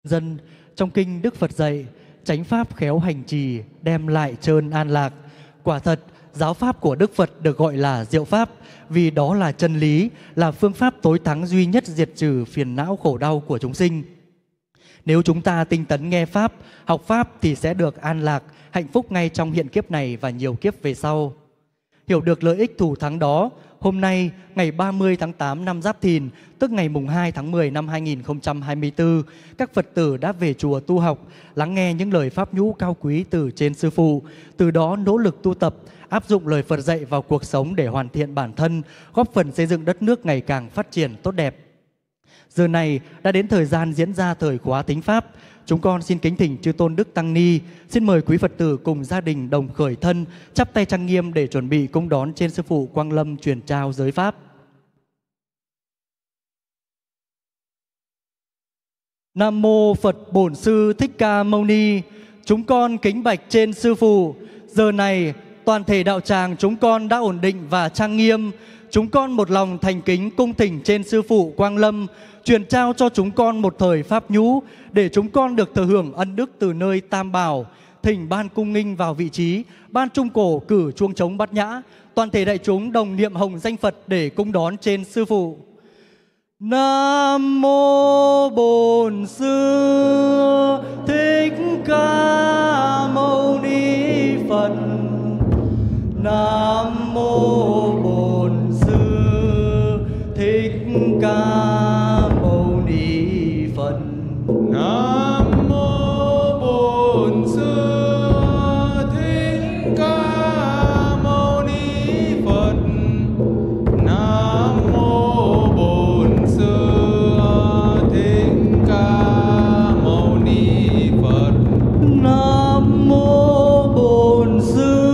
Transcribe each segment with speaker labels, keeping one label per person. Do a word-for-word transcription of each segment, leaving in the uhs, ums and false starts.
Speaker 1: Dân trong kinh Đức Phật dạy, chánh pháp khéo hành trì, đem lại trơn an lạc. Quả thật, giáo pháp của Đức Phật được gọi là diệu pháp, vì đó là chân lý, là phương pháp tối thắng duy nhất diệt trừ phiền não khổ đau của chúng sinh. Nếu chúng ta tinh tấn nghe pháp, học pháp thì sẽ được an lạc, hạnh phúc ngay trong hiện kiếp này và nhiều kiếp về sau. Hiểu được lợi ích thù thắng đó, hôm nay, ngày ba mươi tháng tám năm Giáp Thìn, tức ngày mùng hai tháng mười năm hai nghìn không trăm hai mươi tư, các Phật tử đã về chùa tu học, lắng nghe những lời pháp nhũ cao quý từ trên Sư Phụ, từ đó nỗ lực tu tập, áp dụng lời Phật dạy vào cuộc sống để hoàn thiện bản thân, góp phần xây dựng đất nước ngày càng phát triển tốt đẹp. Giờ này đã đến thời gian diễn ra thời khóa thính pháp. Chúng con xin kính thỉnh Chư Tôn Đức Tăng Ni, xin mời quý Phật tử cùng gia đình đồng khởi thân, chắp tay trang nghiêm để chuẩn bị cung đón trên Sư Phụ Quang Lâm truyền trao giới pháp. Nam mô Phật Bổn Sư Thích Ca Mâu Ni. Chúng con kính bạch trên Sư Phụ. Giờ này toàn thể đạo tràng chúng con đã ổn định và trang nghiêm. Chúng con một lòng thành kính cung thỉnh trên Sư Phụ Quang Lâm truyền trao cho chúng con một thời pháp nhũ để chúng con được thừa hưởng ân đức từ nơi Tam Bảo. Thỉnh ban cung nghinh vào vị trí, ban trung cổ cử chuông trống bát nhã, toàn thể đại chúng đồng niệm hồng danh Phật để cung đón trên Sư Phụ. Nam mô Bổn Sư Thích Ca Mâu Ni Phật. Nam mô Bổn Sư Thích Ca Mâu Ni Phật.
Speaker 2: Nam mô Bổn Sư Thích Ca Mâu Ni Phật. Nam mô Bổn Sư Thích Ca Mâu Ni Phật.
Speaker 1: Nam mô Bổn Sư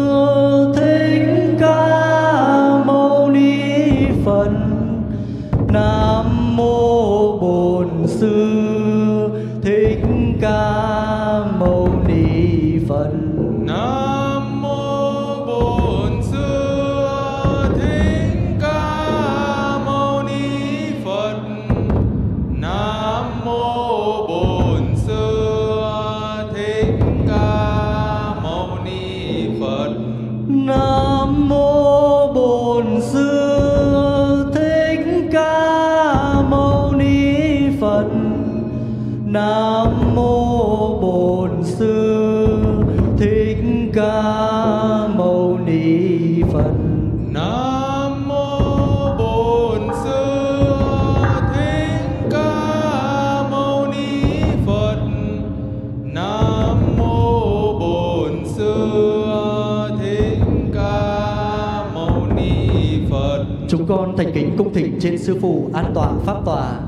Speaker 1: Thích Ca Mâu Ni Phật. Nam mô Bổn Sư Thích Ca Mâu Ni Phật.
Speaker 2: Nam mô Bổn Sư Thích Ca Mâu Ni Phật. Nam mô Bổn Sư Thích Ca Mâu Ni Phật.
Speaker 1: Nam mô Bổn Sư Thích Ca Mâu Ni Phật. Nam mô Bổn Sư Thích Ca Mâu Ni Phật.
Speaker 2: Nam mô Bổn Sư Thích Ca Mâu Ni Phật. Nam mô Bổn Sư Thích Ca Mâu Ni Phật.
Speaker 1: Chúng con thành kính cung thỉnh trên Sư Phụ an tọa pháp tòa.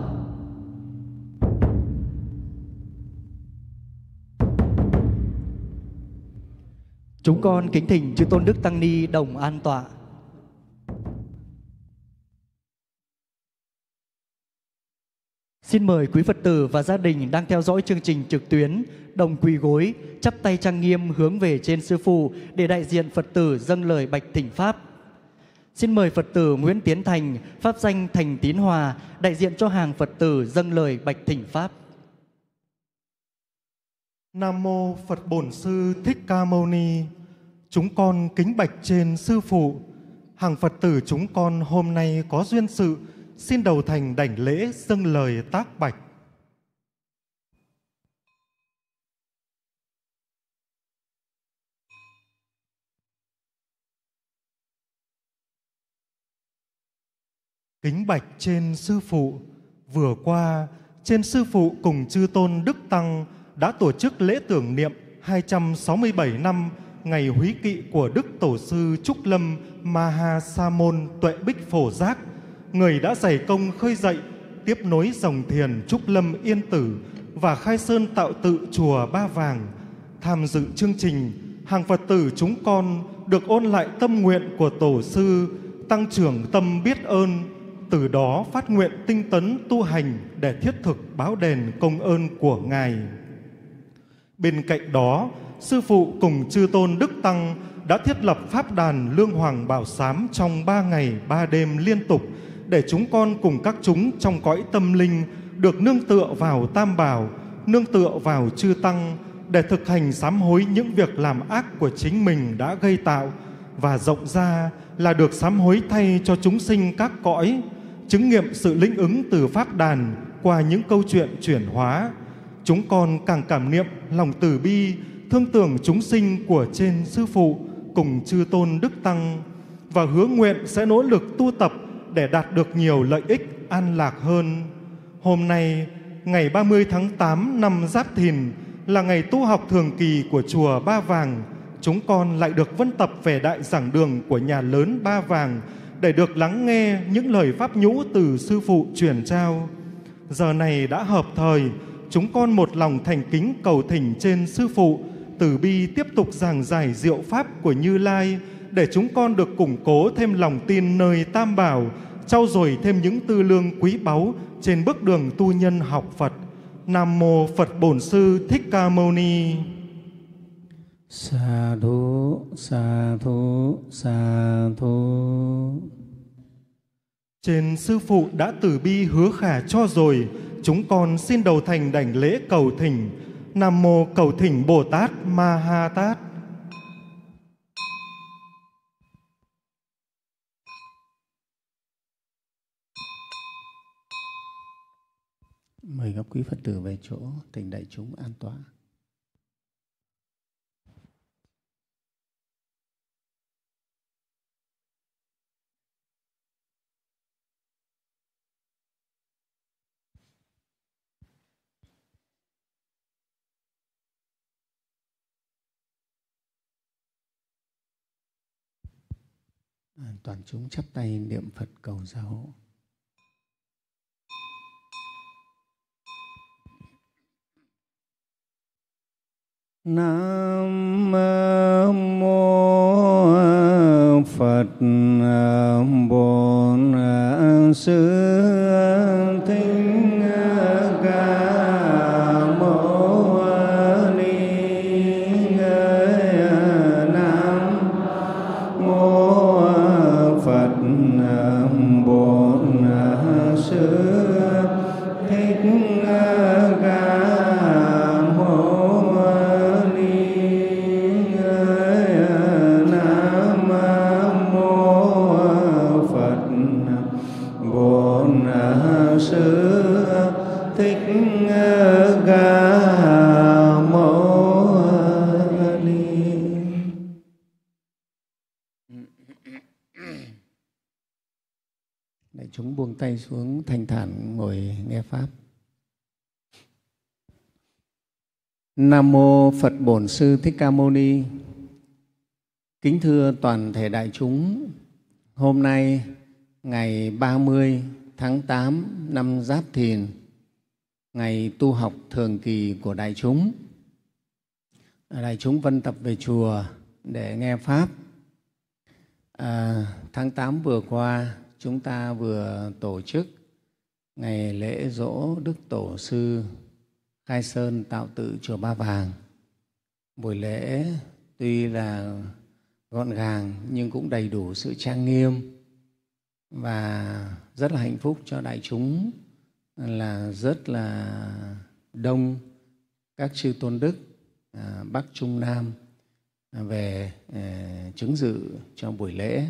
Speaker 1: Chúng con kính thỉnh Chư Tôn Đức Tăng Ni đồng an tọa. Xin mời quý Phật tử và gia đình đang theo dõi chương trình trực tuyến đồng quỳ gối, chắp tay trang nghiêm hướng về trên Sư Phụ để đại diện Phật tử dâng lời bạch thỉnh pháp. Xin mời Phật tử Nguyễn Tiến Thành, pháp danh Thành Tín Hòa, đại diện cho hàng Phật tử dâng lời bạch thỉnh pháp.
Speaker 3: Nam mô Phật Bổn Sư Thích Ca Mâu Ni. Chúng con kính bạch trên Sư Phụ. Hàng Phật tử chúng con hôm nay có duyên sự, xin đầu thành đảnh lễ dâng lời tác bạch. Kính bạch trên Sư Phụ. Vừa qua, trên Sư Phụ cùng Chư Tôn Đức Tăng đã tổ chức lễ tưởng niệm hai trăm sáu mươi bảy năm ngày húy kỵ của Đức Tổ sư Trúc Lâm Maha Sa Môn Tuệ Bích Phổ Giác, người đã dày công khơi dậy, tiếp nối dòng thiền Trúc Lâm Yên Tử và khai sơn tạo tự chùa Ba Vàng. Tham dự chương trình, hàng Phật tử chúng con được ôn lại tâm nguyện của Tổ sư, tăng trưởng tâm biết ơn, từ đó phát nguyện tinh tấn tu hành để thiết thực báo đền công ơn của Ngài. Bên cạnh đó, Sư Phụ cùng Chư Tôn Đức Tăng đã thiết lập Pháp đàn Lương Hoàng Bảo Sám trong ba ngày ba đêm liên tục để chúng con cùng các chúng trong cõi tâm linh được nương tựa vào Tam Bảo, nương tựa vào chư Tăng để thực hành sám hối những việc làm ác của chính mình đã gây tạo, và rộng ra là được sám hối thay cho chúng sinh các cõi, chứng nghiệm sự linh ứng từ Pháp đàn qua những câu chuyện chuyển hóa. Chúng con càng cảm niệm lòng từ bi, thương tưởng chúng sinh của trên Sư Phụ cùng chư Tôn Đức Tăng, và hứa nguyện sẽ nỗ lực tu tập để đạt được nhiều lợi ích an lạc hơn. Hôm nay, ngày ba mươi tháng tám năm Giáp Thìn, là ngày tu học thường kỳ của chùa Ba Vàng. Chúng con lại được vân tập về đại giảng đường của nhà lớn Ba Vàng để được lắng nghe những lời pháp nhũ từ Sư Phụ truyền trao. Giờ này đã hợp thời, chúng con một lòng thành kính cầu thỉnh trên Sư Phụ từ bi tiếp tục giảng giải diệu pháp của Như Lai, để chúng con được củng cố thêm lòng tin nơi Tam Bảo, trau dồi thêm những tư lương quý báu trên bước đường tu nhân học Phật. Nam mô Phật Bổn Sư Thích Ca Mâu Ni.
Speaker 4: Sa thú, sa thú, sa thú.
Speaker 3: Trên Sư Phụ đã từ bi hứa khả cho rồi, chúng con xin đầu thành đảnh lễ cầu thỉnh. Nam mô Cầu Thỉnh Bồ Tát Ma Ha Tát.
Speaker 4: Mời các quý Phật tử về chỗ, thỉnh đại chúng an tọa. Toàn chúng chắp tay niệm Phật cầu gia hộ. Nam mô Phật Bổn Sư Thích Ca Mâu Ni. Nam mô Phật Bổn Sư Thích Ca chúng buông tay xuống, thanh thản ngồi nghe Pháp. Nam mô Phật Bổn Sư Thích Ca Mâu Ni. Kính thưa toàn thể đại chúng, hôm nay ngày ba mươi tháng tám năm Giáp Thìn, ngày tu học thường kỳ của đại chúng. Đại chúng vân tập về chùa để nghe Pháp. À, tháng tám vừa qua, chúng ta vừa tổ chức ngày lễ dỗ Đức Tổ Sư Khai Sơn Tạo Tự chùa Ba Vàng. Buổi lễ tuy là gọn gàng nhưng cũng đầy đủ sự trang nghiêm, và rất là hạnh phúc cho đại chúng là rất là đông các chư tôn đức à, Bắc Trung Nam về à, chứng dự cho buổi lễ.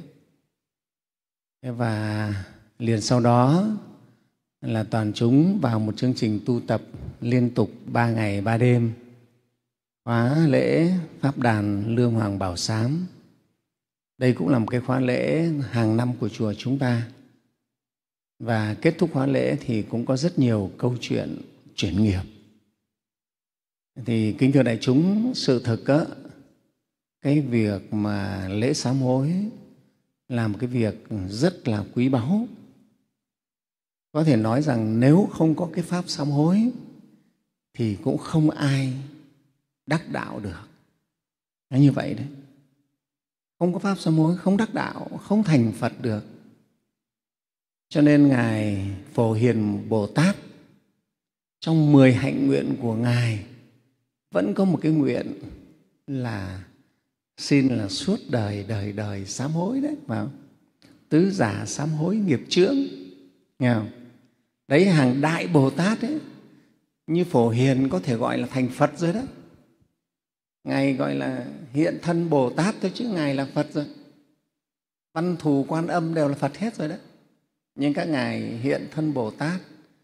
Speaker 4: Và liền sau đó là toàn chúng vào một chương trình tu tập liên tục ba ngày ba đêm, khóa lễ Pháp đàn Lương Hoàng Bảo Sám. Đây cũng là một cái khóa lễ hàng năm của chùa chúng ta. Và kết thúc khóa lễ thì cũng có rất nhiều câu chuyện chuyển nghiệp. Thì kính thưa đại chúng, sự thực á, cái việc mà lễ sám hối là một cái việc rất là quý báu. Có thể nói rằng nếu không có cái pháp sám hối thì cũng không ai đắc đạo được. Nó như vậy đấy. Không có pháp sám hối, không đắc đạo, không thành Phật được. Cho nên Ngài Phổ Hiền Bồ Tát trong mười hạnh nguyện của Ngài vẫn có một cái nguyện là xin là suốt đời đời đời sám hối đấy, phải không? Tứ giả sám hối nghiệp chướng, nghe không? Đấy, hàng đại Bồ Tát ấy như Phổ Hiền có thể gọi là thành Phật rồi đó. Ngài gọi là hiện thân Bồ Tát thôi chứ Ngài là Phật rồi. Văn Thù, Quan Âm đều là Phật hết rồi đó. Nhưng các Ngài hiện thân Bồ Tát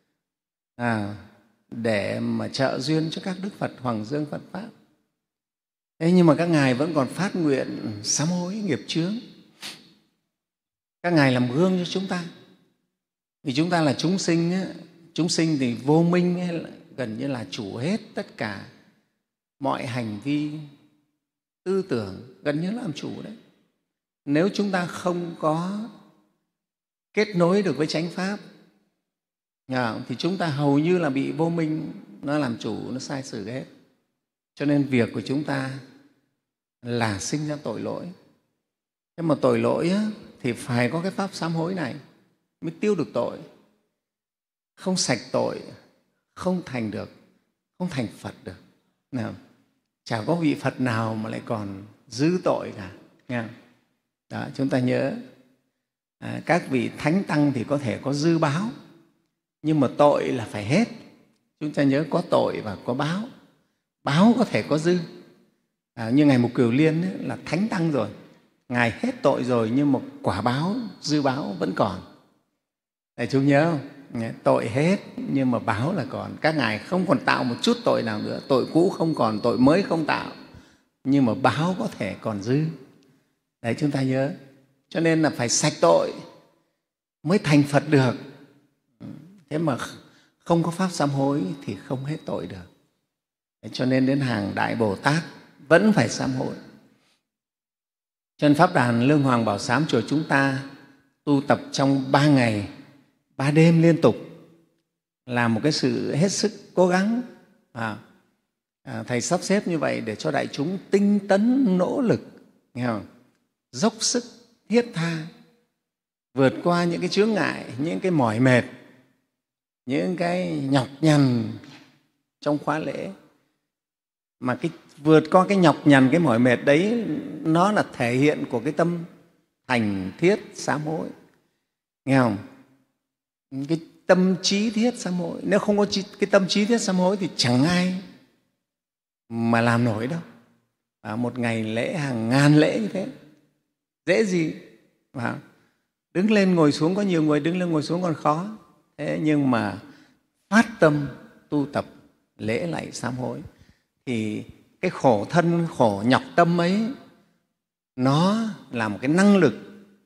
Speaker 4: à, để mà trợ duyên cho các Đức Phật Hoàng Dương Phật Pháp. Thế nhưng mà các Ngài vẫn còn phát nguyện sám hối nghiệp chướng. Các Ngài làm gương cho chúng ta. Vì chúng ta là chúng sinh, chúng sinh thì vô minh gần như là chủ hết tất cả mọi hành vi, tư tưởng, gần như là làm chủ đấy. Nếu chúng ta không có kết nối được với chánh Pháp thì chúng ta hầu như là bị vô minh nó làm chủ, nó sai sử hết. Cho nên việc của chúng ta là sinh ra tội lỗi. Thế mà tội lỗi thì phải có cái pháp sám hối này mới tiêu được tội. Không sạch tội, không thành được, không thành Phật được. Nào, chả có vị Phật nào mà lại còn dư tội cả. Nghe? Đó, chúng ta nhớ, à, các vị thánh tăng thì có thể có dư báo, nhưng mà tội là phải hết. Chúng ta nhớ có tội và có báo. Báo có thể có dư. À, như Ngài Mục Kiều Liên ấy, là thánh tăng rồi, Ngài hết tội rồi, nhưng mà quả báo, dư báo vẫn còn. Đại chúng nhớ không? Tội hết nhưng mà báo là còn. Các Ngài không còn tạo một chút tội nào nữa. Tội cũ không còn, tội mới không tạo, nhưng mà báo có thể còn dư. Đấy, chúng ta nhớ. Cho nên là phải sạch tội mới thành Phật được. Thế mà không có pháp sám hối thì không hết tội được. Đấy, cho nên đến hàng Đại Bồ Tát vẫn phải sám hối. Cho nên Pháp đàn Lương Hoàng Bảo Sám chùa chúng ta tu tập trong ba ngày, ba đêm liên tục là một cái sự hết sức cố gắng. À, à, Thầy sắp xếp như vậy để cho đại chúng tinh tấn nỗ lực, nghe không? Dốc sức thiết tha vượt qua những cái chướng ngại, những cái mỏi mệt, những cái nhọc nhằn trong khóa lễ. Mà cái vượt qua cái nhọc nhằn, cái mỏi mệt đấy, nó là thể hiện của cái tâm thành thiết sám hối, nghe không? Cái tâm trí thiết sám hối. Nếu không có cái tâm trí thiết sám hối thì chẳng ai mà làm nổi đâu. À, một ngày lễ hàng ngàn lễ như thế dễ gì mà đứng lên ngồi xuống, có nhiều người đứng lên ngồi xuống còn khó. Thế nhưng mà phát tâm tu tập lễ lạy sám hối thì cái khổ thân, khổ nhọc tâm ấy nó là một cái năng lực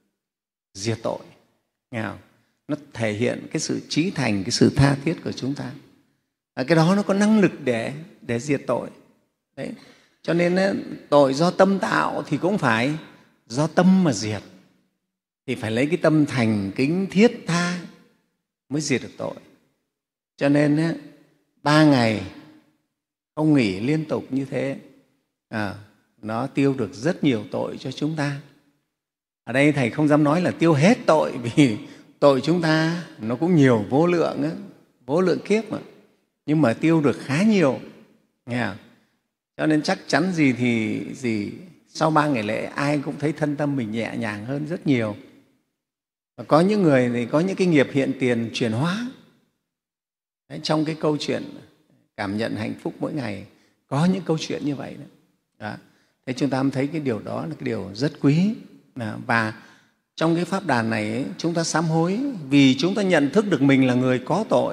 Speaker 4: diệt tội, nghe không? Nó thể hiện cái sự trí thành, cái sự tha thiết của chúng ta. À, cái đó nó có năng lực để, để diệt tội. Đấy. Cho nên tội do tâm tạo thì cũng phải do tâm mà diệt. Thì phải lấy cái tâm thành kính thiết tha mới diệt được tội. Cho nên ba ngày không nghỉ liên tục như thế, à, nó tiêu được rất nhiều tội cho chúng ta. Ở đây Thầy không dám nói là tiêu hết tội, vì tội chúng ta nó cũng nhiều, vô lượng ấy, vô lượng kiếp mà. Nhưng mà tiêu được khá nhiều, nghe không? Cho nên chắc chắn gì thì gì sau ba ngày lễ ai cũng thấy thân tâm mình nhẹ nhàng hơn rất nhiều. Và có những người thì có những cái nghiệp hiện tiền chuyển hóa. Đấy, trong cái câu chuyện cảm nhận hạnh phúc mỗi ngày có những câu chuyện như vậy. Đó. Đó. Thế chúng ta thấy cái điều đó là cái điều rất quý. Và trong cái pháp đàn này ấy, chúng ta sám hối vì chúng ta nhận thức được mình là người có tội.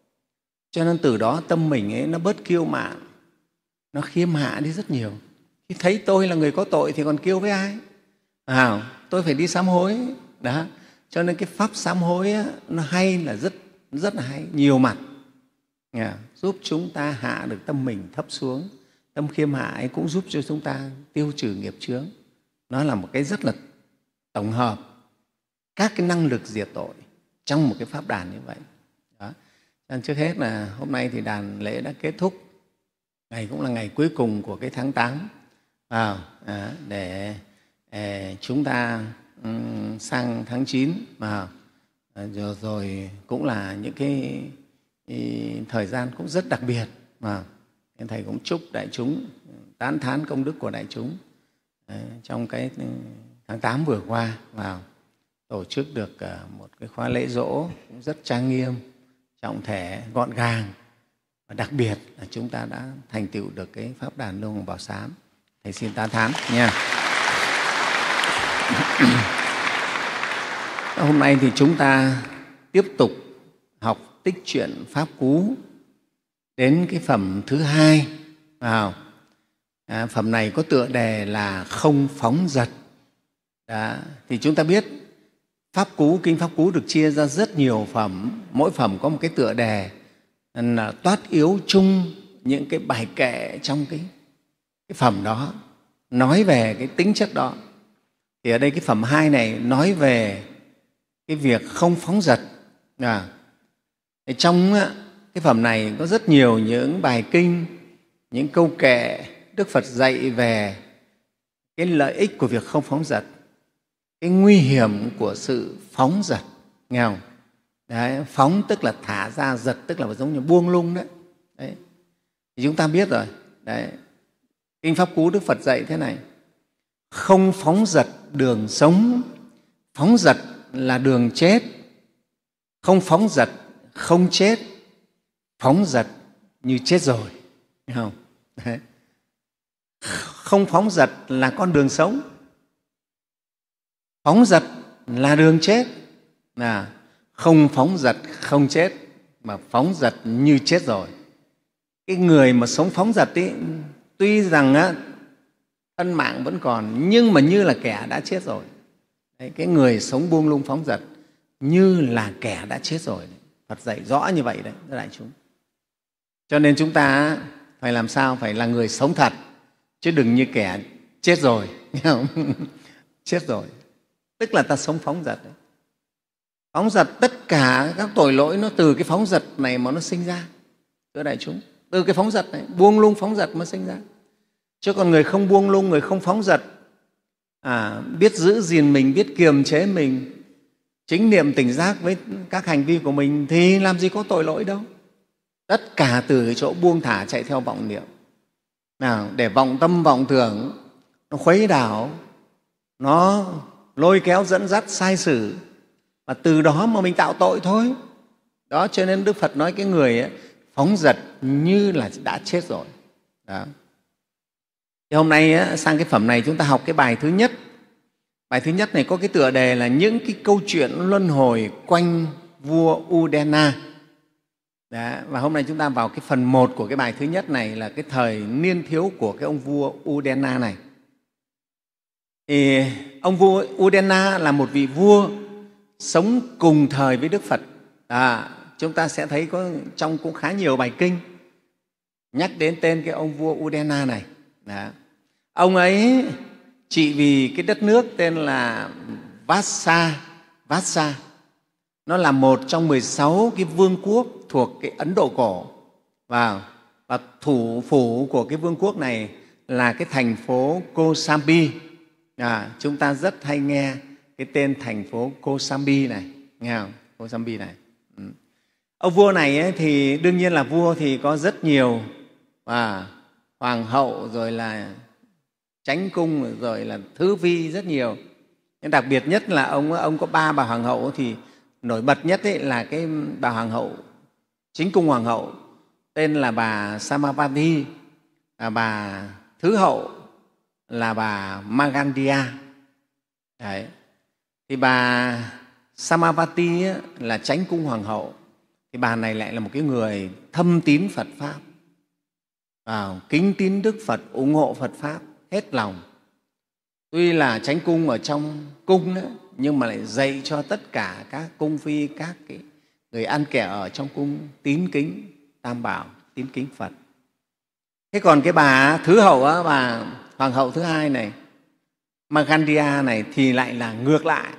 Speaker 4: Cho nên từ đó tâm mình ấy nó bớt kiêu mạn, nó khiêm hạ đi rất nhiều. Khi thấy tôi là người có tội thì còn kiêu với ai? À, tôi phải đi sám hối. Đó. Cho nên cái pháp sám hối ấy, nó hay là rất, rất là hay, nhiều mặt. Yeah, giúp chúng ta hạ được tâm mình thấp xuống. Tâm khiêm hạ ấy cũng giúp cho chúng ta tiêu trừ nghiệp chướng. Nó là một cái rất là tổng hợp các cái năng lực diệt tội trong một cái pháp đàn như vậy. Đó. Cho nên trước hết là hôm nay thì đàn lễ đã kết thúc. Ngày cũng là ngày cuối cùng của cái tháng tám, à, à, để, để chúng ta um, sang tháng chín, à, rồi, rồi cũng là những cái Thì thời gian cũng rất đặc biệt mà Thầy cũng chúc đại chúng tán thán công đức của đại chúng trong cái tháng tám vừa qua, vào tổ chức được một cái khóa lễ dỗ cũng rất trang nghiêm, trọng thể, gọn gàng, và đặc biệt là chúng ta đã thành tựu được cái pháp đàn Lô Hoàng Bảo Sám. Thầy xin tán thán nha. Hôm nay thì chúng ta tiếp tục học tích truyện Pháp Cú đến cái phẩm thứ hai. Wow. À, phẩm này có tựa đề là Không Phóng Dật. Đó. Thì chúng ta biết Pháp Cú, Kinh Pháp Cú được chia ra rất nhiều phẩm, mỗi phẩm có một cái tựa đề là toát yếu chung những cái bài kệ trong cái, cái phẩm đó, nói về cái tính chất đó. Thì ở đây cái phẩm hai này nói về cái việc không phóng dật. À, trong cái phẩm này có rất nhiều những bài kinh, những câu kệ Đức Phật dạy về cái lợi ích của việc không phóng dật, cái nguy hiểm của sự phóng dật, nghe không? Đấy, phóng tức là thả ra, giật tức là giống như buông lung đấy. Đấy. Thì chúng ta biết rồi. Đấy. Kinh Pháp Cú Đức Phật dạy thế này: không phóng dật đường sống, phóng dật là đường chết. Không phóng dật không chết, phóng dật như chết rồi. Nghe không? Đấy. Không phóng dật là con đường sống, phóng dật là đường chết. Là không phóng dật không chết, mà phóng dật như chết rồi. Cái người mà sống phóng dật ấy, tuy rằng á, thân mạng vẫn còn, nhưng mà như là kẻ đã chết rồi. Đấy, cái người sống buông lung phóng dật như là kẻ đã chết rồi. Phật dạy rõ như vậy đấy, thưa đại chúng. Cho nên chúng ta phải làm sao? Phải là người sống thật, chứ đừng như kẻ chết rồi. Nghe không? Chết rồi tức là ta sống phóng dật đấy. Phóng dật, tất cả các tội lỗi nó từ cái phóng dật này mà nó sinh ra, thưa đại chúng. Từ cái phóng dật này, buông lung phóng dật mà sinh ra. Chứ còn người không buông lung, người không phóng dật, à, biết giữ gìn mình, biết kiềm chế mình, chính niệm tỉnh giác với các hành vi của mình thì làm gì có tội lỗi đâu. Tất cả từ cái chỗ buông thả chạy theo vọng niệm. Nào, để vọng tâm vọng tưởng nó khuấy đảo, nó lôi kéo dẫn dắt sai sử, và từ đó mà mình tạo tội thôi. Đó, cho nên Đức Phật nói cái người ấy, phóng dật như là đã chết rồi. Đó. Thì hôm nay ấy, sang cái phẩm này chúng ta học cái bài thứ nhất. Bài thứ nhất này có cái tựa đề là những cái câu chuyện luân hồi quanh vua Udena. Đó. Và hôm nay chúng ta vào cái phần một của cái bài thứ nhất này là cái thời niên thiếu của cái ông vua Udena này. Thì ông vua Udena là một vị vua sống cùng thời với Đức Phật. À, chúng ta sẽ thấy có trong cũng khá nhiều bài kinh nhắc đến tên cái ông vua Udena này. Đó. Ông ấy trị vì cái đất nước tên là Vatsa. Vatsa nó là một trong mười sáu cái vương quốc thuộc cái Ấn Độ cổ. Và, và thủ phủ của cái vương quốc này là cái thành phố Kosambi. À, chúng ta rất hay nghe cái tên thành phố Kosambi này, nghe không? Kosambi này. Ừ. Ông vua này ấy, thì đương nhiên là vua thì có rất nhiều, à, hoàng hậu rồi là chánh cung rồi là thứ vi rất nhiều. Nhưng đặc biệt nhất là ông ông có ba bà hoàng hậu, thì nổi bật nhất ấy là cái bà hoàng hậu chính cung hoàng hậu tên là bà Samavati, à, bà thứ hậu là bà Magandia. Đấy. Thì bà Samavati ấy, là chánh cung hoàng hậu, thì bà này lại là một cái người thâm tín Phật Pháp, à, kính tín Đức Phật, ủng hộ Phật Pháp hết lòng. Tuy là chánh cung ở trong cung đó, nhưng mà lại dạy cho tất cả các cung phi, các cái người ăn kẻ ở trong cung tín kính Tam Bảo, tín kính Phật. Thế còn cái bà thứ hậu á, bà hoàng hậu thứ hai này, Magandia này, thì lại là ngược lại,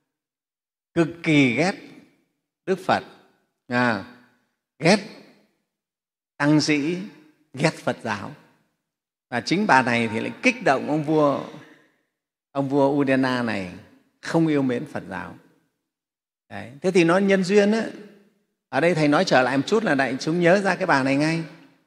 Speaker 4: cực kỳ ghét Đức Phật, à, ghét tăng sĩ, ghét Phật giáo. Và chính bà này thì lại kích động ông vua ông vua Udena này không yêu mến Phật giáo. Đấy. Thế thì nó nhân duyên á. Ở đây Thầy nói trở lại một chút là đại chúng nhớ ra cái bà này ngay.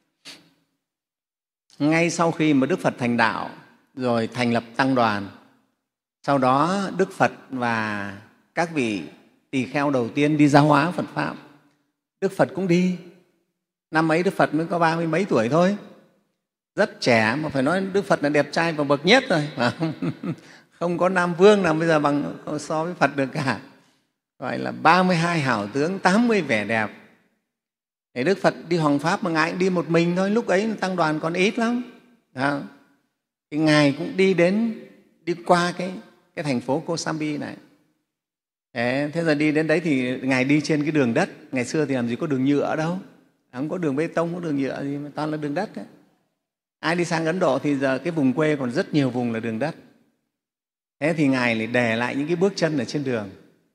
Speaker 4: Ngay sau khi mà Đức Phật thành đạo rồi thành lập tăng đoàn, sau đó Đức Phật và các vị tỳ kheo đầu tiên đi giáo hóa Phật Pháp, Đức Phật cũng đi. Năm ấy Đức Phật mới có ba mươi mấy tuổi thôi, rất trẻ, mà phải nói Đức Phật là đẹp trai và bậc nhất rồi. Không có Nam Vương nào bây giờ bằng so với Phật được cả. Gọi là ba mươi hai hảo tướng, tám mươi vẻ đẹp. Để Đức Phật đi hoằng pháp mà Ngài cũng đi một mình thôi, lúc ấy tăng đoàn còn ít lắm. Đó. Thì Ngài cũng đi đến, đi qua cái, cái thành phố Kosambi này. Thế, thế giờ đi đến đấy thì Ngài đi trên cái đường đất. Ngày xưa thì làm gì có đường nhựa đâu, không có đường bê tông, không có đường nhựa gì, mà toàn là đường đất đấy. Ai đi sang Ấn Độ thì giờ cái vùng quê còn rất nhiều vùng là đường đất. Thế thì Ngài lại để lại những cái bước chân ở trên đường.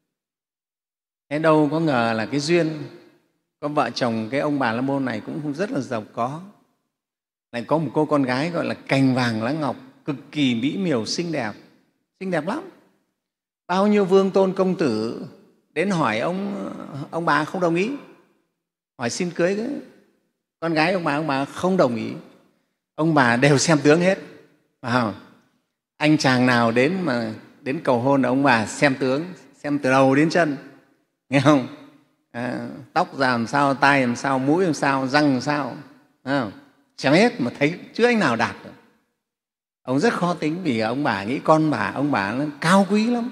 Speaker 4: Thế đâu có ngờ là cái duyên có vợ chồng cái ông Bà La Môn này cũng rất là giàu có. Lại có một cô con gái gọi là cành vàng lá ngọc, cực kỳ mỹ miều, xinh đẹp, xinh đẹp lắm. Bao nhiêu vương tôn công tử đến hỏi ông, ông bà không đồng ý. Hỏi xin cưới cái con gái ông bà, ông bà không đồng ý. Ông bà đều xem tướng hết. Wow. Anh chàng nào đến mà đến cầu hôn là ông bà xem tướng, xem từ đầu đến chân, nghe không? À, tóc ra làm sao, tai làm sao, mũi làm sao, răng làm sao, à, xem hết mà thấy chưa anh nào đạt được. Ông rất khó tính vì ông bà nghĩ con bà, ông bà nó cao quý lắm.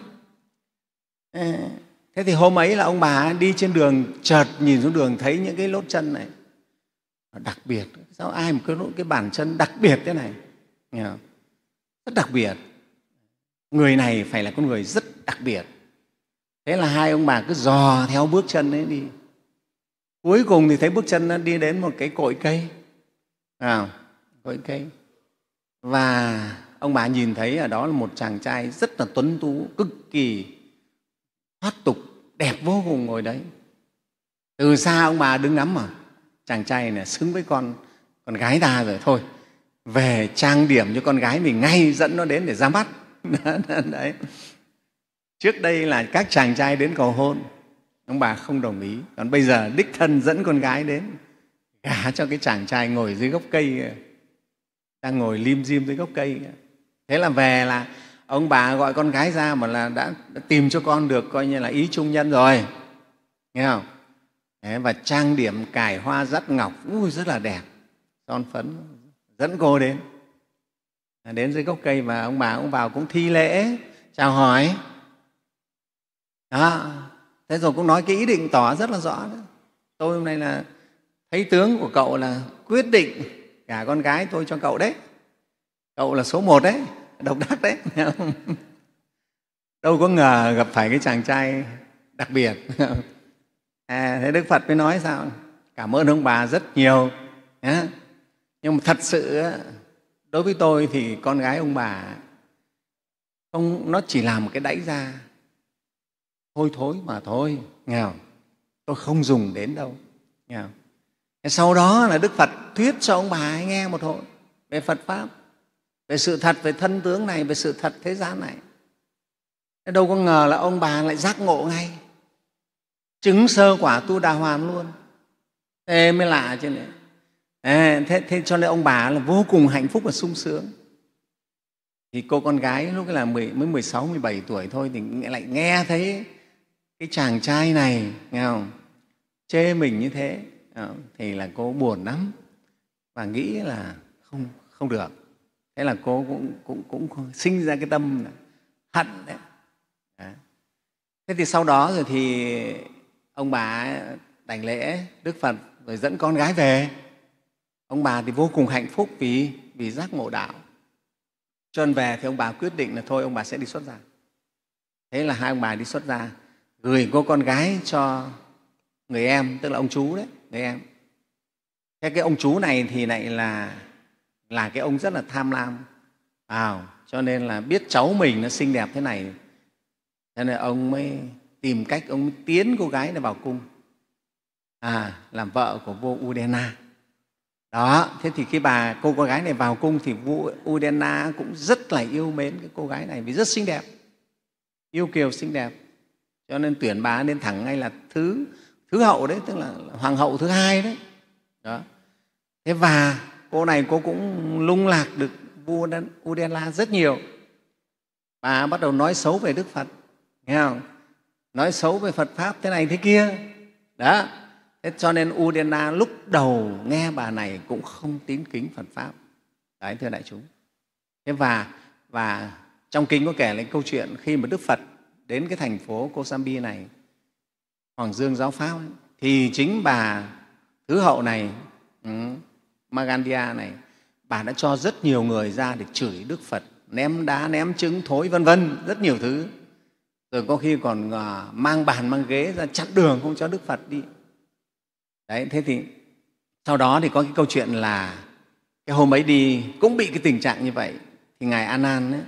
Speaker 4: À, thế thì hôm ấy là ông bà đi trên đường, chợt nhìn xuống đường thấy những cái lốt chân này đặc biệt. Sao ai mà có cái bàn chân đặc biệt thế này, nghe không? Rất đặc biệt. Người này phải là con người rất đặc biệt. Thế là hai ông bà cứ dò theo bước chân ấy đi. Cuối cùng thì thấy bước chân nó đi đến một cái cội cây, à, cội cây. Và ông bà nhìn thấy ở đó là một chàng trai rất là tuấn tú, cực kỳ thoát tục, đẹp vô cùng ngồi đấy. Từ xa ông bà đứng ngắm mà chàng trai này xứng với con con gái ta rồi, thôi về trang điểm cho con gái mình ngay, dẫn nó đến để ra mắt. Đấy. Trước đây là các chàng trai đến cầu hôn, ông bà không đồng ý. Còn bây giờ đích thân dẫn con gái đến, gả cho cái chàng trai ngồi dưới gốc cây, đang ngồi lim dim dưới gốc cây. Thế là về là ông bà gọi con gái ra mà là đã, đã tìm cho con được coi như là ý trung nhân rồi, nghe không? Thế, và trang điểm cài hoa dắt ngọc, ui, rất là đẹp, son phấn, dẫn cô đến. Đến dưới gốc cây và ông bà cũng vào cũng thi lễ, chào hỏi. Đó. Thế rồi cũng nói cái ý định tỏ rất là rõ đó. Tôi hôm nay là thấy tướng của cậu là quyết định gả con gái tôi cho cậu đấy. Cậu là số một đấy, độc đắc đấy. Đâu có ngờ gặp phải cái chàng trai đặc biệt. À, thế Đức Phật mới nói sao? Cảm ơn ông bà rất nhiều. Nhưng mà thật sự đối với tôi thì con gái ông bà không, nó chỉ là một cái đẩy ra hôi thối mà thôi, nghe không? Tôi không dùng đến đâu, nghe không? Sau đó là Đức Phật thuyết cho ông bà ấy nghe một hồi về Phật Pháp, về sự thật, về thân tướng này, về sự thật thế gian này. Thế đâu có ngờ là ông bà lại giác ngộ ngay, chứng sơ quả Tu Đà Hoàn luôn. Thế mới lạ chứ này. À, thế, thế cho nên ông bà là vô cùng hạnh phúc và sung sướng. Thì cô con gái lúc là mới mười sáu, mười bảy tuổi thôi thì lại nghe thấy cái chàng trai này, nghe không, chê mình như thế, thì là cô buồn lắm và nghĩ là không, không được. Thế là cô cũng, cũng, cũng sinh ra cái tâm hận đấy. Đó. Thế thì sau đó rồi thì ông bà đảnh lễ Đức Phật rồi dẫn con gái về. Ông bà thì vô cùng hạnh phúc vì, vì giác ngộ đạo. Cho nên về thì ông bà quyết định là thôi ông bà sẽ đi xuất gia. Thế là hai ông bà đi xuất gia, gửi cô con gái cho người em, tức là ông chú đấy, người em. Thế cái ông chú này thì lại là, là cái ông rất là tham lam, à, cho nên là biết cháu mình nó xinh đẹp thế này, cho nên ông mới tìm cách ông mới tiến cô gái này vào cung, à, làm vợ của vua Udena. Đó, thế thì khi bà cô con gái này vào cung thì vua Udena cũng rất là yêu mến cái cô gái này vì rất xinh đẹp, yêu kiều xinh đẹp, cho nên tuyển bà lên thẳng ngay là thứ thứ hậu đấy, tức là hoàng hậu thứ hai đấy. Đó. Thế và cô này cô cũng lung lạc được vua Udena rất nhiều. Bà bắt đầu nói xấu về Đức Phật, nghe không? Nói xấu về Phật Pháp thế này thế kia. Đó. Thế cho nên Udena lúc đầu nghe bà này cũng không tín kính Phật Pháp. Đấy, thưa đại chúng. Thế và, và trong kinh có kể lên câu chuyện khi mà Đức Phật đến cái thành phố Kosambi này, Hoàng Dương giáo Pháp ấy, thì chính bà Thứ Hậu này, ừ, Magandia này, bà đã cho rất nhiều người ra để chửi Đức Phật, ném đá, ném trứng thối, vân vân, rất nhiều thứ. Rồi có khi còn mang bàn, mang ghế ra chặn đường không cho Đức Phật đi. Đấy, thế thì sau đó thì có cái câu chuyện là cái hôm ấy đi cũng bị cái tình trạng như vậy. Thì Ngài A Nan ấy,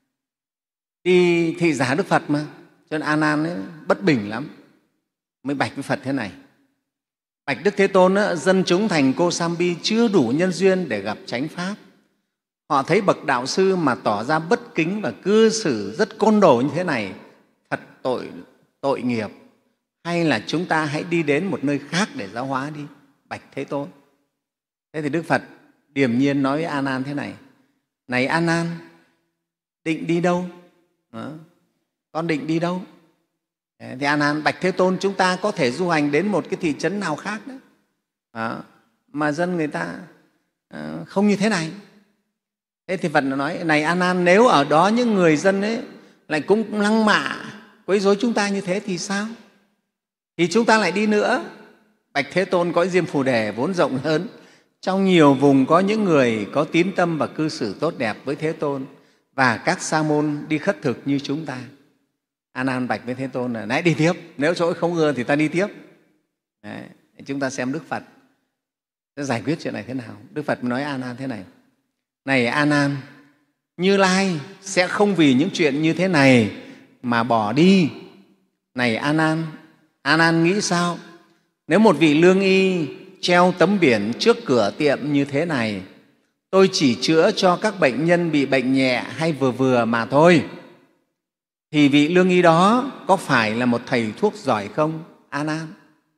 Speaker 4: đi thị giả Đức Phật mà, cho nên A Nan ấy, bất bình lắm, mới bạch với Phật thế này: bạch Đức Thế Tôn ấy, dân chúng thành Kosambi chưa đủ nhân duyên để gặp chánh pháp. Họ thấy bậc đạo sư mà tỏ ra bất kính và cư xử rất côn đồ như thế này, thật tội tội nghiệp. Hay là chúng ta hãy đi đến một nơi khác để giáo hóa đi, bạch Thế Tôn. Thế thì Đức Phật điềm nhiên nói với A Nan thế này: này A Nan, định đi đâu? Đó. Con định đi đâu? Thì A Nan bạch Thế Tôn, chúng ta có thể du hành đến một cái thị trấn nào khác đấy. Đó. Mà dân người ta không như thế này. Thế thì Phật nói: này A Nan, nếu ở đó những người dân ấy lại cũng lăng mạ quấy rối chúng ta như thế thì sao? Thì chúng ta lại đi nữa. Bạch Thế Tôn, cõi Diêm Phù Đề vốn rộng lớn, trong nhiều vùng có những người có tín tâm và cư xử tốt đẹp với Thế Tôn và các sa môn đi khất thực như chúng ta. A Nan bạch với Thế Tôn là: nãy đi tiếp, nếu chỗ không ưa thì ta đi tiếp. Đấy, chúng ta xem Đức Phật sẽ giải quyết chuyện này thế nào. Đức Phật nói A Nan thế này: này A Nan, Như Lai sẽ không vì những chuyện như thế này mà bỏ đi. Này A Nan, A Nan nghĩ sao? Nếu một vị lương y treo tấm biển trước cửa tiệm như thế này: tôi chỉ chữa cho các bệnh nhân bị bệnh nhẹ hay vừa vừa mà thôi, thì vị lương y đó có phải là một thầy thuốc giỏi không, A Nan?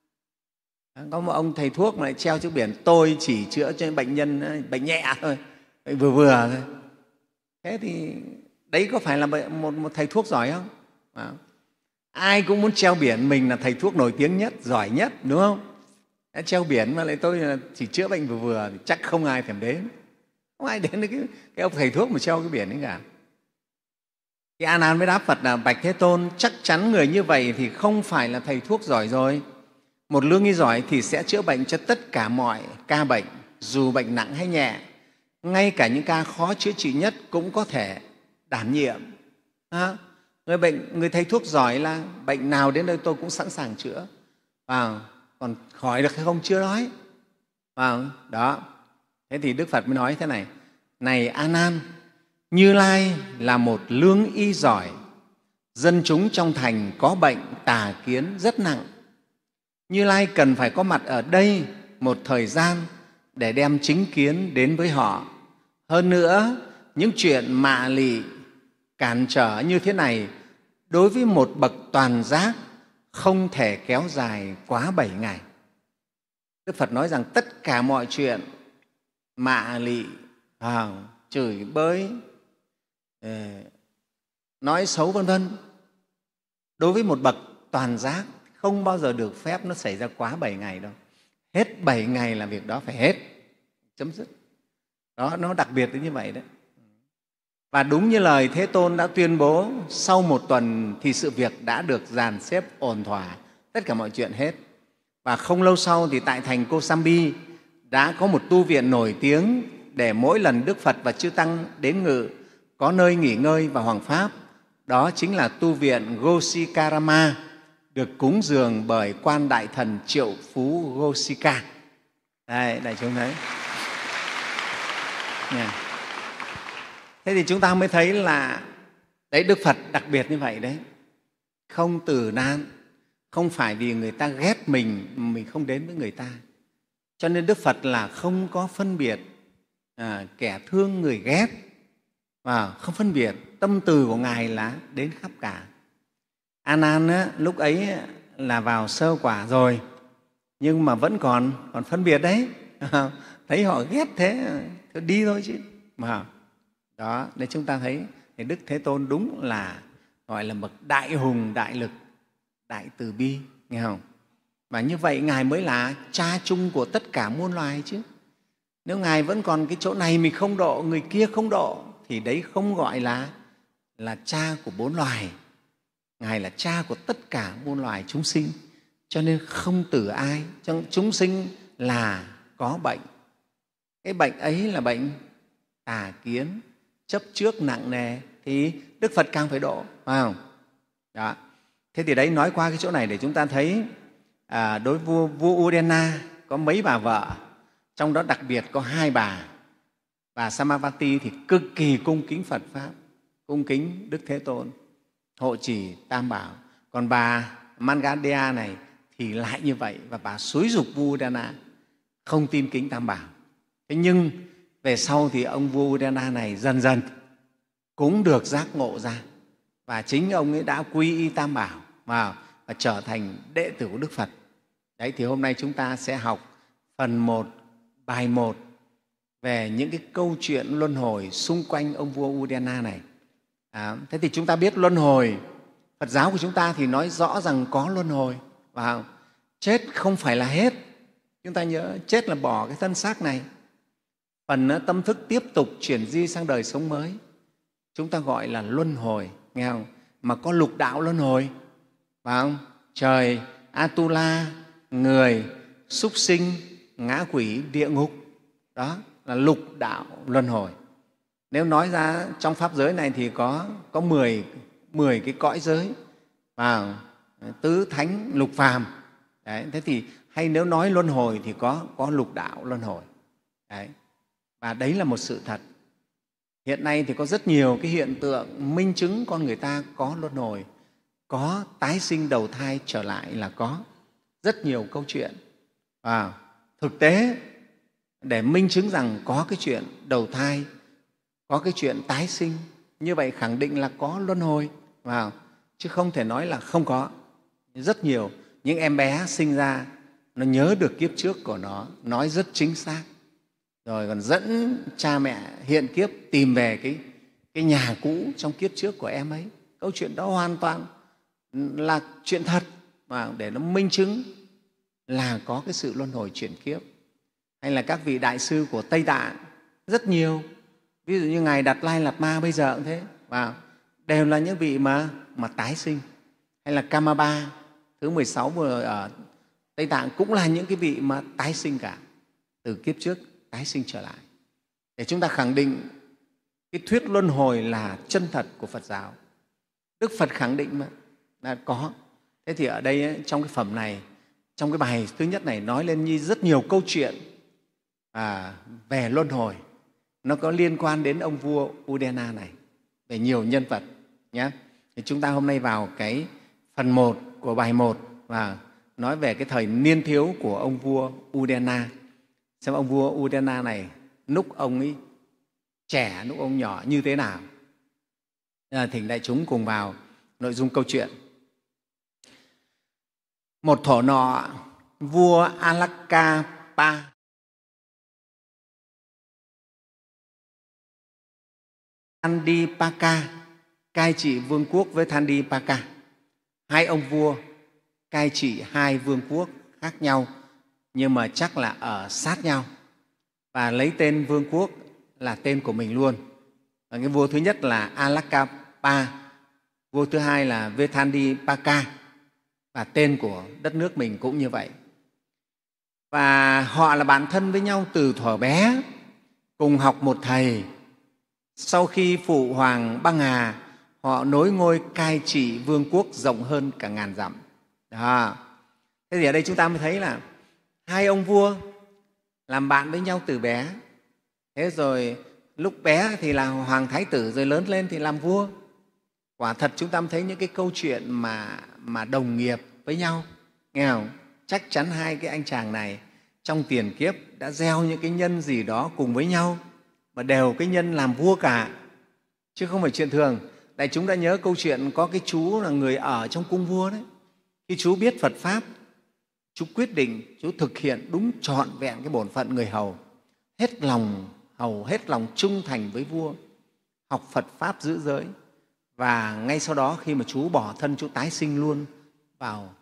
Speaker 4: Có một ông thầy thuốc mà lại treo trước biển: tôi chỉ chữa cho bệnh nhân bệnh nhẹ thôi, vừa vừa thôi. Thế thì đấy có phải là một, một thầy thuốc giỏi không? À, ai cũng muốn treo biển mình là thầy thuốc nổi tiếng nhất, giỏi nhất, đúng không? Đã treo biển mà lại tôi chỉ chữa bệnh vừa vừa thì chắc không ai thèm đến. Không ai đến cái, cái ông thầy thuốc mà treo cái biển ấy cả. Thì A Nan mới đáp Phật là: bạch Thế Tôn, chắc chắn người như vậy thì không phải là thầy thuốc giỏi rồi. Một lương y giỏi thì sẽ chữa bệnh cho tất cả mọi ca bệnh, dù bệnh nặng hay nhẹ. Ngay cả những ca khó chữa trị nhất cũng có thể đảm nhiệm. À, người, bệnh, người thầy thuốc giỏi là bệnh nào đến đây tôi cũng sẵn sàng chữa. À, còn khỏi được hay không chưa nói. À, đó. Thế thì Đức Phật mới nói thế này: này A Nan, Như Lai là một lương y giỏi. Dân chúng trong thành có bệnh tà kiến rất nặng. Như Lai cần phải có mặt ở đây một thời gian để đem chính kiến đến với họ. Hơn nữa, những chuyện mạ lị, cản trở như thế này đối với một bậc toàn giác không thể kéo dài quá bảy ngày. Đức Phật nói rằng tất cả mọi chuyện mạ lị, à, chửi bới, nói xấu vân vân đối với một bậc toàn giác không bao giờ được phép nó xảy ra quá bảy ngày đâu. Hết bảy ngày là việc đó phải hết, chấm dứt. Đó, nó đặc biệt đến như vậy đấy. Và đúng như lời Thế Tôn đã tuyên bố, sau một tuần thì sự việc đã được dàn xếp ổn thỏa, tất cả mọi chuyện hết. Và không lâu sau thì tại thành Kosambi đã có một tu viện nổi tiếng để mỗi lần Đức Phật và Chư Tăng đến ngự có nơi nghỉ ngơi và hoằng pháp. Đó chính là tu viện Gosikarama, được cúng dường bởi quan đại thần Triệu Phú Gosika. Đây, đại chúng thấy. Yeah. Thế thì chúng ta mới thấy là đấy, Đức Phật đặc biệt như vậy đấy, không từ nan, không phải vì người ta ghét mình mình không đến với người ta. Cho nên Đức Phật là không có phân biệt à, kẻ thương người ghét, và không phân biệt, tâm từ của Ngài là đến khắp cả. A Nan á, lúc ấy là vào sơ quả rồi, nhưng mà vẫn còn còn phân biệt đấy. Thấy họ ghét thế thì đi thôi chứ. Mà đó, để chúng ta thấy thì Đức Thế Tôn đúng là gọi là bậc đại hùng, đại lực, đại từ bi, nghe không? Và như vậy Ngài mới là cha chung của tất cả muôn loài chứ. Nếu Ngài vẫn còn cái chỗ này mình không độ, người kia không độ, thì đấy không gọi là, là cha của bốn loài. Ngài là cha của tất cả muôn loài chúng sinh, cho nên không tử ai. Chúng sinh là có bệnh. Cái bệnh ấy là bệnh tà kiến, chấp trước nặng nề, thì Đức Phật càng phải độ, phải không? Đó. Thế thì đấy, nói qua cái chỗ này để chúng ta thấy à, đối với vua, vua Udena có mấy bà vợ, trong đó đặc biệt có hai bà. Bà Samavati thì cực kỳ cung kính Phật Pháp, cung kính Đức Thế Tôn, hộ trì Tam Bảo. Còn bà Mangadea này thì lại như vậy, và bà xúi giục vua Udena không tin kính Tam Bảo. Thế nhưng về sau thì ông vua Udena này dần dần cũng được giác ngộ ra, và chính ông ấy đã quy y Tam Bảo và, và trở thành đệ tử của Đức Phật. Đấy, thì hôm nay chúng ta sẽ học phần một, bài một về những cái câu chuyện luân hồi xung quanh ông vua Udena này. À, thế thì chúng ta biết luân hồi, Phật giáo của chúng ta thì nói rõ rằng có luân hồi, và chết không phải là hết. Chúng ta nhớ, chết là bỏ cái thân xác này, phần tâm thức tiếp tục chuyển di sang đời sống mới, chúng ta gọi là luân hồi, nghe không? Mà có lục đạo luân hồi, phải không? Trời, Atula, người, súc sinh, ngã quỷ, địa ngục, đó là lục đạo luân hồi. Nếu nói ra trong pháp giới này thì có có mười, mười cái cõi giới, và tứ thánh lục phàm. Đấy, thế thì hay nếu nói luân hồi thì có có lục đạo luân hồi. Đấy. Và đấy là một sự thật. Hiện nay thì có rất nhiều cái hiện tượng minh chứng con người ta có luân hồi, có tái sinh đầu thai trở lại, là có rất nhiều câu chuyện. Và thực tế để minh chứng rằng có cái chuyện đầu thai, có cái chuyện tái sinh, như vậy khẳng định là có luân hồi, vào chứ không thể nói là không có. Rất nhiều những em bé sinh ra nó nhớ được kiếp trước của nó, nói rất chính xác, rồi còn dẫn cha mẹ hiện kiếp tìm về cái, cái nhà cũ trong kiếp trước của em ấy. Câu chuyện đó hoàn toàn là chuyện thật, mà để nó minh chứng là có cái sự luân hồi chuyển kiếp. Hay là các vị đại sư của Tây Tạng rất nhiều, ví dụ như Ngài Đạt Lai Lạt Ma bây giờ cũng thế, và đều là những vị mà, mà tái sinh. Hay là Kamaba thứ mười sáu vừa ở Tây Tạng cũng là những cái vị mà tái sinh cả, từ kiếp trước tái sinh trở lại, để chúng ta khẳng định cái thuyết luân hồi là chân thật của Phật giáo. Đức Phật khẳng định mà là có. Thế thì ở đây trong cái phẩm này, trong cái bài thứ nhất này nói lên như rất nhiều câu chuyện à, về luân hồi, nó có liên quan đến ông vua Udena này, về nhiều nhân vật nhé. Thì chúng ta hôm nay vào cái phần một của bài một, và nói về cái thời niên thiếu của ông vua Udena. Xem ông vua Udena này lúc ông ấy trẻ, lúc ông nhỏ như thế nào. À, thỉnh đại chúng cùng vào nội dung câu chuyện. Một thổ nọ, vua Alakapa Thandipaka cai trị vương quốc với Thandipaka. Hai ông vua cai trị hai vương quốc khác nhau, nhưng mà chắc là ở sát nhau, và lấy tên vương quốc là tên của mình luôn. Và cái vua thứ nhất là Alakapa, vua thứ hai là Vethandipaka, và tên của đất nước mình cũng như vậy. Và họ là bạn thân với nhau từ thuở bé, cùng học một thầy. Sau khi phụ hoàng Băng Hà, họ nối ngôi cai trị vương quốc rộng hơn cả ngàn dặm. Đó. Thế thì ở đây chúng ta mới thấy là hai ông vua làm bạn với nhau từ bé. Thế rồi lúc bé thì là hoàng thái tử, rồi lớn lên thì làm vua. Quả thật chúng ta mới thấy những cái câu chuyện mà, mà đồng nghiệp với nhau, nghe không? Chắc chắn hai cái anh chàng này trong tiền kiếp đã gieo những cái nhân gì đó cùng với nhau, mà đều cái nhân làm vua cả, chứ không phải chuyện thường. Đại chúng đã nhớ câu chuyện có cái chú là người ở trong cung vua đấy. Khi chú biết Phật Pháp, chú quyết định chú thực hiện đúng trọn vẹn cái bổn phận người hầu, hết lòng hầu, hết lòng trung thành với vua, học Phật Pháp giữ giới. Và ngay sau đó khi mà chú bỏ thân, chú tái sinh luôn vào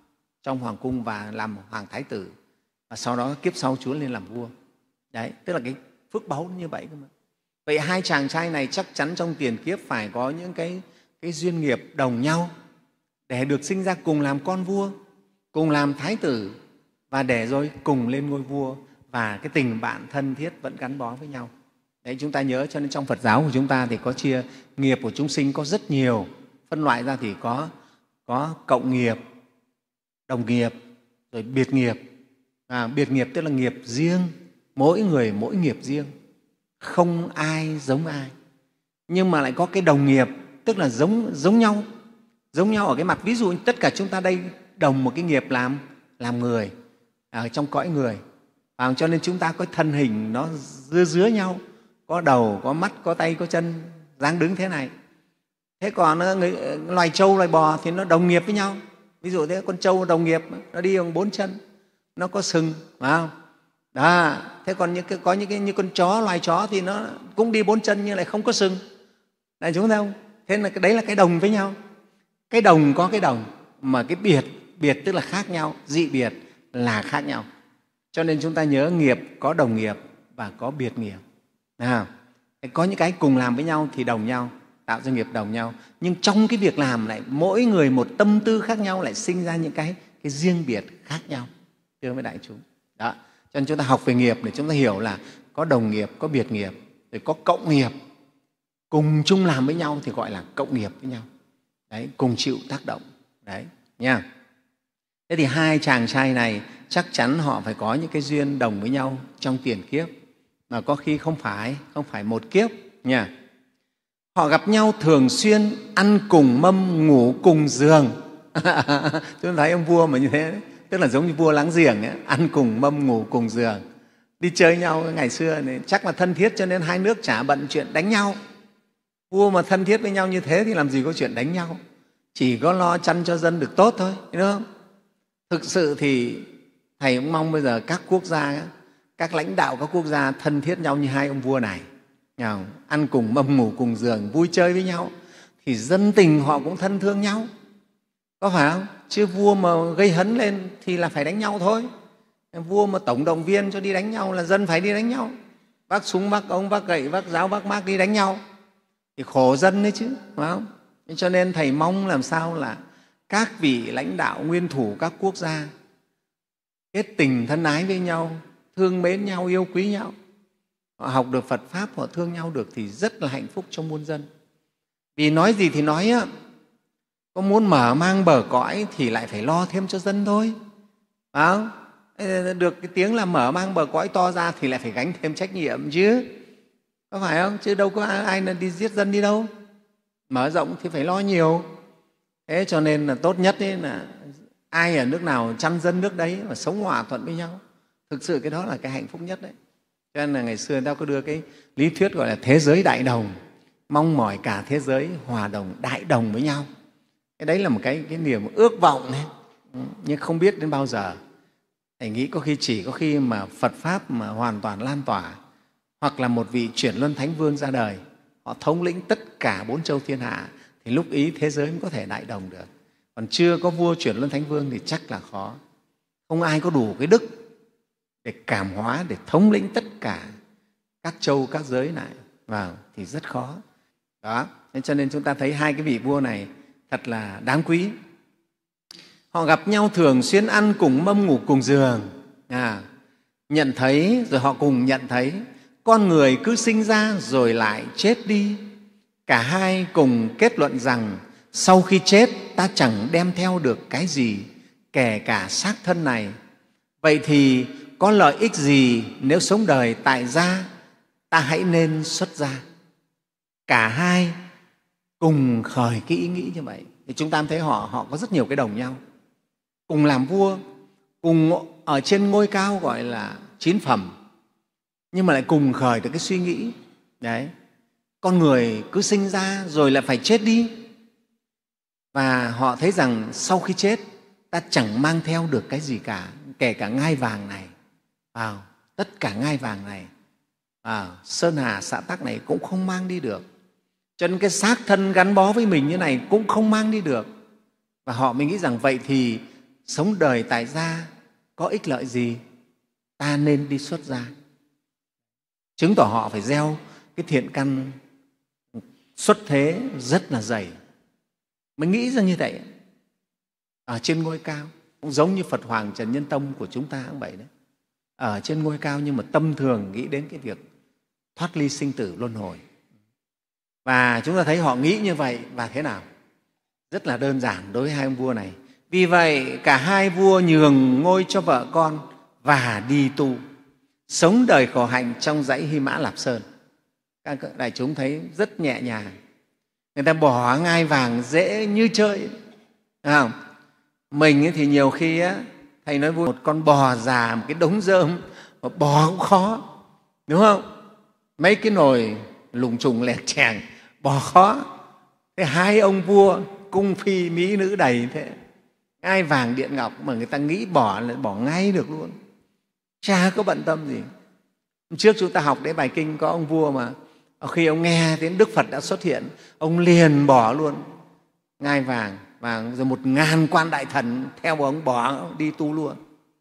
Speaker 4: trong hoàng cung và làm hoàng thái tử, và sau đó kiếp sau Chúa lên làm vua. Đấy, tức là cái phước báu như vậy cơ mà. Vậy hai chàng trai này chắc chắn trong tiền kiếp phải có những cái, cái duyên nghiệp đồng nhau để được sinh ra cùng làm con vua, cùng làm thái tử, và để rồi cùng lên ngôi vua, và cái tình bạn thân thiết vẫn gắn bó với nhau. Đấy, chúng ta nhớ, cho nên trong Phật giáo của chúng ta thì có chia nghiệp của chúng sinh có rất nhiều, phân loại ra thì có, có cộng nghiệp, đồng nghiệp, rồi biệt nghiệp. À, biệt nghiệp tức là nghiệp riêng, mỗi người mỗi nghiệp riêng, không ai giống ai. Nhưng mà lại có cái đồng nghiệp, tức là giống, giống nhau, giống nhau ở cái mặt, ví dụ tất cả chúng ta đây đồng một cái nghiệp làm, làm người, ở trong cõi người. À, cho nên chúng ta có thân hình nó dưa dứa nhau, có đầu, có mắt, có tay, có chân, dáng đứng thế này. Thế còn người, loài trâu, loài bò thì nó đồng nghiệp với nhau. Ví dụ thế, con trâu đồng nghiệp, nó đi bằng bốn chân, nó có sừng, phải không? Đó. Thế còn những cái, có những cái như con chó, loài chó thì nó cũng đi bốn chân nhưng lại không có sừng. Này chúng thấy không? Thế là cái đấy là cái đồng với nhau. Cái đồng có cái đồng, mà cái biệt, biệt tức là khác nhau, dị biệt là khác nhau. Cho nên chúng ta nhớ nghiệp có đồng nghiệp và có biệt nghiệp. À, có những cái cùng làm với nhau thì đồng nhau, tạo ra nghiệp đồng nhau. Nhưng trong cái việc làm lại mỗi người một tâm tư khác nhau, lại sinh ra những cái, cái riêng biệt khác nhau. Thưa với đại chúng. Đó. Cho nên chúng ta học về nghiệp để chúng ta hiểu là có đồng nghiệp, có biệt nghiệp, rồi có cộng nghiệp. Cùng chung làm với nhau thì gọi là cộng nghiệp với nhau. Đấy, cùng chịu tác động. Đấy, nha. Thế thì hai chàng trai này chắc chắn họ phải có những cái duyên đồng với nhau trong tiền kiếp, mà có khi không phải, không phải một kiếp nha. Họ gặp nhau thường xuyên, ăn cùng mâm, ngủ cùng giường. Chúng ta thấy ông vua mà như thế đấy, tức là giống như vua láng giềng ấy, ăn cùng mâm, ngủ cùng giường. Đi chơi nhau ngày xưa này, chắc là thân thiết cho nên hai nước chả bận chuyện đánh nhau. Vua mà thân thiết với nhau như thế thì làm gì có chuyện đánh nhau, chỉ có lo chăn cho dân được tốt thôi, đúng không? Thực sự thì Thầy cũng mong bây giờ các quốc gia, các lãnh đạo các quốc gia thân thiết nhau như hai ông vua này, ăn cùng mâm, ngủ cùng giường, vui chơi với nhau, thì dân tình họ cũng thân thương nhau, có phải không? Chứ vua mà gây hấn lên thì là phải đánh nhau thôi. Vua mà tổng động viên cho đi đánh nhau là dân phải đi đánh nhau, vác súng, vác ống, vác gậy, vác giáo, vác mác đi đánh nhau thì khổ dân đấy chứ, phải không? Cho nên Thầy mong làm sao là các vị lãnh đạo nguyên thủ các quốc gia kết tình thân ái với nhau, thương mến nhau, yêu quý nhau. Họ học được Phật Pháp, họ thương nhau được thì rất là hạnh phúc trong muôn dân. Vì nói gì thì nói á, có muốn mở mang bờ cõi thì lại phải lo thêm cho dân thôi, phải không? Được cái tiếng là mở mang bờ cõi to ra thì lại phải gánh thêm trách nhiệm chứ, có phải không? Chứ đâu có ai là đi giết dân đi đâu. Mở rộng thì phải lo nhiều. Thế cho nên là tốt nhất ấy là ai ở nước nào chăn dân nước đấy mà sống hòa thuận với nhau. Thực sự cái đó là cái hạnh phúc nhất đấy. Cho nên là ngày xưa người ta có đưa cái lý thuyết gọi là thế giới đại đồng, mong mỏi cả thế giới hòa đồng, đại đồng với nhau. Cái đấy là một cái, cái niềm ước vọng đấy, nhưng không biết đến bao giờ. Thầy nghĩ có khi chỉ có khi mà Phật Pháp mà hoàn toàn lan tỏa, hoặc là một vị chuyển luân thánh vương ra đời, họ thống lĩnh tất cả bốn châu thiên hạ, thì lúc ý thế giới mới có thể đại đồng được. Còn chưa có vua chuyển luân thánh vương thì chắc là khó. Không ai có đủ cái đức để cảm hóa, để thống lĩnh tất cả các châu, các giới này vào thì rất khó. Đó. Nên cho nên chúng ta thấy hai cái vị vua này thật là đáng quý. Họ gặp nhau thường xuyên, ăn cùng mâm, ngủ cùng giường. À, nhận thấy, rồi họ cùng nhận thấy con người cứ sinh ra rồi lại chết đi. Cả hai cùng kết luận rằng sau khi chết ta chẳng đem theo được cái gì, kể cả xác thân này. Vậy thì có lợi ích gì nếu sống đời tại gia, ta hãy nên xuất gia. Cả hai cùng khởi cái ý nghĩ như vậy. Thì chúng ta thấy họ họ có rất nhiều cái đồng nhau. Cùng làm vua, cùng ở trên ngôi cao gọi là chín phẩm, nhưng mà lại cùng khởi được cái suy nghĩ đấy, con người cứ sinh ra rồi lại phải chết đi. Và họ thấy rằng sau khi chết ta chẳng mang theo được cái gì cả, kể cả ngai vàng này, vào tất cả ngai vàng này, à, sơn hà xã tắc này cũng không mang đi được. Cho nên cái xác thân gắn bó với mình như này cũng không mang đi được. Và họ mới nghĩ rằng vậy thì sống đời tại gia có ích lợi gì, ta nên đi xuất gia. Chứng tỏ họ phải gieo cái thiện căn xuất thế rất là dày. Mình nghĩ ra như vậy. Ở trên ngôi cao cũng giống như Phật Hoàng Trần Nhân Tông của chúng ta cũng vậy đấy. Ở trên ngôi cao nhưng mà tâm thường nghĩ đến cái việc thoát ly sinh tử luân hồi. Và chúng ta thấy họ nghĩ như vậy và thế nào? Rất là đơn giản đối với hai ông vua này. Vì vậy cả hai vua nhường ngôi cho vợ con và đi tu, sống đời khổ hạnh trong dãy Hy Mã Lạp Sơn. Các đại chúng thấy rất nhẹ nhàng. Người ta bỏ ngai vàng dễ như chơi. Đúng không? Mình thì nhiều khi á, thầy nói vui, một con bò già, một cái đống rơm, mà bò cũng khó, đúng không? Mấy cái nồi lùng trùng lẹt chèng, bò khó. Thế hai ông vua cung phi mỹ nữ đầy thế, ngai vàng điện ngọc mà người ta nghĩ bỏ là bỏ ngay được luôn, chả có bận tâm gì. Trước chúng ta học đấy bài kinh có ông vua mà khi ông nghe đến Đức Phật đã xuất hiện, ông liền bỏ luôn ngai vàng và rồi một ngàn quan đại thần theo ông bỏ đi tu luôn.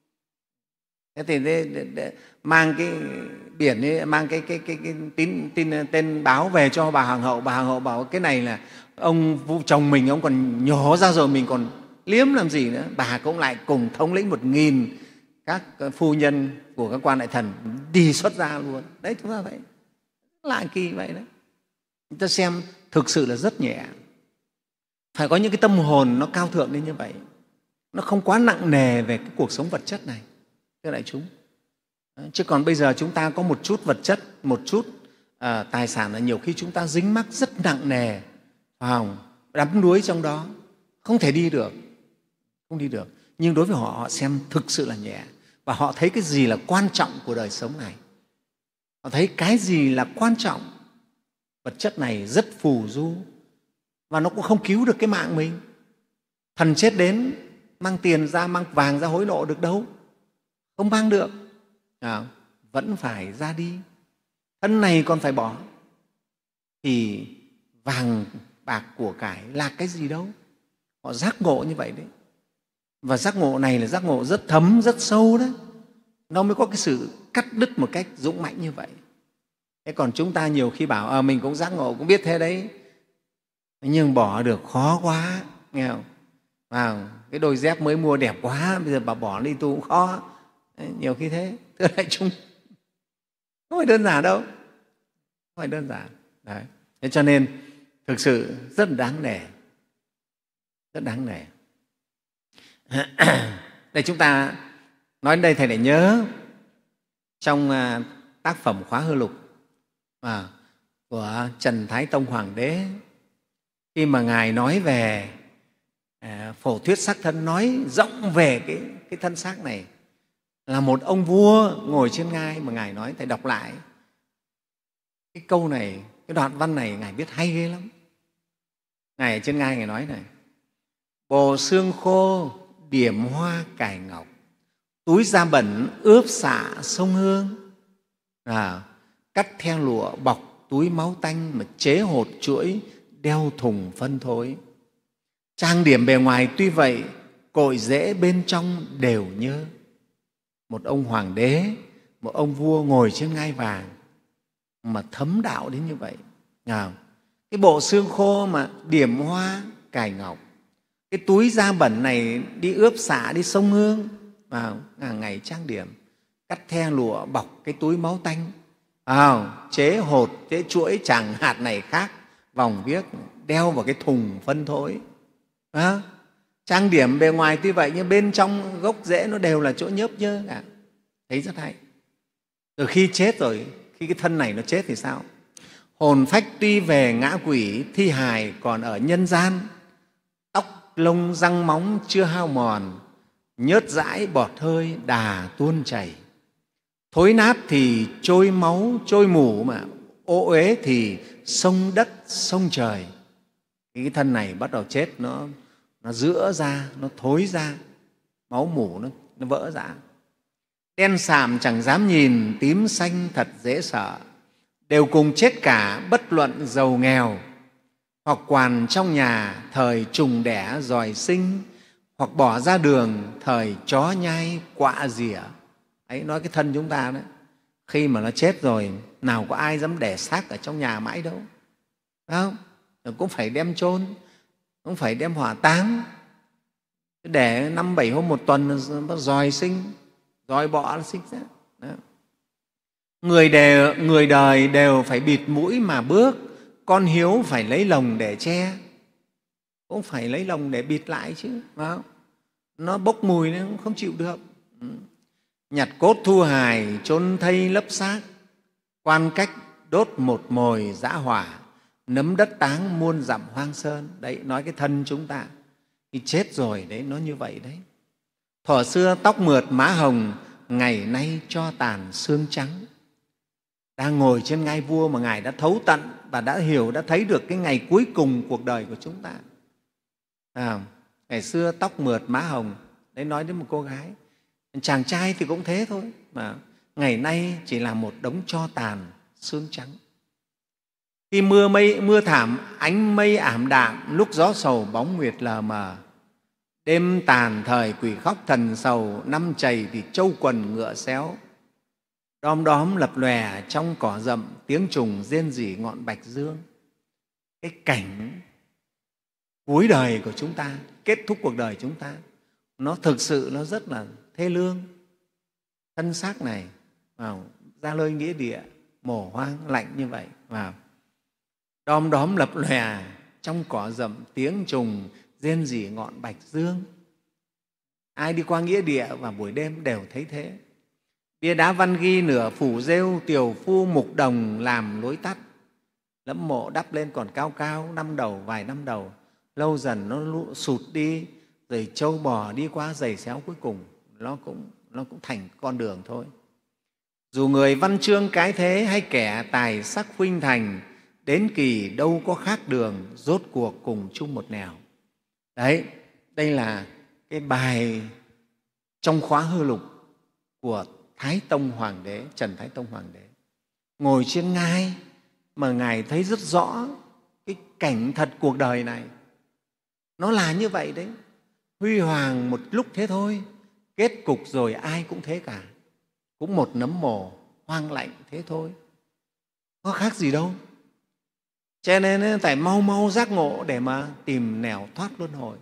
Speaker 4: Thế thì để, để, để mang cái biển ấy, mang cái, cái, cái, cái tín, tin, tên báo về cho bà hoàng hậu. Bà hoàng hậu bảo cái này là ông chồng mình, ông còn nhổ ra rồi, mình còn liếm làm gì nữa. Bà cũng lại cùng thống lĩnh một nghìn các phu nhân của các quan đại thần đi xuất gia luôn. Đấy, chúng ta thấy lạ kỳ vậy đấy. Chúng ta xem thực sự là rất nhẹ. Phải có những cái tâm hồn nó cao thượng đến như vậy, nó không quá nặng nề về cái cuộc sống vật chất này, thưa đại chúng. Chứ còn bây giờ chúng ta có một chút vật chất, một chút à, tài sản là nhiều khi chúng ta dính mắc rất nặng nề, phải không? Đắm đuối trong đó, không thể đi được, không đi được. Nhưng đối với họ, họ xem thực sự là nhẹ và họ thấy cái gì là quan trọng của đời sống này. Họ thấy cái gì là quan trọng. Vật chất này rất phù du và nó cũng không cứu được cái mạng mình. Thần chết đến mang tiền ra, mang vàng ra hối lộ được đâu, không mang được. À, vẫn phải ra đi, thân này còn phải bỏ, thì vàng bạc của cải là cái gì đâu. Họ giác ngộ như vậy đấy. Và giác ngộ này là giác ngộ rất thấm, rất sâu đấy. Nó mới có cái sự cắt đứt một cách dũng mãnh như vậy. Thế còn chúng ta nhiều khi bảo à, mình cũng giác ngộ, cũng biết thế đấy, nhưng bỏ được khó quá, nghe không? À, cái đôi dép mới mua đẹp quá, bây giờ bảo bỏ đi tu cũng khó. Đấy, nhiều khi thế, thưa đại chúng, không phải đơn giản đâu, không phải đơn giản. Đấy. Thế cho nên thực sự rất đáng nể, rất đáng nể. Đây chúng ta nói đến đây, thầy để nhớ trong tác phẩm Khóa Hư Lục à, của Trần Thái Tông Hoàng đế, khi mà ngài nói về à, phổ thuyết sắc thân, nói rộng về cái, cái thân xác này, là một ông vua ngồi trên ngai mà ngài nói, thầy đọc lại cái câu này, cái đoạn văn này ngài viết hay ghê lắm. Ngài ở trên ngai ngài nói này: bồ xương khô điểm hoa cài ngọc, túi da bẩn ướp xạ sông hương, à, cắt the lụa bọc túi máu tanh, mà chế hột chuỗi đeo thùng phân thối. Trang điểm bề ngoài tuy vậy, cội rễ bên trong đều nhơ. Một ông hoàng đế, một ông vua ngồi trên ngai vàng mà thấm đạo đến như vậy. À, cái bộ xương khô mà điểm hoa cài ngọc, cái túi da bẩn này đi ướp xả, đi sông hương, vào hàng ngày trang điểm, cắt the lụa bọc cái túi máu tanh, à, chế hột, chế chuỗi chẳng hạt này khác, vòng viếc đeo vào cái thùng phân thối. À, trang điểm bề ngoài tuy vậy nhưng bên trong gốc rễ nó đều là chỗ nhớp nhơ cả. Thấy rất hay. Rồi khi chết rồi, khi cái thân này nó chết thì sao? Hồn phách tuy về ngã quỷ, thi hài còn ở nhân gian, tóc lông răng móng chưa hao mòn, nhớt dãi bọt hơi đà tuôn chảy. Thối nát thì trôi máu trôi mủ, mà ô uế thì sông đất sông trời. Cái thân này bắt đầu chết, nó nó rữa ra, nó thối ra, máu mủ nó, nó vỡ ra. Đen sạm chẳng dám nhìn, tím xanh thật dễ sợ, đều cùng chết cả bất luận giàu nghèo. Hoặc quản trong nhà thời trùng đẻ giòi sinh, hoặc bỏ ra đường thời chó nhai quạ rỉa. Ấy, nói cái thân chúng ta đấy, khi mà nó chết rồi nào có ai dám để xác ở trong nhà mãi đâu, phải không? Rồi cũng phải đem chôn, cũng phải đem hỏa táng, để năm bảy hôm một tuần giòi sinh, giòi bọ nó sinh ra. Đó. Người, đều, người đời đều phải bịt mũi mà bước, con hiếu phải lấy lồng để che, cũng phải lấy lồng để bịt lại chứ, phải không? Nó bốc mùi nó cũng không chịu được. Nhặt cốt thu hài, chôn thây lấp xác, quan cách đốt một mồi dã hỏa, nấm đất táng muôn dặm hoang sơn. Đấy, nói cái thân chúng ta khi chết rồi đấy, nó như vậy đấy. Thuở xưa tóc mượt má hồng, ngày nay cho tàn xương trắng. Đang ngồi trên ngai vua mà Ngài đã thấu tận và đã hiểu, đã thấy được cái ngày cuối cùng cuộc đời của chúng ta. À, ngày xưa tóc mượt má hồng, đấy nói đến một cô gái. Chàng trai thì cũng thế thôi, mà ngày nay chỉ là một đống tro tàn xương trắng. Khi mưa mây mưa thảm, ánh mây ảm đạm, lúc gió sầu bóng nguyệt lờ mờ, đêm tàn thời quỷ khóc thần sầu, năm chày thì trâu quần ngựa xéo, đom đóm lập lòe trong cỏ rậm, tiếng trùng rên rỉ ngọn bạch dương. Cái cảnh cuối đời của chúng ta, kết thúc cuộc đời chúng ta, nó thực sự nó rất là thê lương. Thân xác này vào ra lơi nghĩa địa, mồ hoang lạnh như vậy, vào đom đóm lập lòe trong cỏ rậm, tiếng trùng rên rỉ ngọn bạch dương. Ai đi qua nghĩa địa vào buổi đêm đều thấy thế. Bia đá văn ghi nửa phủ rêu, tiểu phu mục đồng làm lối tắt. Lẫm mộ đắp lên còn cao cao, năm đầu vài năm đầu, lâu dần nó sụt đi, rồi trâu bò đi qua giày xéo, cuối cùng nó cũng, nó cũng thành con đường thôi. Dù người văn chương cái thế hay kẻ tài sắc khuynh thành, đến kỳ đâu có khác đường, rốt cuộc cùng chung một nẻo. Đấy, đây là cái bài trong khóa hư lục của Thái Tông Hoàng đế, Trần Thái Tông Hoàng đế. Ngồi trên ngai mà Ngài thấy rất rõ cái cảnh thật cuộc đời này. Nó là như vậy đấy, huy hoàng một lúc thế thôi, kết cục rồi ai cũng thế cả, cũng một nấm mồ hoang lạnh thế thôi, có khác gì đâu. Cho nên phải mau mau giác ngộ để mà tìm nẻo thoát luân hồi.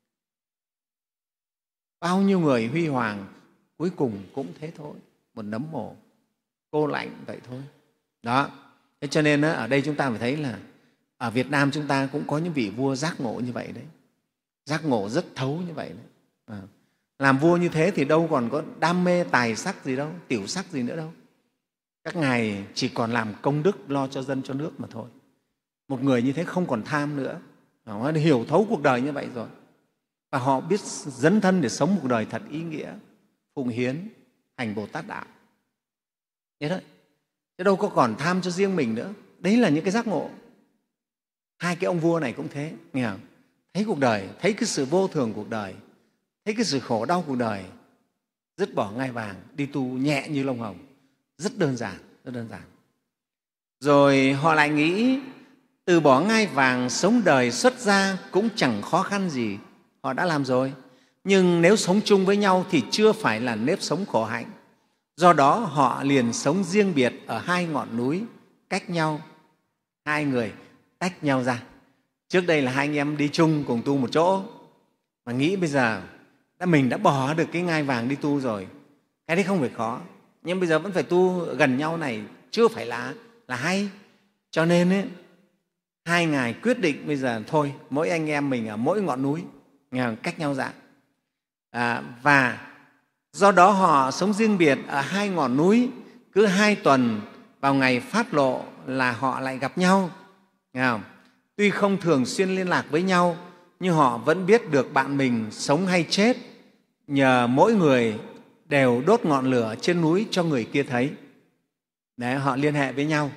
Speaker 4: Bao nhiêu người huy hoàng cuối cùng cũng thế thôi, một nấm mồ cô lạnh vậy thôi. Đó, thế cho nên ở đây chúng ta phải thấy là ở Việt Nam chúng ta cũng có những vị vua giác ngộ như vậy đấy, giác ngộ rất thấu như vậy đấy. À, làm vua như thế thì đâu còn có đam mê tài sắc gì đâu, tiểu sắc gì nữa đâu. Các ngài chỉ còn làm công đức lo cho dân cho nước mà thôi. Một người như thế không còn tham nữa, họ hiểu thấu cuộc đời như vậy rồi, và họ biết dấn thân để sống một cuộc đời thật ý nghĩa, phụng hiến, hành Bồ Tát đạo. Thế đấy, chứ đâu có còn tham cho riêng mình nữa. Đấy là những cái giác ngộ. Hai cái ông vua này cũng thế, nghe không? Thấy cuộc đời, thấy cái sự vô thường cuộc đời, thấy cái sự khổ đau cuộc đời, dứt bỏ ngai vàng, đi tu nhẹ như lông hồng, rất đơn giản, rất đơn giản. Rồi họ lại nghĩ từ bỏ ngai vàng, sống đời xuất gia cũng chẳng khó khăn gì, họ đã làm rồi. Nhưng nếu sống chung với nhau thì chưa phải là nếp sống khổ hạnh. Do đó họ liền sống riêng biệt ở hai ngọn núi cách nhau, hai người tách nhau ra. Trước đây là hai anh em đi chung cùng tu một chỗ, mà nghĩ bây giờ đã mình đã bỏ được cái ngai vàng đi tu rồi, cái đấy không phải khó, nhưng bây giờ vẫn phải tu gần nhau này chưa phải là, là hay. Cho nên ấy, hai ngài quyết định bây giờ thôi, mỗi anh em mình ở mỗi ngọn núi, cách nhau ra. À, và do đó họ sống riêng biệt ở hai ngọn núi, cứ hai tuần vào ngày phát lộ là họ lại gặp nhau. Nghe không? Tuy không thường xuyên liên lạc với nhau, nhưng họ vẫn biết được bạn mình sống hay chết, nhờ mỗi người đều đốt ngọn lửa trên núi cho người kia thấy. Đấy, họ liên hệ với nhau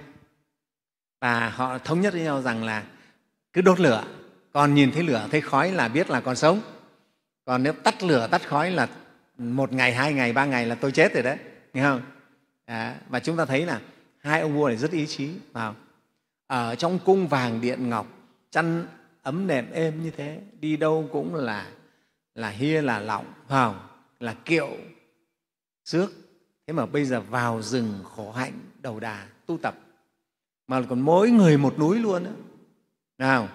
Speaker 4: và họ thống nhất với nhau rằng là cứ đốt lửa, còn nhìn thấy lửa, thấy khói là biết là còn sống. Còn nếu tắt lửa, tắt khói là một ngày, hai ngày, ba ngày là tôi chết rồi đấy, nghe không? Đó. Và chúng ta thấy là hai ông vua này rất ý chí. Vào ở trong cung vàng điện ngọc, chăn ấm nệm êm như thế, đi đâu cũng là là hia, là lọng, vào là kiệu, xước. Thế mà bây giờ vào rừng khổ hạnh đầu đà tu tập, mà còn mỗi người một núi luôn đó. Nào,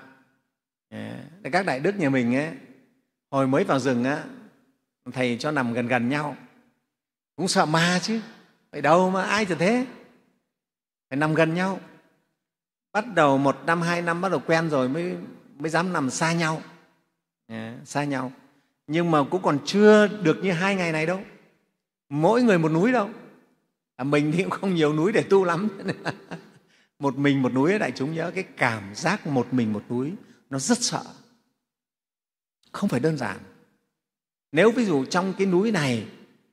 Speaker 4: các đại đức nhà mình ấy, hồi mới vào rừng á, thầy cho nằm gần gần nhau, cũng sợ ma chứ, phải đâu mà ai chả thế, phải nằm gần nhau. Bắt đầu một năm hai năm bắt đầu quen rồi mới mới dám nằm xa nhau, à, xa nhau. Nhưng mà cũng còn chưa được như hai ngày này đâu, mỗi người một núi đâu. À, mình thì cũng không nhiều núi để tu lắm. Một mình một núi, đại chúng nhớ cái cảm giác một mình một núi nó rất sợ, không phải đơn giản. Nếu ví dụ trong cái núi này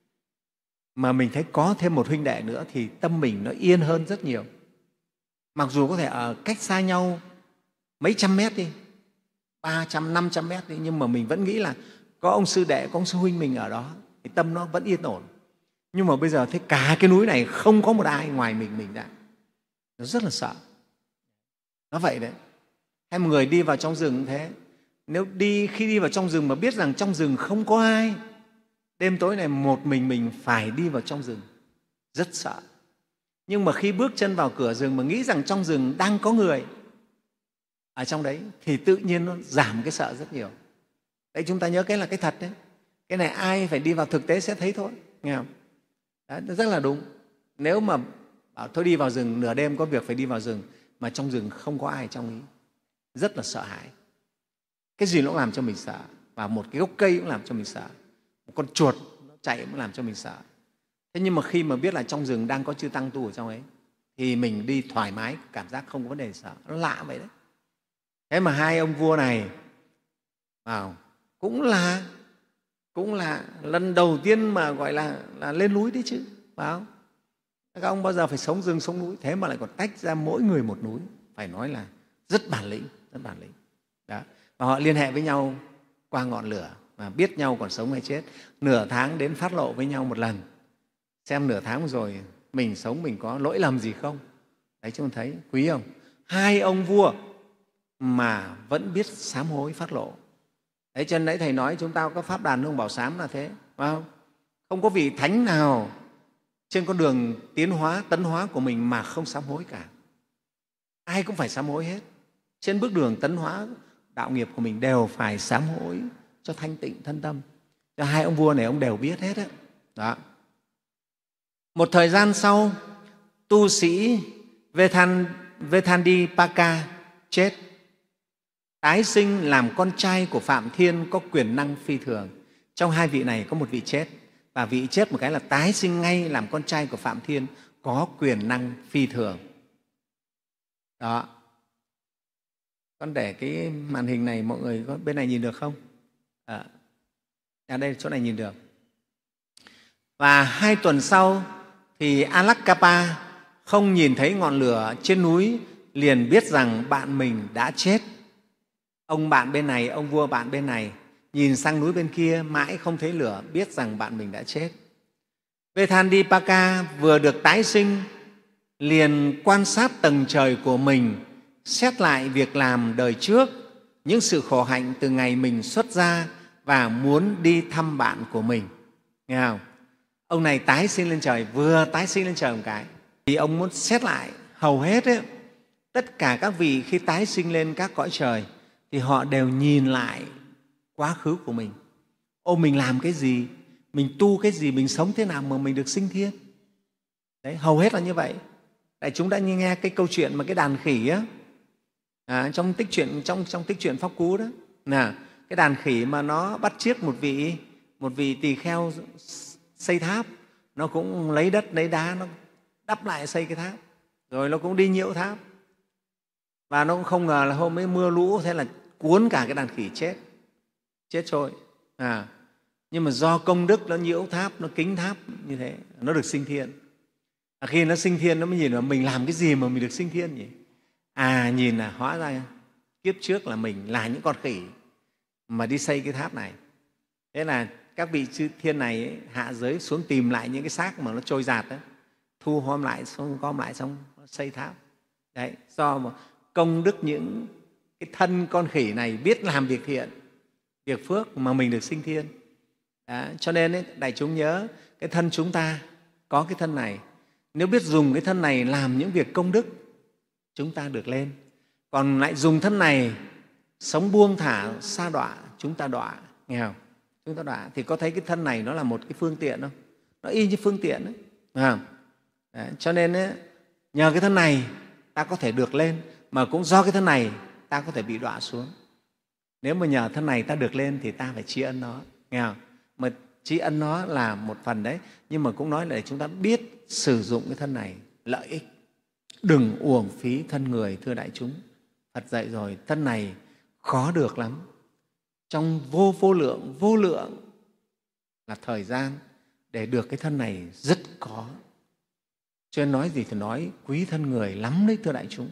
Speaker 4: mà mình thấy có thêm một huynh đệ nữa thì tâm mình nó yên hơn rất nhiều. Mặc dù có thể ở cách xa nhau mấy trăm mét đi, ba trăm, năm trăm mét đi, nhưng mà mình vẫn nghĩ là có ông sư đệ, có ông sư huynh mình ở đó thì tâm nó vẫn yên ổn. Nhưng mà bây giờ thấy cả cái núi này không có một ai ngoài mình mình ra, nó rất là sợ. Nó vậy đấy. Hay một người đi vào trong rừng cũng thế. Nếu đi khi đi vào trong rừng mà biết rằng trong rừng không có ai, đêm tối này một mình mình phải đi vào trong rừng, rất sợ. Nhưng mà khi bước chân vào cửa rừng mà nghĩ rằng trong rừng đang có người ở trong đấy thì tự nhiên nó giảm cái sợ rất nhiều. Đấy, chúng ta nhớ cái là cái thật đấy. Cái này ai phải đi vào thực tế sẽ thấy thôi, nghe không? Đấy, nó rất là đúng. Nếu mà bảo thôi đi vào rừng, nửa đêm có việc phải đi vào rừng mà trong rừng không có ai trong ý, rất là sợ hãi. Cái gì nó cũng làm cho mình sợ, và một cái gốc cây cũng làm cho mình sợ, một con chuột nó chạy cũng làm cho mình sợ. Thế nhưng mà khi mà biết là trong rừng đang có chư tăng tu ở trong ấy thì mình đi thoải mái, cảm giác không có vấn đề sợ. Nó lạ vậy đấy. Thế mà hai ông vua này vào cũng là cũng là lần đầu tiên mà gọi là, là lên núi đấy chứ, phải không? Các ông bao giờ phải sống rừng sống núi, thế mà lại còn tách ra mỗi người một núi, phải nói là rất bản lĩnh, rất bản lĩnh. Đó. Và họ liên hệ với nhau qua ngọn lửa và biết nhau còn sống hay chết. Nửa tháng đến phát lộ với nhau một lần, xem nửa tháng rồi mình sống mình có lỗi lầm gì không. Đấy, chúng ta thấy quý không? Hai ông vua mà vẫn biết sám hối phát lộ. Đấy, cho nên nãy thầy nói chúng ta có pháp đàn Hương Bảo Sám là thế, phải không? Không có vị thánh nào trên con đường tiến hóa, tấn hóa của mình mà không sám hối cả. Ai cũng phải sám hối hết. Trên bước đường tấn hóa đạo nghiệp của mình đều phải sám hối cho thanh tịnh thân tâm. Cho hai ông vua này ông đều biết hết đó. Đó. Một thời gian sau, tu sĩ Vethan, Vethandipaka chết, tái sinh làm con trai của Phạm Thiên có quyền năng phi thường. Trong hai vị này có một vị chết, và vị chết một cái là tái sinh ngay làm con trai của Phạm Thiên có quyền năng phi thường. Đó. Con để cái màn hình này mọi người có bên này nhìn được không? À, à đây, chỗ này nhìn được. Và hai tuần sau thì Alakapa không nhìn thấy ngọn lửa trên núi, liền biết rằng bạn mình đã chết. Ông bạn bên này, ông vua bạn bên này nhìn sang núi bên kia mãi không thấy lửa, biết rằng bạn mình đã chết. Vethandipaka vừa được tái sinh liền quan sát tầng trời của mình, xét lại việc làm đời trước, những sự khổ hạnh từ ngày mình xuất gia và muốn đi thăm bạn của mình. Nghe không? Ông này tái sinh lên trời, vừa tái sinh lên trời một cái thì ông muốn xét lại hầu hết ấy, tất cả các vị khi tái sinh lên các cõi trời thì họ đều nhìn lại quá khứ của mình. Ô, mình làm cái gì, mình tu cái gì, mình sống thế nào mà mình được sinh thiên. Đấy, hầu hết là như vậy. Đại chúng đã nghe cái câu chuyện mà cái đàn khỉ á, à, trong tích truyện trong trong tích truyện Pháp Cú đó, là cái đàn khỉ mà nó bắt chước một vị một vị tỳ kheo xây tháp, nó cũng lấy đất lấy đá nó đắp lại xây cái tháp, rồi nó cũng đi nhiễu tháp, và nó cũng không ngờ là hôm ấy mưa lũ thế là cuốn cả cái đàn khỉ chết chết trôi. À, nhưng mà do công đức nó nhiễu tháp, nó kính tháp như thế, nó được sinh thiên. À, khi nó sinh thiên nó mới nhìn là mình làm cái gì mà mình được sinh thiên nhỉ? À, nhìn là hóa ra kiếp trước là mình là những con khỉ mà đi xây cái tháp này. Thế là các vị chư thiên này ấy, hạ giới xuống tìm lại những cái xác mà nó trôi giạt đó, thu gom lại, xong gom lại xong xây tháp. Đấy, do mà công đức những cái thân con khỉ này biết làm việc thiện, việc phước mà mình được sinh thiên. Đó. Cho nên ấy, đại chúng nhớ cái thân chúng ta có cái thân này, nếu biết dùng cái thân này làm những việc công đức, chúng ta được lên. Còn lại dùng thân này sống buông thả sa đọa, chúng ta đọa, nghe không? Chúng ta đọa. Thì có thấy cái thân này nó là một cái phương tiện không? Nó y như phương tiện đấy, nghe không? Đấy. Cho nên ấy, nhờ cái thân này ta có thể được lên, mà cũng do cái thân này ta có thể bị đọa xuống. Nếu mà nhờ thân này ta được lên thì ta phải tri ân nó, nghe không? Mà tri ân nó là một phần đấy, nhưng mà cũng nói là để chúng ta biết sử dụng cái thân này lợi ích, đừng uổng phí thân người. Thưa đại chúng, Phật dạy rồi, thân này khó được lắm, trong vô vô lượng vô lượng là thời gian để được cái thân này rất có. Cho nên nói gì thì nói, quý thân người lắm đấy, thưa đại chúng.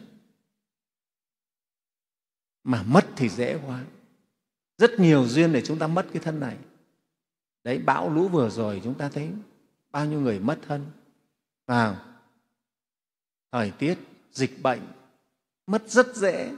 Speaker 4: Mà mất thì dễ quá, rất nhiều duyên để chúng ta mất cái thân này. Đấy, bão lũ vừa rồi chúng ta thấy bao nhiêu người mất thân, vào thời tiết, dịch bệnh, mất rất dễ.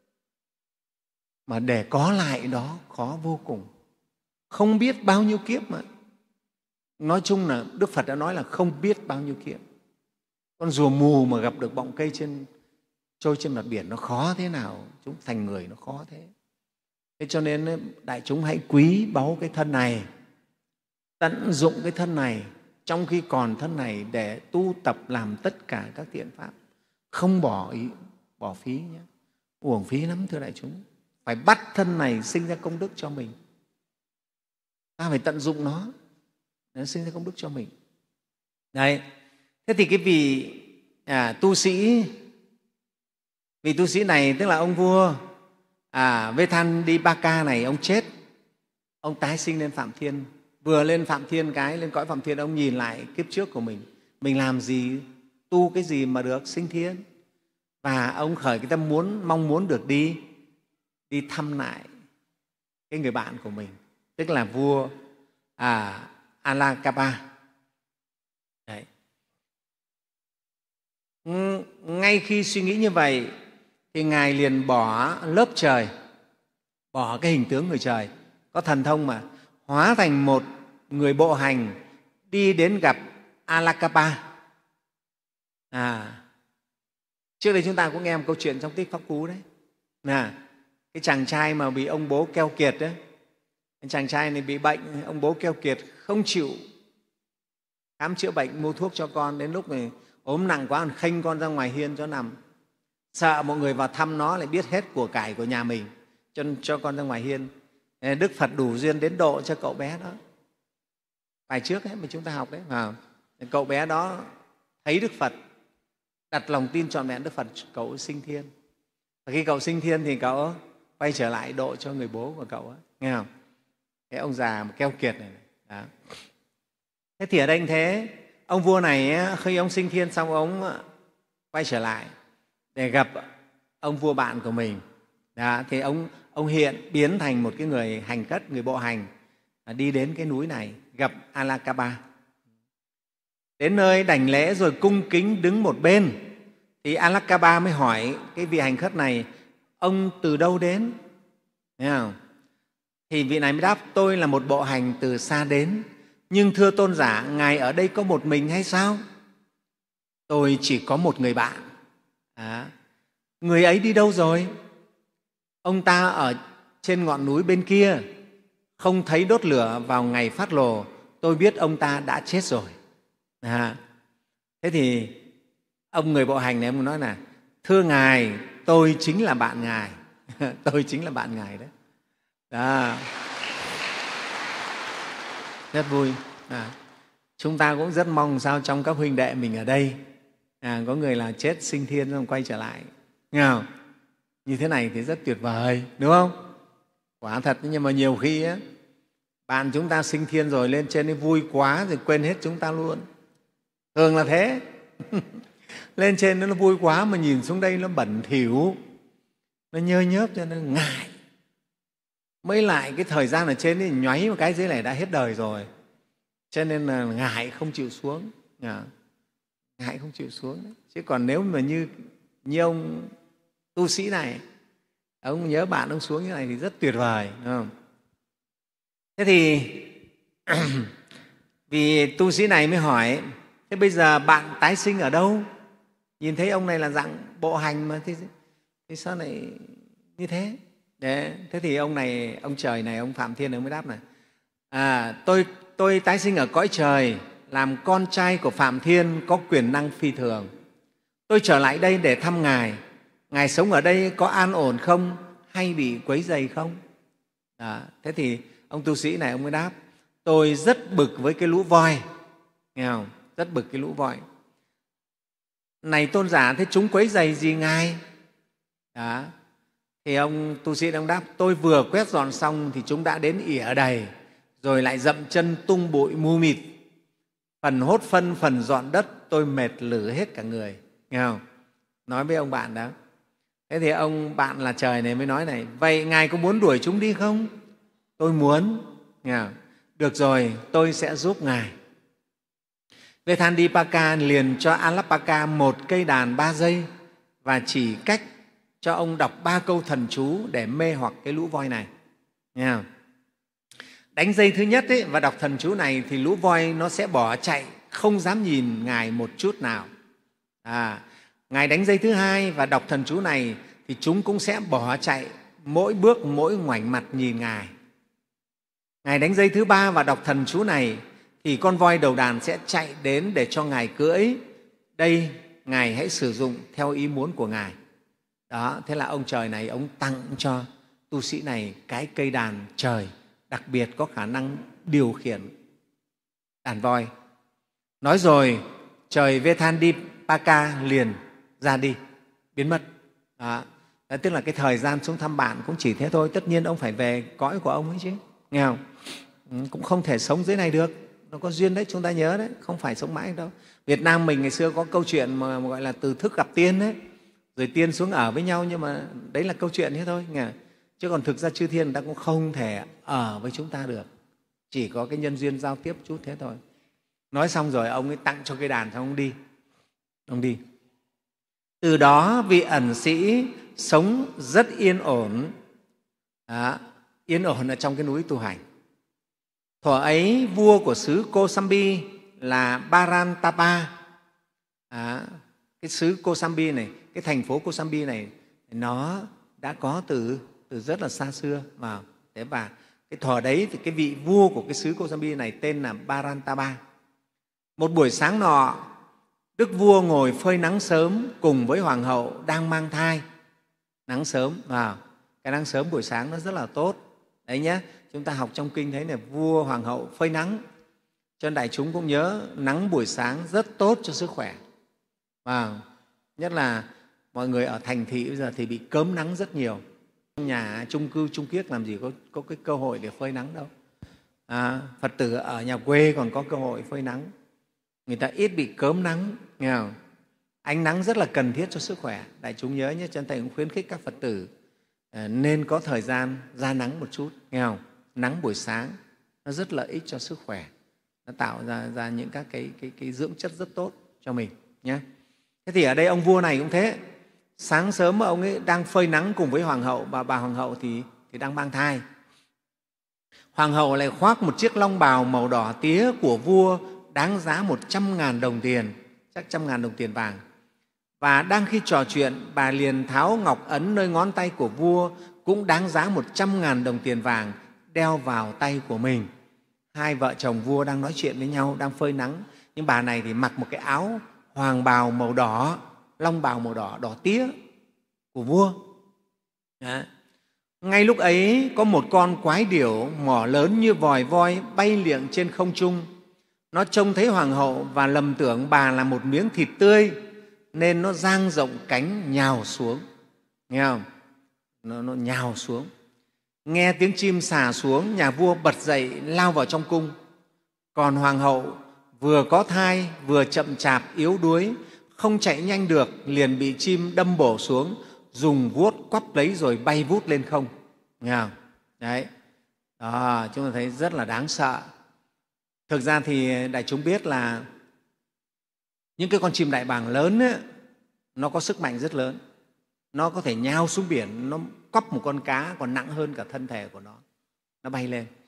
Speaker 4: Mà để có lại đó khó vô cùng, không biết bao nhiêu kiếp mà. Nói chung là Đức Phật đã nói là không biết bao nhiêu kiếp. Con rùa mù mà gặp được bọng cây trên, trôi trên mặt biển nó khó thế nào, chúng thành người nó khó thế. Thế cho nên đại chúng hãy quý báu cái thân này, tận dụng cái thân này trong khi còn thân này để tu tập làm tất cả các thiện pháp, không bỏ ý, bỏ phí nhé. Uổng phí lắm, thưa đại chúng. Phải bắt thân này sinh ra công đức cho mình, ta phải tận dụng nó để sinh ra công đức cho mình. Đấy. Thế thì cái vị à, tu sĩ, vị tu sĩ này tức là ông vua à, Vethandipaka này, ông chết, ông tái sinh lên Phạm Thiên. Vừa lên Phạm Thiên cái, lên cõi Phạm Thiên, ông nhìn lại kiếp trước của mình, mình làm gì, tu cái gì mà được sinh thiên. Và ông khởi cái tâm muốn, mong muốn được đi, đi thăm lại cái người bạn của mình, tức là vua à, Alakapa. Đấy. Ngay khi suy nghĩ như vậy thì Ngài liền bỏ lớp trời, bỏ cái hình tướng người trời, có thần thông mà, hóa thành một người bộ hành đi đến gặp Alakapa. À, trước đây chúng ta cũng nghe một câu chuyện trong Tích Pháp Cú đấy. Nà, cái chàng trai mà bị ông bố keo kiệt đấy, cái chàng trai này bị bệnh, ông bố keo kiệt không chịu khám chữa bệnh, mua thuốc cho con. Đến lúc này ốm nặng quá, còn khênh con ra ngoài hiên cho nằm, sợ mọi người vào thăm nó lại biết hết của cải của nhà mình, cho cho con ra ngoài hiên. Đức Phật đủ duyên đến độ cho cậu bé đó. Bài trước ấy mà chúng ta học đấy, à, cậu bé đó thấy Đức Phật, đặt lòng tin trọn vẹn Đức Phật, cậu sinh thiên. Và khi cậu sinh thiên thì cậu quay trở lại độ cho người bố của cậu ấy, nghe không? Cái ông già mà keo kiệt này, đó. Thế thì ở đây thế, ông vua này khi ông sinh thiên xong, ông quay trở lại để gặp ông vua bạn của mình. Đó, thì ông, ông hiện biến thành một cái người hành khất, người bộ hành, đi đến cái núi này gặp Alakapa. Đến nơi đảnh lễ rồi cung kính đứng một bên, thì Alakapa mới hỏi cái vị hành khất này, ông từ đâu đến? Thấy không? Thì vị này mới đáp, tôi là một bộ hành từ xa đến, nhưng thưa tôn giả, Ngài ở đây có một mình hay sao? Tôi chỉ có một người bạn. À, người ấy đi đâu rồi? Ông ta ở trên ngọn núi bên kia, không thấy đốt lửa vào ngày phát lồ, tôi biết ông ta đã chết rồi. À, thế thì ông người bộ hành này ông nói là, thưa Ngài, tôi chính là bạn Ngài. Tôi chính là bạn Ngài đấy. Đó. Rất vui. À, chúng ta cũng rất mong sao trong các huynh đệ mình ở đây à, có người là chết sinh thiên rồi quay trở lại. Nghe không? Như thế này thì rất tuyệt vời, đúng không? Quả thật, nhưng mà nhiều khi á, bạn chúng ta sinh thiên rồi lên trên ấy vui quá rồi quên hết chúng ta luôn. Thường là thế. Lên trên nó vui quá mà nhìn xuống đây nó bẩn thỉu, nó nhơ nhớp cho nên ngại. Mới lại cái thời gian ở trên ấy nhoáy một cái dưới này đã hết đời rồi. Cho nên là ngại không chịu xuống. Ngại không chịu xuống đấy. Chứ còn nếu mà như, như ông tu sĩ này, ông nhớ bạn ông xuống như này thì rất tuyệt vời, đúng không? Thế thì vì tu sĩ này mới hỏi, thế bây giờ bạn tái sinh ở đâu? Nhìn thấy ông này là dạng bộ hành mà, thế, thế sao lại như thế? Đấy, thế thì ông này, ông trời này, ông Phạm Thiên này mới đáp này, à, tôi, tôi tái sinh ở cõi trời, làm con trai của Phạm Thiên có quyền năng phi thường. Tôi trở lại đây để thăm Ngài. Ngài sống ở đây có an ổn không hay bị quấy rầy không? Đó, thế thì ông tu sĩ này ông mới đáp, tôi rất bực với cái lũ voi, nghe không? Rất bực cái lũ voi. Này tôn giả, thế chúng quấy rầy gì Ngài? Đó. Thì ông tu sĩ ông đáp, tôi vừa quét dọn xong thì chúng đã đến ỉa đầy, rồi lại dậm chân tung bụi mù mịt, phần hốt phân, phần dọn đất, tôi mệt lử hết cả người, nghe không? Nói với ông bạn đó. Thế thì ông bạn là trời này mới nói này, vậy Ngài có muốn đuổi chúng đi không? Tôi muốn, nghe không? Được rồi, tôi sẽ giúp Ngài. Vethandipaka liền cho Alapaka một cây đàn ba dây và chỉ cách cho ông đọc ba câu thần chú để mê hoặc cái lũ voi này. Nghe không? Đánh dây thứ nhất ấy, và đọc thần chú này thì lũ voi nó sẽ bỏ chạy, không dám nhìn Ngài một chút nào. À, Ngài đánh dây thứ hai và đọc thần chú này thì chúng cũng sẽ bỏ chạy, mỗi bước mỗi ngoảnh mặt nhìn Ngài. Ngài đánh dây thứ ba và đọc thần chú này thì con voi đầu đàn sẽ chạy đến để cho Ngài cưỡi. Đây, Ngài hãy sử dụng theo ý muốn của Ngài. Đó, thế là ông trời này ông tặng cho tu sĩ này cái cây đàn trời đặc biệt có khả năng điều khiển đàn voi. Nói rồi, trời Vethandipaka liền ra đi, biến mất. Đó. Đó, tức là cái thời gian xuống thăm bạn cũng chỉ thế thôi. Tất nhiên ông phải về cõi của ông ấy chứ, nghe không? Cũng không thể sống dưới này được, nó có duyên đấy, chúng ta nhớ đấy, không phải sống mãi đâu. Việt Nam mình ngày xưa có câu chuyện mà gọi là từ thức gặp tiên đấy, rồi tiên xuống ở với nhau, nhưng mà đấy là câu chuyện thế thôi, nghe? Chứ còn thực ra chư thiên người ta cũng không thể ở với chúng ta được, chỉ có cái nhân duyên giao tiếp chút thế thôi. Nói xong rồi ông ấy tặng cho cây đàn, xong ông đi. Ông đi. Từ đó vị ẩn sĩ sống rất yên ổn, đó, yên ổn ở trong cái núi tu hành. Thuở ấy vua của xứ Kosambi là Barantapa. Đó, cái xứ Kosambi này, cái thành phố Kosambi này, nó đã có từ từ rất là xa xưa mà. Thế và cái thuở đấy thì cái vị vua của cái xứ Kosambi này tên là Barantapa. Một buổi sáng nọ, đức vua ngồi phơi nắng sớm cùng với hoàng hậu đang mang thai. Nắng sớm, vào cái nắng sớm buổi sáng nó rất là tốt đấy nhé. Chúng ta học trong kinh thấy là vua hoàng hậu phơi nắng, cho nên đại chúng cũng nhớ nắng buổi sáng rất tốt cho sức khỏe. Và nhất là mọi người ở thành thị bây giờ thì bị cớm nắng rất nhiều. Nhà chung cư chung kiết làm gì có, có cái cơ hội để phơi nắng đâu. À, Phật tử ở nhà quê còn có cơ hội phơi nắng, người ta ít bị cớm nắng, nghe không? Ánh nắng rất là cần thiết cho sức khỏe. Đại chúng nhớ nhé, chân thầy cũng khuyến khích các Phật tử nên có thời gian ra nắng một chút, nghe không? Nắng buổi sáng nó rất lợi ích cho sức khỏe, nó tạo ra, ra những các cái, cái, cái dưỡng chất rất tốt cho mình nhé. Thế thì ở đây ông vua này cũng thế, sáng sớm ông ấy đang phơi nắng cùng với hoàng hậu, và bà hoàng hậu thì, thì đang mang thai. Hoàng hậu lại khoác một chiếc long bào màu đỏ tía của vua đáng giá một trăm ngàn đồng tiền, chắc trăm ngàn đồng tiền vàng. Và đang khi trò chuyện, bà liền tháo ngọc ấn nơi ngón tay của vua cũng đáng giá một trăm ngàn đồng tiền vàng đeo vào tay của mình. Hai vợ chồng vua đang nói chuyện với nhau, đang phơi nắng, nhưng bà này thì mặc một cái áo hoàng bào màu đỏ, long bào màu đỏ, đỏ tía của vua. Đó. Ngay lúc ấy có một con quái điểu mỏ lớn như vòi voi bay liệng trên không trung. Nó trông thấy hoàng hậu và lầm tưởng bà là một miếng thịt tươi, nên nó dang rộng cánh nhào xuống, nghe không? Nó, nó nhào xuống. Nghe tiếng chim xà xuống, nhà vua bật dậy lao vào trong cung. Còn hoàng hậu vừa có thai vừa chậm chạp yếu đuối, không chạy nhanh được, liền bị chim đâm bổ xuống, dùng vuốt quắp lấy rồi bay vút lên không, nghe không? Đấy, đó, chúng ta thấy rất là đáng sợ. Thực ra thì đại chúng biết là những cái con chim đại bàng lớn ấy, nó có sức mạnh rất lớn, nó có thể nhào xuống biển, nó cóp một con cá còn nặng hơn cả thân thể của nó, nó bay lên.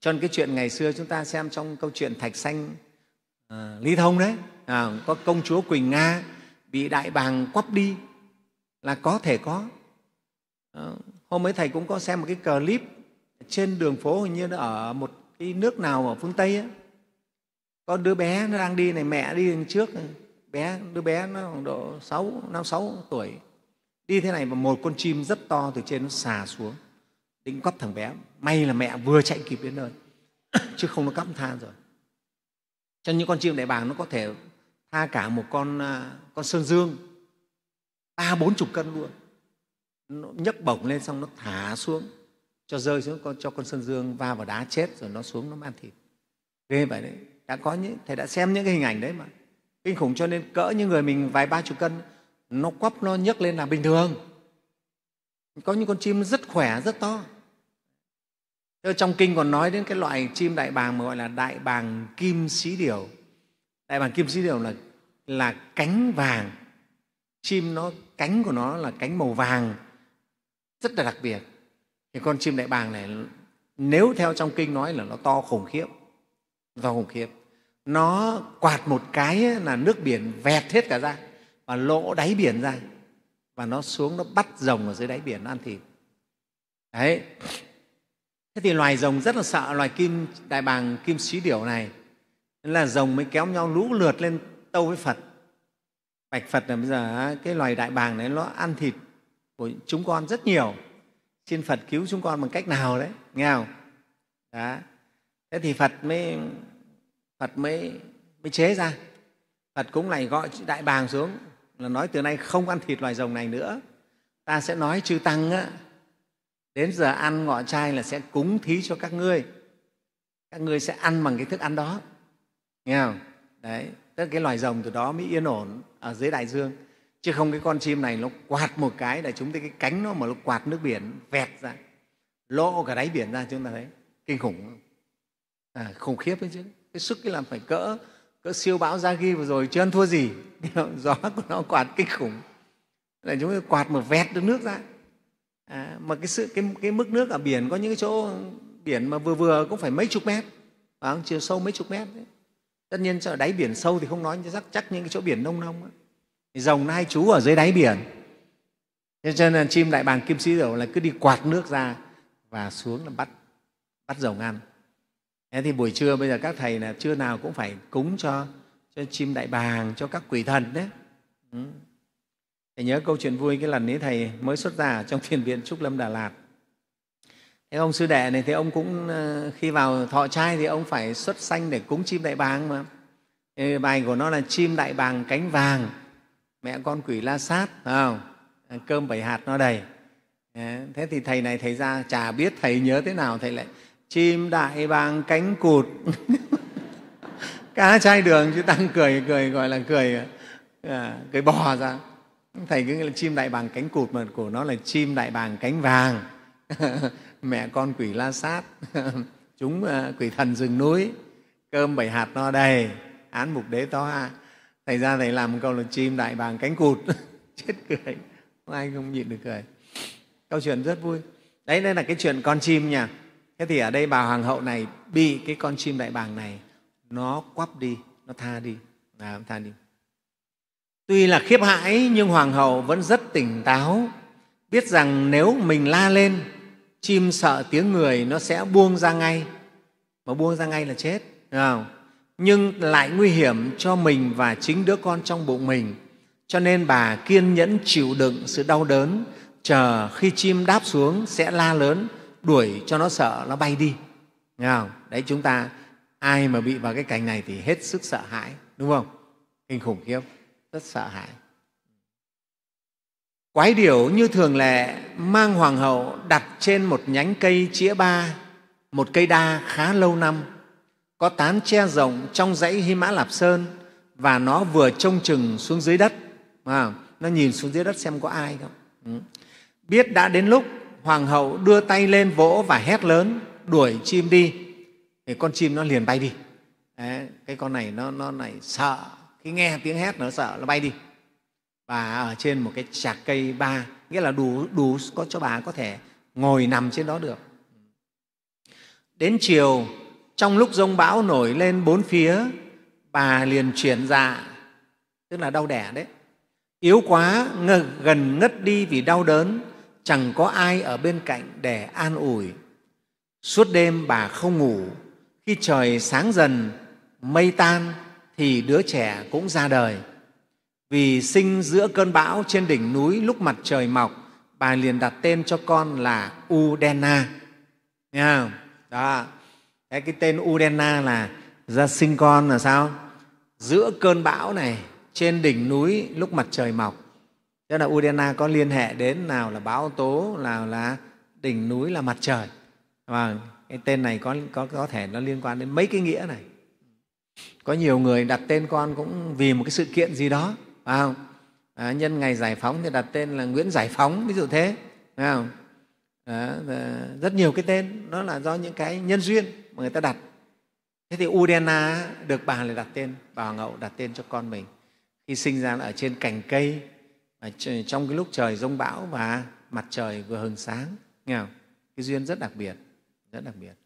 Speaker 4: Cho nên cái chuyện ngày xưa chúng ta xem trong câu chuyện Thạch Sanh à, Ly Thông đấy, à, có công chúa Quỳnh Nga bị đại bàng quắp đi là có thể có. À, hôm ấy Thầy cũng có xem một cái clip trên đường phố, hình như nó ở một cái nước nào ở phương Tây ấy. Có đứa bé nó đang đi này, mẹ đi đằng trước, bé đứa bé nó khoảng độ sáu năm sáu tuổi, đi thế này mà một con chim rất to từ trên nó xà xuống định quắp thằng bé. May là mẹ vừa chạy kịp đến nơi chứ không nó cắp tha rồi. Cho những con chim đại bàng nó có thể tha cả một con con sơn dương ba bốn chục cân luôn, nó nhấc bổng lên xong nó thả xuống cho rơi xuống, cho con sơn dương va vào đá chết rồi nó xuống nó ăn thịt. Ghê vậy đấy. Đã có những Thầy đã xem những cái hình ảnh đấy mà kinh khủng. Cho nên cỡ như người mình vài ba chục cân nó quắp nó nhấc lên là bình thường. Có những con chim rất khỏe rất to. Trong kinh còn nói đến cái loại chim đại bàng mà gọi là đại bàng kim xí điểu. Đại bàng kim xí điểu là là cánh vàng. Chim nó cánh của nó là cánh màu vàng rất là đặc biệt. Thì con chim đại bàng này nếu theo trong kinh nói là nó to khủng khiếp, to khủng khiếp. Nó quạt một cái là nước biển vẹt hết cả ra và lỗ đáy biển ra, và nó xuống nó bắt rồng ở dưới đáy biển nó ăn thịt. Đấy. Thế thì loài rồng rất là sợ loài kim đại bàng kim xí điểu này, nên là rồng mới kéo nhau lũ lượt lên tâu với Phật. Bạch Phật là bây giờ cái loài đại bàng này nó ăn thịt của chúng con rất nhiều, xin Phật cứu chúng con bằng cách nào đấy, nghe không? Đó. Thế thì Phật mới Phật mới mới chế ra. Phật cũng lại gọi đại bàng xuống là nói từ nay không ăn thịt loài rồng này nữa. Ta sẽ nói chư tăng á, đến giờ ăn ngọ trai là sẽ cúng thí cho các ngươi, các ngươi sẽ ăn bằng cái thức ăn đó, nghe không? Đấy, tức cái loài rồng từ đó mới yên ổn ở dưới đại dương, chứ không cái con chim này nó quạt một cái là chúng thấy cái cánh nó mà nó quạt nước biển vẹt ra, lộ cả đáy biển ra, chúng ta thấy kinh khủng, à, khủng khiếp đấy chứ. Cái sức cái làm phải cỡ cỡ siêu bão Yagi vừa rồi chưa ăn thua gì, gió của nó quạt kinh khủng, là chúng ta quạt một vẹt được nước ra. À, mà cái, sự, cái, cái mức nước ở biển có những cái chỗ biển mà vừa vừa cũng phải mấy chục mét, phải không? Chiều sâu mấy chục mét đấy. Tất nhiên ở đáy biển sâu thì không nói, chắc chắc những cái chỗ biển nông nông ấy. Thì rồng nó hay trú ở dưới đáy biển, cho nên là chim đại bàng kim xí điểu là cứ đi quạt nước ra và xuống là bắt bắt rồng ăn. Thế thì buổi trưa bây giờ các thầy là trưa nào cũng phải cúng cho cho chim đại bàng, cho các quỷ thần đấy. Ừ. Thầy nhớ câu chuyện vui cái lần ấy Thầy mới xuất gia ở trong thiền viện Trúc Lâm Đà Lạt. Thế ông sư đệ này thì ông cũng khi vào thọ trai thì ông phải xuất sanh để cúng chim đại bàng mà. Thì bài của nó là chim đại bàng cánh vàng, mẹ con quỷ la sát, phải không? Cơm bảy hạt nó đầy. Thế thì thầy này thầy ra chả biết thầy nhớ thế nào, thầy lại chim đại bàng cánh cụt. Cá chai đường chứ tăng cười cười gọi là cười à, cười bò ra. Thầy cứ nghĩ là chim đại bàng cánh cụt mà của nó là chim đại bàng cánh vàng. Mẹ con quỷ la sát, chúng quỷ thần rừng núi, cơm bảy hạt no đầy, án mục đế to. Thầy ra thầy làm một câu là chim đại bàng cánh cụt. Chết cười, không ai không nhịn được cười. Câu chuyện rất vui. Đấy, đây là cái chuyện con chim nha. Thế thì ở đây bà hoàng hậu này bị cái con chim đại bàng này nó quắp đi, nó tha đi, à, tha đi. Tuy là khiếp hãi nhưng hoàng hậu vẫn rất tỉnh táo, biết rằng nếu mình la lên, chim sợ tiếng người nó sẽ buông ra ngay, mà buông ra ngay là chết, đúng không? Nhưng lại nguy hiểm cho mình và chính đứa con trong bụng mình. Cho nên bà kiên nhẫn chịu đựng sự đau đớn, chờ khi chim đáp xuống sẽ la lớn, đuổi cho nó sợ, nó bay đi. Đúng không? Đấy, chúng ta ai mà bị vào cái cảnh này thì hết sức sợ hãi, đúng không? Kinh khủng khiếp, rất sợ hãi. Quái điểu như thường lệ mang hoàng hậu đặt trên một nhánh cây chĩa ba, một cây đa khá lâu năm, có tán che rộng trong dãy Hy Mã Lạp Sơn, và nó vừa trông chừng xuống dưới đất, à, nó nhìn xuống dưới đất xem có ai không. Ừ. Biết đã đến lúc, hoàng hậu đưa tay lên vỗ và hét lớn đuổi chim đi, thì con chim nó liền bay đi. Đấy, cái con này nó, nó này sợ, khi nghe tiếng hét nó sợ, nó bay đi. Và ở trên một cái chạc cây ba, nghĩa là đủ, đủ có cho bà có thể ngồi nằm trên đó được. Đến chiều, trong lúc giông bão nổi lên bốn phía, bà liền chuyển dạ, tức là đau đẻ đấy. Yếu quá, gần ngất đi vì đau đớn, chẳng có ai ở bên cạnh để an ủi. Suốt đêm bà không ngủ. Khi trời sáng dần, mây tan thì đứa trẻ cũng ra đời. Vì sinh giữa cơn bão trên đỉnh núi lúc mặt trời mọc, bà liền đặt tên cho con là Udena. Nghe không? Đó. Cái tên Udena là ra sinh con là sao? Giữa cơn bão này, trên đỉnh núi lúc mặt trời mọc. Tức là Udena có liên hệ đến nào là bão tố, nào là đỉnh núi là mặt trời. Và cái tên này có, có, có thể nó liên quan đến mấy cái nghĩa này. Có nhiều người đặt tên con cũng vì một cái sự kiện gì đó, phải không? À, nhân ngày giải phóng thì đặt tên là Nguyễn Giải Phóng, ví dụ thế, phải không? Đó, rất nhiều cái tên nó là do những cái nhân duyên mà người ta đặt. Thế thì Udena được bà lại đặt tên, bà Hoàng hậu đặt tên cho con mình. Khi sinh ra là ở trên cành cây, trong cái lúc trời giông bão và mặt trời vừa hừng sáng. Nghe không? Cái duyên rất đặc biệt, rất đặc biệt.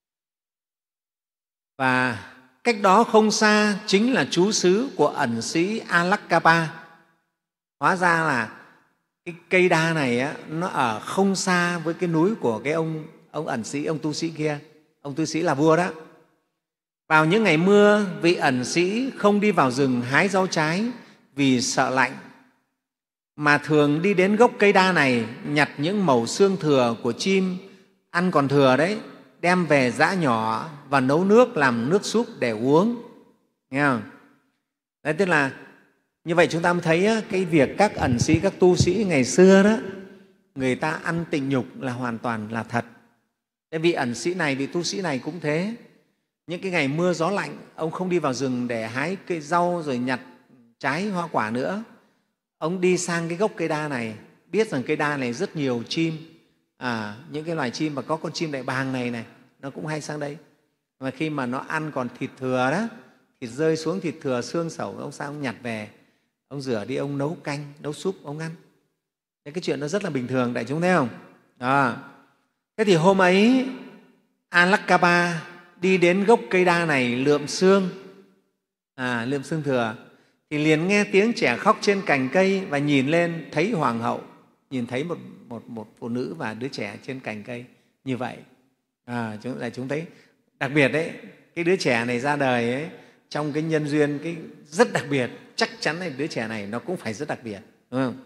Speaker 4: Và cách đó không xa chính là trú xứ của ẩn sĩ Alakapa. Hóa ra là cái cây đa này á, nó ở không xa với cái núi của cái ông, ông ẩn sĩ, ông tu sĩ kia. Ông tu sĩ là vua đó. Vào những ngày mưa, vị ẩn sĩ không đi vào rừng hái rau trái vì sợ lạnh, mà thường đi đến gốc cây đa này nhặt những mẩu xương thừa của chim ăn còn thừa đấy, đem về giã nhỏ và nấu nước làm nước súp để uống. Nghe không? Đấy, tức là như vậy chúng ta mới thấy á, cái việc các ẩn sĩ, các tu sĩ ngày xưa đó, người ta ăn tịnh nhục là hoàn toàn là thật. Cái vị ẩn sĩ này, vị tu sĩ này cũng thế. Những cái ngày mưa gió lạnh, ông không đi vào rừng để hái cây rau rồi nhặt trái hoa quả nữa. Ông đi sang cái gốc cây đa này, biết rằng cây đa này rất nhiều chim, à, những cái loài chim mà có con chim đại bàng này này, nó cũng hay sang đây. Mà khi mà nó ăn còn thịt thừa đó, thịt rơi xuống, thịt thừa xương sẩu, ông sang ông nhặt về, ông rửa đi, ông nấu canh, nấu súp, ông ăn. Thế cái chuyện nó rất là bình thường, đại chúng thấy không? Đó. Thế thì hôm ấy Alakapa đi đến gốc cây đa này lượm xương, à, lượm xương thừa, thì liền nghe tiếng trẻ khóc trên cành cây và nhìn lên thấy hoàng hậu, nhìn thấy một, một, một phụ nữ và đứa trẻ trên cành cây như vậy. À, chúng, là chúng thấy đặc biệt đấy, cái đứa trẻ này ra đời ấy, trong cái nhân duyên cái rất đặc biệt, chắc chắn là đứa trẻ này nó cũng phải rất đặc biệt, đúng không?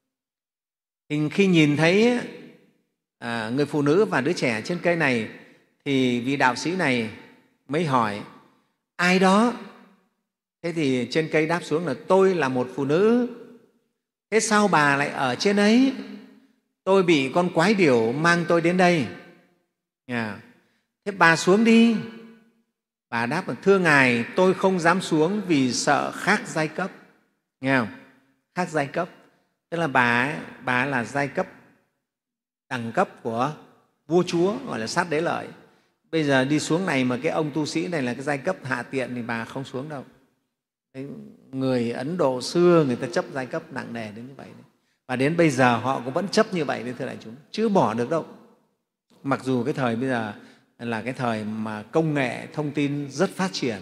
Speaker 4: Thì khi nhìn thấy à, người phụ nữ và đứa trẻ trên cây này thì vị đạo sĩ này mới hỏi ai đó. Thế thì trên cây đáp xuống là tôi là một phụ nữ. Thế sao bà lại ở trên ấy? Tôi bị con quái điểu mang tôi đến đây. Yeah. Thế bà xuống đi. Bà đáp là thưa Ngài, tôi không dám xuống vì sợ khác giai cấp. Nghe không? Khác giai cấp. Tức là bà, bà là giai cấp đẳng cấp của vua chúa, gọi là sát đế lợi. Bây giờ đi xuống này mà cái ông tu sĩ này là cái giai cấp hạ tiện thì bà không xuống đâu. Đấy, người Ấn Độ xưa người ta chấp giai cấp nặng nề đến như vậy đấy. Và đến bây giờ họ cũng vẫn chấp như vậy đấy, thưa đại chúng, chưa bỏ được đâu. Mặc dù cái thời bây giờ là cái thời mà công nghệ thông tin rất phát triển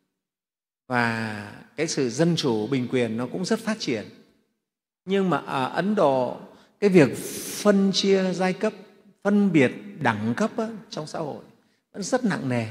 Speaker 4: và cái sự dân chủ bình quyền nó cũng rất phát triển, nhưng mà ở Ấn Độ cái việc phân chia giai cấp, phân biệt đẳng cấp á, trong xã hội vẫn rất nặng nề,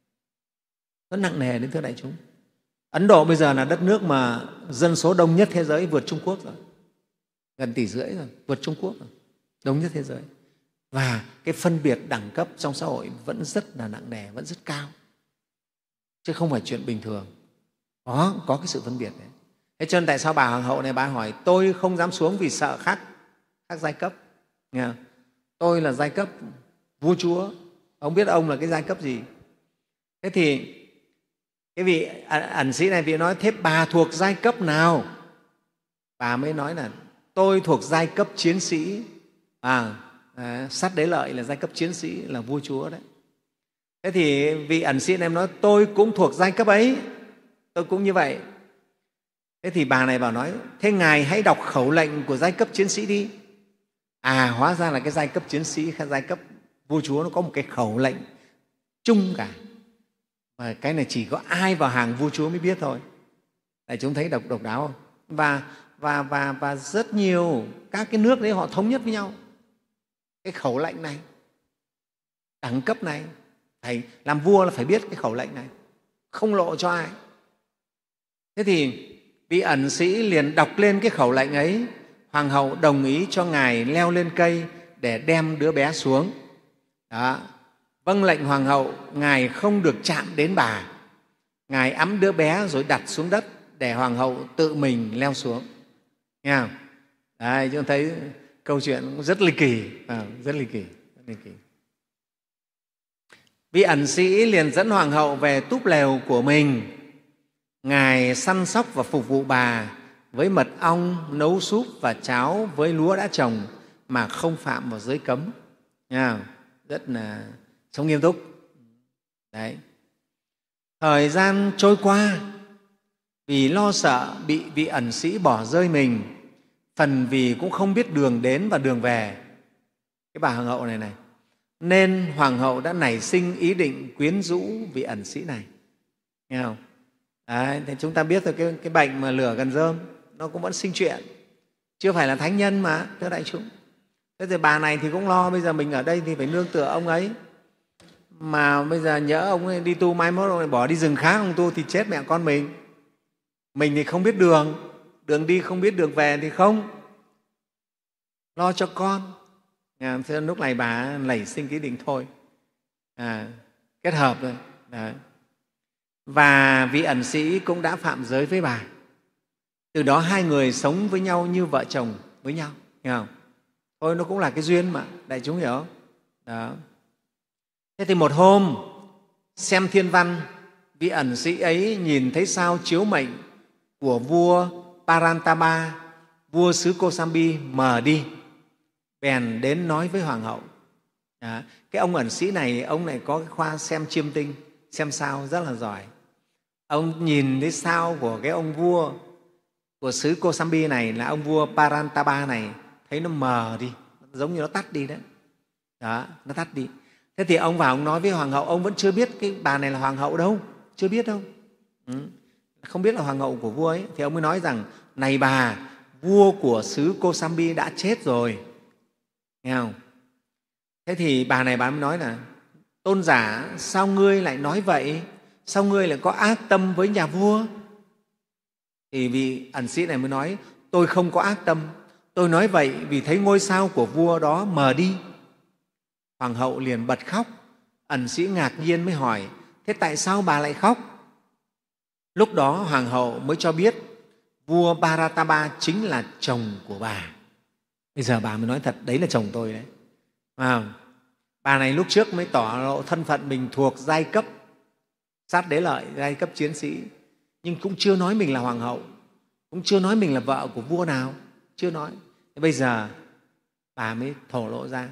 Speaker 4: rất nặng nề đến thưa đại chúng. Ấn Độ bây giờ là đất nước mà dân số đông nhất thế giới, vượt Trung Quốc rồi, gần tỷ rưỡi rồi, vượt Trung Quốc rồi, đông nhất thế giới. Và cái phân biệt đẳng cấp trong xã hội vẫn rất là nặng nề, vẫn rất cao, chứ không phải chuyện bình thường. Có, có cái sự phân biệt đấy. Thế cho nên tại sao bà hoàng hậu này bà hỏi tôi không dám xuống vì sợ khác, khác giai cấp. Nghe không? Tôi là giai cấp vua chúa, ông biết ông là cái giai cấp gì. Thế thì cái vị ẩn sĩ này vị nói thế bà thuộc giai cấp nào? Bà mới nói là tôi thuộc giai cấp chiến sĩ. À, à, sát đế lợi là giai cấp chiến sĩ, là vua chúa đấy. Thế thì vị ẩn sĩ này nói tôi cũng thuộc giai cấp ấy, tôi cũng như vậy. Thế thì bà này bảo nói thế Ngài hãy đọc khẩu lệnh của giai cấp chiến sĩ đi. À, hóa ra là cái giai cấp chiến sĩ, giai cấp vua chúa nó có một cái khẩu lệnh chung cả. Và cái này chỉ có ai vào hàng vua chúa mới biết thôi. Đại chúng thấy độc độc đáo không? Và, và, và, và rất nhiều các cái nước đấy họ thống nhất với nhau cái khẩu lệnh này, đẳng cấp này. Thầy làm vua là phải biết cái khẩu lệnh này, không lộ cho ai. Thế thì vị ẩn sĩ liền đọc lên cái khẩu lệnh ấy. Hoàng hậu đồng ý cho ngài leo lên cây để đem đứa bé xuống. Đó. Vâng lệnh hoàng hậu, ngài không được chạm đến bà. Ngài ẵm đứa bé rồi đặt xuống đất để hoàng hậu tự mình leo xuống. Nghe không? Đấy, chúng thấy câu chuyện rất ly kỳ, à, rất ly kỳ, rất ly kỳ. Vị ẩn sĩ liền dẫn hoàng hậu về túp lều của mình. Ngài săn sóc và phục vụ bà với mật ong, nấu súp và cháo với lúa đã trồng mà không phạm vào giới cấm. Nghe không? Rất là sống nghiêm túc. Đấy. Thời gian trôi qua, vì lo sợ bị vị ẩn sĩ bỏ rơi mình, phần vì cũng không biết đường đến và đường về, cái bà hoàng hậu này này, nên hoàng hậu đã nảy sinh ý định quyến rũ vị ẩn sĩ này. Nghe không? Đấy, thì chúng ta biết rồi, cái, cái bệnh mà lửa gần rơm nó cũng vẫn sinh chuyện, chưa phải là thánh nhân mà, thưa đại chúng. Thế thì bà này thì cũng lo, bây giờ mình ở đây thì phải nương tựa ông ấy, mà bây giờ nhỡ ông ấy đi tu, mai mốt ông ấy bỏ đi rừng khác ông tu thì chết mẹ con mình. Mình thì không biết đường, đường đi không biết đường về thì không, lo cho con. À, thế lúc này bà nảy sinh cái định thôi, à, kết hợp rồi. Đấy. Và vị ẩn sĩ cũng đã phạm giới với bà. Từ đó hai người sống với nhau như vợ chồng với nhau. Hiểu không? Thôi nó cũng là cái duyên mà, đại chúng hiểu không? Đó. Thế thì một hôm xem thiên văn, vị ẩn sĩ ấy nhìn thấy sao chiếu mệnh của vua Parantapa, vua xứ Kosambi mờ đi, bèn đến nói với hoàng hậu. Đó. Cái ông ẩn sĩ này, ông này có cái khoa xem chiêm tinh, xem sao rất là giỏi. Ông nhìn thấy sao của cái ông vua của xứ Kosambi này, là ông vua Parantapa này, thấy nó mờ đi, giống như nó tắt đi đấy. Đó, nó tắt đi. Thế thì ông vào ông nói với hoàng hậu, ông vẫn chưa biết cái bà này là hoàng hậu đâu, chưa biết đâu, ừ. Không biết là hoàng hậu của vua ấy. Thì ông mới nói rằng, này bà, vua của xứ Kosambi đã chết rồi. Nghe không? Thế thì bà này bà mới nói là, tôn giả, sao ngươi lại nói vậy? Sao ngươi lại có ác tâm với nhà vua? Thì vị ẩn sĩ này mới nói, tôi không có ác tâm, tôi nói vậy vì thấy ngôi sao của vua đó mờ đi. Hoàng hậu liền bật khóc. Ẩn sĩ ngạc nhiên mới hỏi, thế tại sao bà lại khóc? Lúc đó hoàng hậu mới cho biết vua Parantapa chính là chồng của bà. Bây giờ bà mới nói thật, đấy là chồng tôi đấy. À, bà này lúc trước mới tỏ lộ thân phận mình thuộc giai cấp sát đế lợi, giai cấp chiến sĩ, nhưng cũng chưa nói mình là hoàng hậu, cũng chưa nói mình là vợ của vua nào, chưa nói. Thế bây giờ bà mới thổ lộ ra.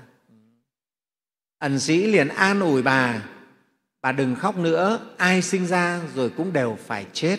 Speaker 4: Ẩn sĩ liền an ủi bà, bà đừng khóc nữa, ai sinh ra rồi cũng đều phải chết.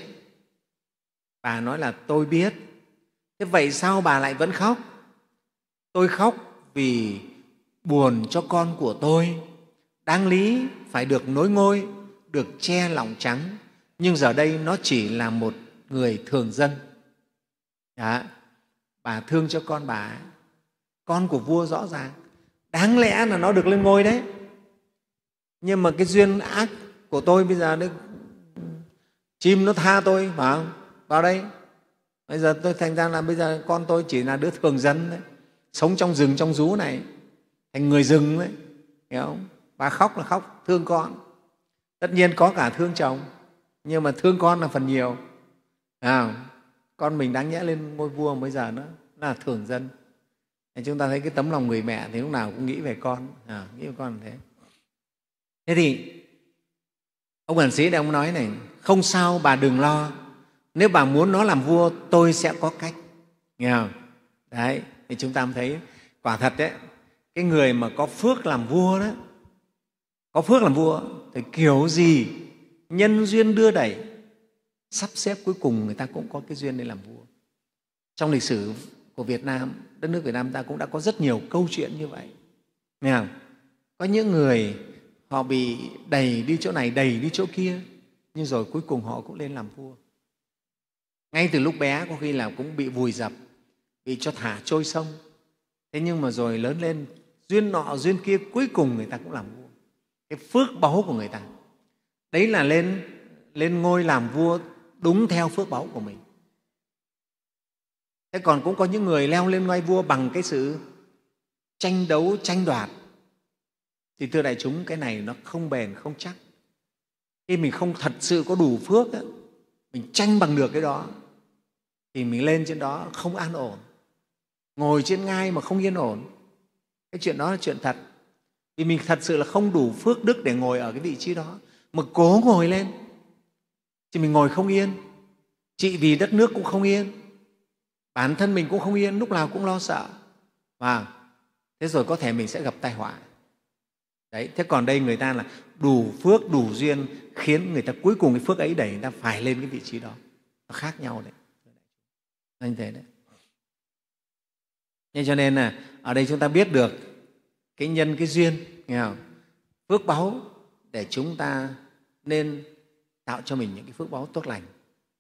Speaker 4: Bà nói là tôi biết. Thế vậy sao bà lại vẫn khóc? Tôi khóc vì buồn cho con của tôi, đáng lý phải được nối ngôi, được che lòng trắng, nhưng giờ đây nó chỉ là một người thường dân. Đó. Bà thương cho con bà, con của vua rõ ràng, đáng lẽ là nó được lên ngôi đấy, nhưng mà cái duyên ác của tôi bây giờ đấy, chim nó tha tôi mà vào đây, bây giờ tôi thành ra là bây giờ con tôi chỉ là đứa thường dân đấy, sống trong rừng trong rú này, thành người rừng đấy, hiểu không? Bà khóc là khóc thương con, tất nhiên có cả thương chồng, nhưng mà thương con là phần nhiều. À, con mình đáng nhẽ lên ngôi vua, bây giờ nó là thường dân. Chúng ta thấy cái tấm lòng người mẹ thì lúc nào cũng nghĩ về con, à, nghĩ về con là thế. Thế thì ông ẩn sĩ đây ông nói này, không sao bà đừng lo, nếu bà muốn nó làm vua tôi sẽ có cách. Nghe không? Đấy, thì chúng ta thấy quả thật đấy, cái người mà có phước làm vua đó, có phước làm vua thì kiểu gì nhân duyên đưa đẩy, sắp xếp cuối cùng người ta cũng có cái duyên để làm vua. Trong lịch sử của Việt Nam, đất nước Việt Nam ta cũng đã có rất nhiều câu chuyện như vậy. Nghe không? Có những người họ bị đẩy đi chỗ này, đẩy đi chỗ kia, nhưng rồi cuối cùng họ cũng lên làm vua. Ngay từ lúc bé có khi là cũng bị vùi dập, bị cho thả trôi sông. Thế nhưng mà rồi lớn lên, duyên nọ duyên kia, cuối cùng người ta cũng làm vua. Cái phước báu của người ta, đấy là lên, lên ngôi làm vua đúng theo phước báu của mình. Thế còn cũng có những người leo lên ngôi vua bằng cái sự tranh đấu, tranh đoạt. Thì thưa đại chúng, cái này nó không bền, không chắc. Khi mình không thật sự có đủ phước á, mình tranh bằng được cái đó thì mình lên trên đó không an ổn. Ngồi trên ngai mà không yên ổn, cái chuyện đó là chuyện thật. Vì mình thật sự là không đủ phước đức để ngồi ở cái vị trí đó, mà cố ngồi lên thì mình ngồi không yên. Trị vì đất nước cũng không yên, bản thân mình cũng không yên, lúc nào cũng lo sợ. Và thế rồi có thể mình sẽ gặp tai họa. Đấy, thế còn đây người ta là đủ phước, đủ duyên, khiến người ta cuối cùng cái phước ấy đẩy người ta phải lên cái vị trí đó. Nó khác nhau đấy. Anh thế đấy. Nên cho nên là ở đây chúng ta biết được cái nhân, cái duyên, nghe không? Phước báu để chúng ta nên tạo cho mình những cái phước báu tốt lành.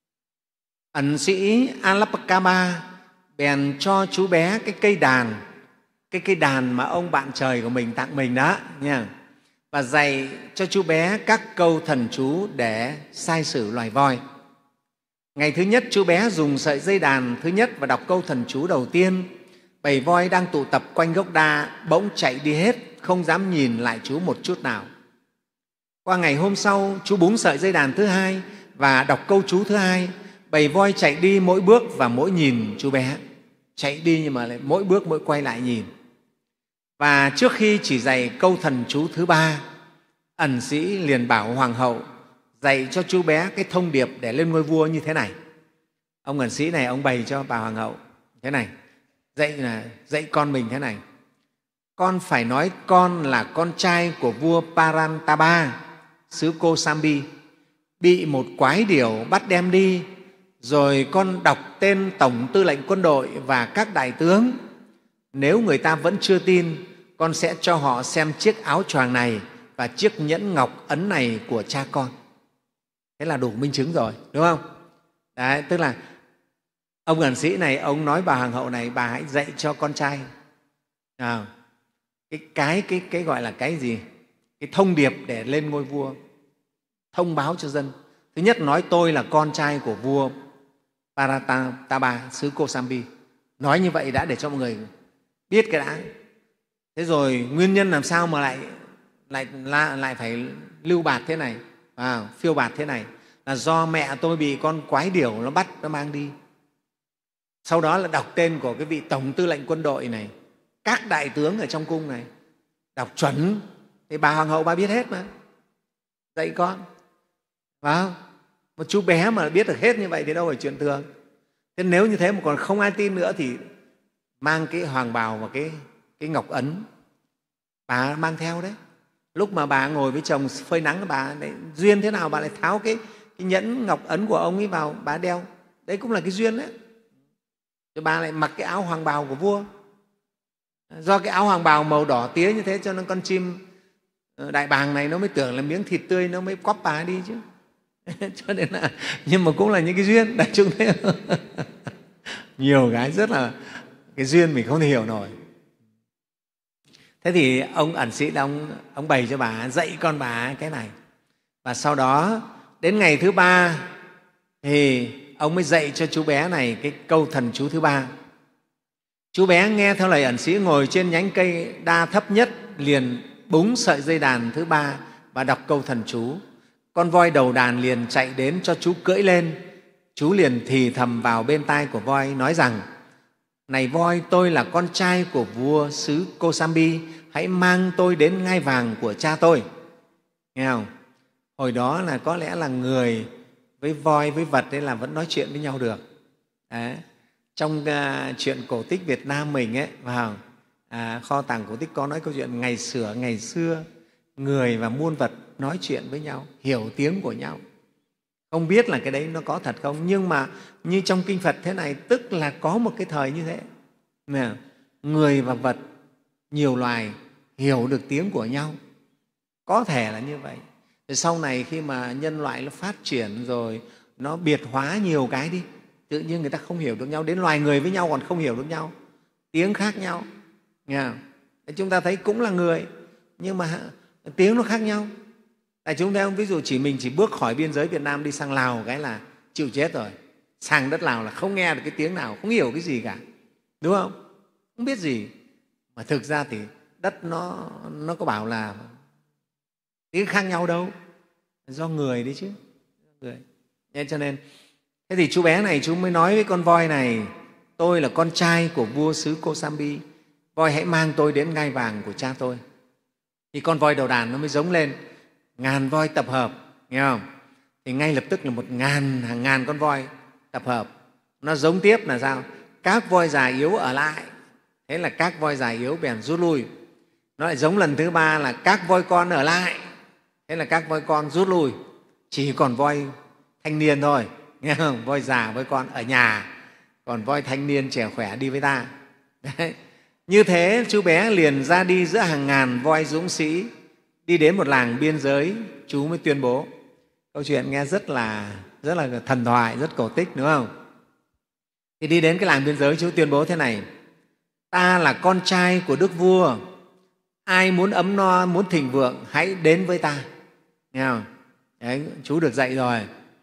Speaker 4: Ẩn sĩ Alapakama bèn cho chú bé cái cây đàn, cái cây đàn mà ông bạn trời của mình tặng mình đó nha, và dạy cho chú bé các câu thần chú để sai sử loài voi. Ngày thứ nhất, chú bé dùng sợi dây đàn thứ nhất và đọc câu thần chú đầu tiên. Bầy voi đang tụ tập quanh gốc đa bỗng chạy đi hết, không dám nhìn lại chú một chút nào. Qua ngày hôm sau, chú búng sợi dây đàn thứ hai và đọc câu chú thứ hai. Bầy voi chạy đi mỗi bước và mỗi nhìn chú bé. Chạy đi nhưng mà lại mỗi bước mỗi quay lại nhìn. Và trước khi chỉ dạy câu thần chú thứ ba, ẩn sĩ liền bảo hoàng hậu dạy cho chú bé cái thông điệp để lên ngôi vua như thế này. Ông ẩn sĩ này ông bày cho bà hoàng hậu thế này, dạy là dạy con mình thế này: con phải nói con là con trai của vua Parantaba, xứ Kosambi, bị một quái điểu bắt đem đi, rồi con đọc tên tổng tư lệnh quân đội và các đại tướng. Nếu người ta vẫn chưa tin, con sẽ cho họ xem chiếc áo choàng này và chiếc nhẫn ngọc ấn này của cha con. Thế là đủ minh chứng rồi, đúng không? Đấy, tức là ông ẩn sĩ này, ông nói bà hoàng hậu này, bà hãy dạy cho con trai à, cái, cái, cái, cái gọi là cái gì? Cái thông điệp để lên ngôi vua, thông báo cho dân. Thứ nhất, nói tôi là con trai của vua Parataba, xứ Kosambi. Nói như vậy đã để cho mọi người biết cái đã. Thế rồi nguyên nhân làm sao mà lại, lại, lại phải lưu bạt thế này, à, phiêu bạt thế này, là do mẹ tôi bị con quái điểu nó bắt, nó mang đi. Sau đó là đọc tên của cái vị tổng tư lệnh quân đội này, các đại tướng ở trong cung này, đọc chuẩn. Thì bà hoàng hậu bà biết hết mà, dạy con. Phải không? Một chú bé mà biết được hết như vậy thì đâu phải chuyện thường. Thế nếu như thế mà còn không ai tin nữa thì mang cái hoàng bào và cái, cái ngọc ấn bà mang theo đấy. Lúc mà bà ngồi với chồng phơi nắng, bà đấy, duyên thế nào bà lại tháo cái, cái nhẫn ngọc ấn của ông ấy vào bà đeo. Đấy cũng là cái duyên đấy. Rồi bà lại mặc cái áo hoàng bào của vua. Do cái áo hoàng bào màu đỏ tía như thế cho nên con chim đại bàng này nó mới tưởng là miếng thịt tươi, nó mới cóp bà đi chứ. Cho nên là, nhưng mà cũng là những cái duyên đại chúng thấy không? Nhiều cái rất là cái duyên mình không thể hiểu nổi. Thế thì ông ẩn sĩ là ông, ông bày cho bà, dạy con bà cái này. Và sau đó đến ngày thứ ba thì ông mới dạy cho chú bé này cái câu thần chú thứ ba. Chú bé nghe theo lời ẩn sĩ ngồi trên nhánh cây đa thấp nhất, liền búng sợi dây đàn thứ ba và đọc câu thần chú. Con voi đầu đàn liền chạy đến cho chú cưỡi lên. Chú liền thì thầm vào bên tai của voi nói rằng: này voi, tôi là con trai của vua xứ Kosambi, hãy mang tôi đến ngai vàng của cha tôi. Nghe không? Hồi đó là có lẽ là người với voi, với vật ấy là vẫn nói chuyện với nhau được. Đấy. Trong uh, chuyện cổ tích Việt Nam mình ấy, vào à, kho tàng cổ tích có nói câu chuyện ngày xưa ngày xưa người và muôn vật nói chuyện với nhau, hiểu tiếng của nhau. Không biết là cái đấy nó có thật không, nhưng mà như trong kinh Phật thế này, tức là có một cái thời như thế. Nè, người và vật, nhiều loài hiểu được tiếng của nhau. Có thể là như vậy. Rồi sau này khi mà nhân loại nó phát triển rồi, nó biệt hóa nhiều cái đi, tự nhiên người ta không hiểu được nhau, đến loài người với nhau còn không hiểu được nhau, tiếng khác nhau. Nghe không? Chúng ta thấy cũng là người nhưng mà tiếng nó khác nhau. Tại chúng ta ví dụ chỉ mình chỉ bước khỏi biên giới Việt Nam đi sang Lào cái là chịu chết rồi. Sang đất Lào là không nghe được cái tiếng nào, không hiểu cái gì cả, đúng không? Không biết gì. Mà thực ra thì đất nó, nó có bảo là tiếng khác nhau đâu, do người đấy chứ. Người. Nên cho nên thế thì chú bé này chú mới nói với con voi này: tôi là con trai của vua xứ Kosambi, voi hãy mang tôi đến ngai vàng của cha tôi. Thì con voi đầu đàn nó mới giống lên, ngàn voi tập hợp, nghe không? Thì ngay lập tức là một ngàn hàng ngàn con voi tập hợp. Nó giống tiếp là sao? Các voi già yếu ở lại. Thế là các voi già yếu bèn rút lui. Nó lại giống lần thứ ba là các voi con ở lại. Thế là các voi con rút lui, chỉ còn voi thanh niên thôi, nghe không? Voi già, voi con ở nhà, còn voi thanh niên trẻ khỏe đi với ta. Đấy. Như thế chú bé liền ra đi giữa hàng ngàn voi dũng sĩ, đi đến một làng biên giới, chú mới tuyên bố. Câu chuyện nghe rất là, rất là thần thoại, rất cổ tích, đúng không? Thì đi đến cái làng biên giới, chú tuyên bố thế này: ta là con trai của đức vua, ai muốn ấm no, muốn thịnh vượng hãy đến với ta. Nghe không? Đấy, chú được dạy rồi.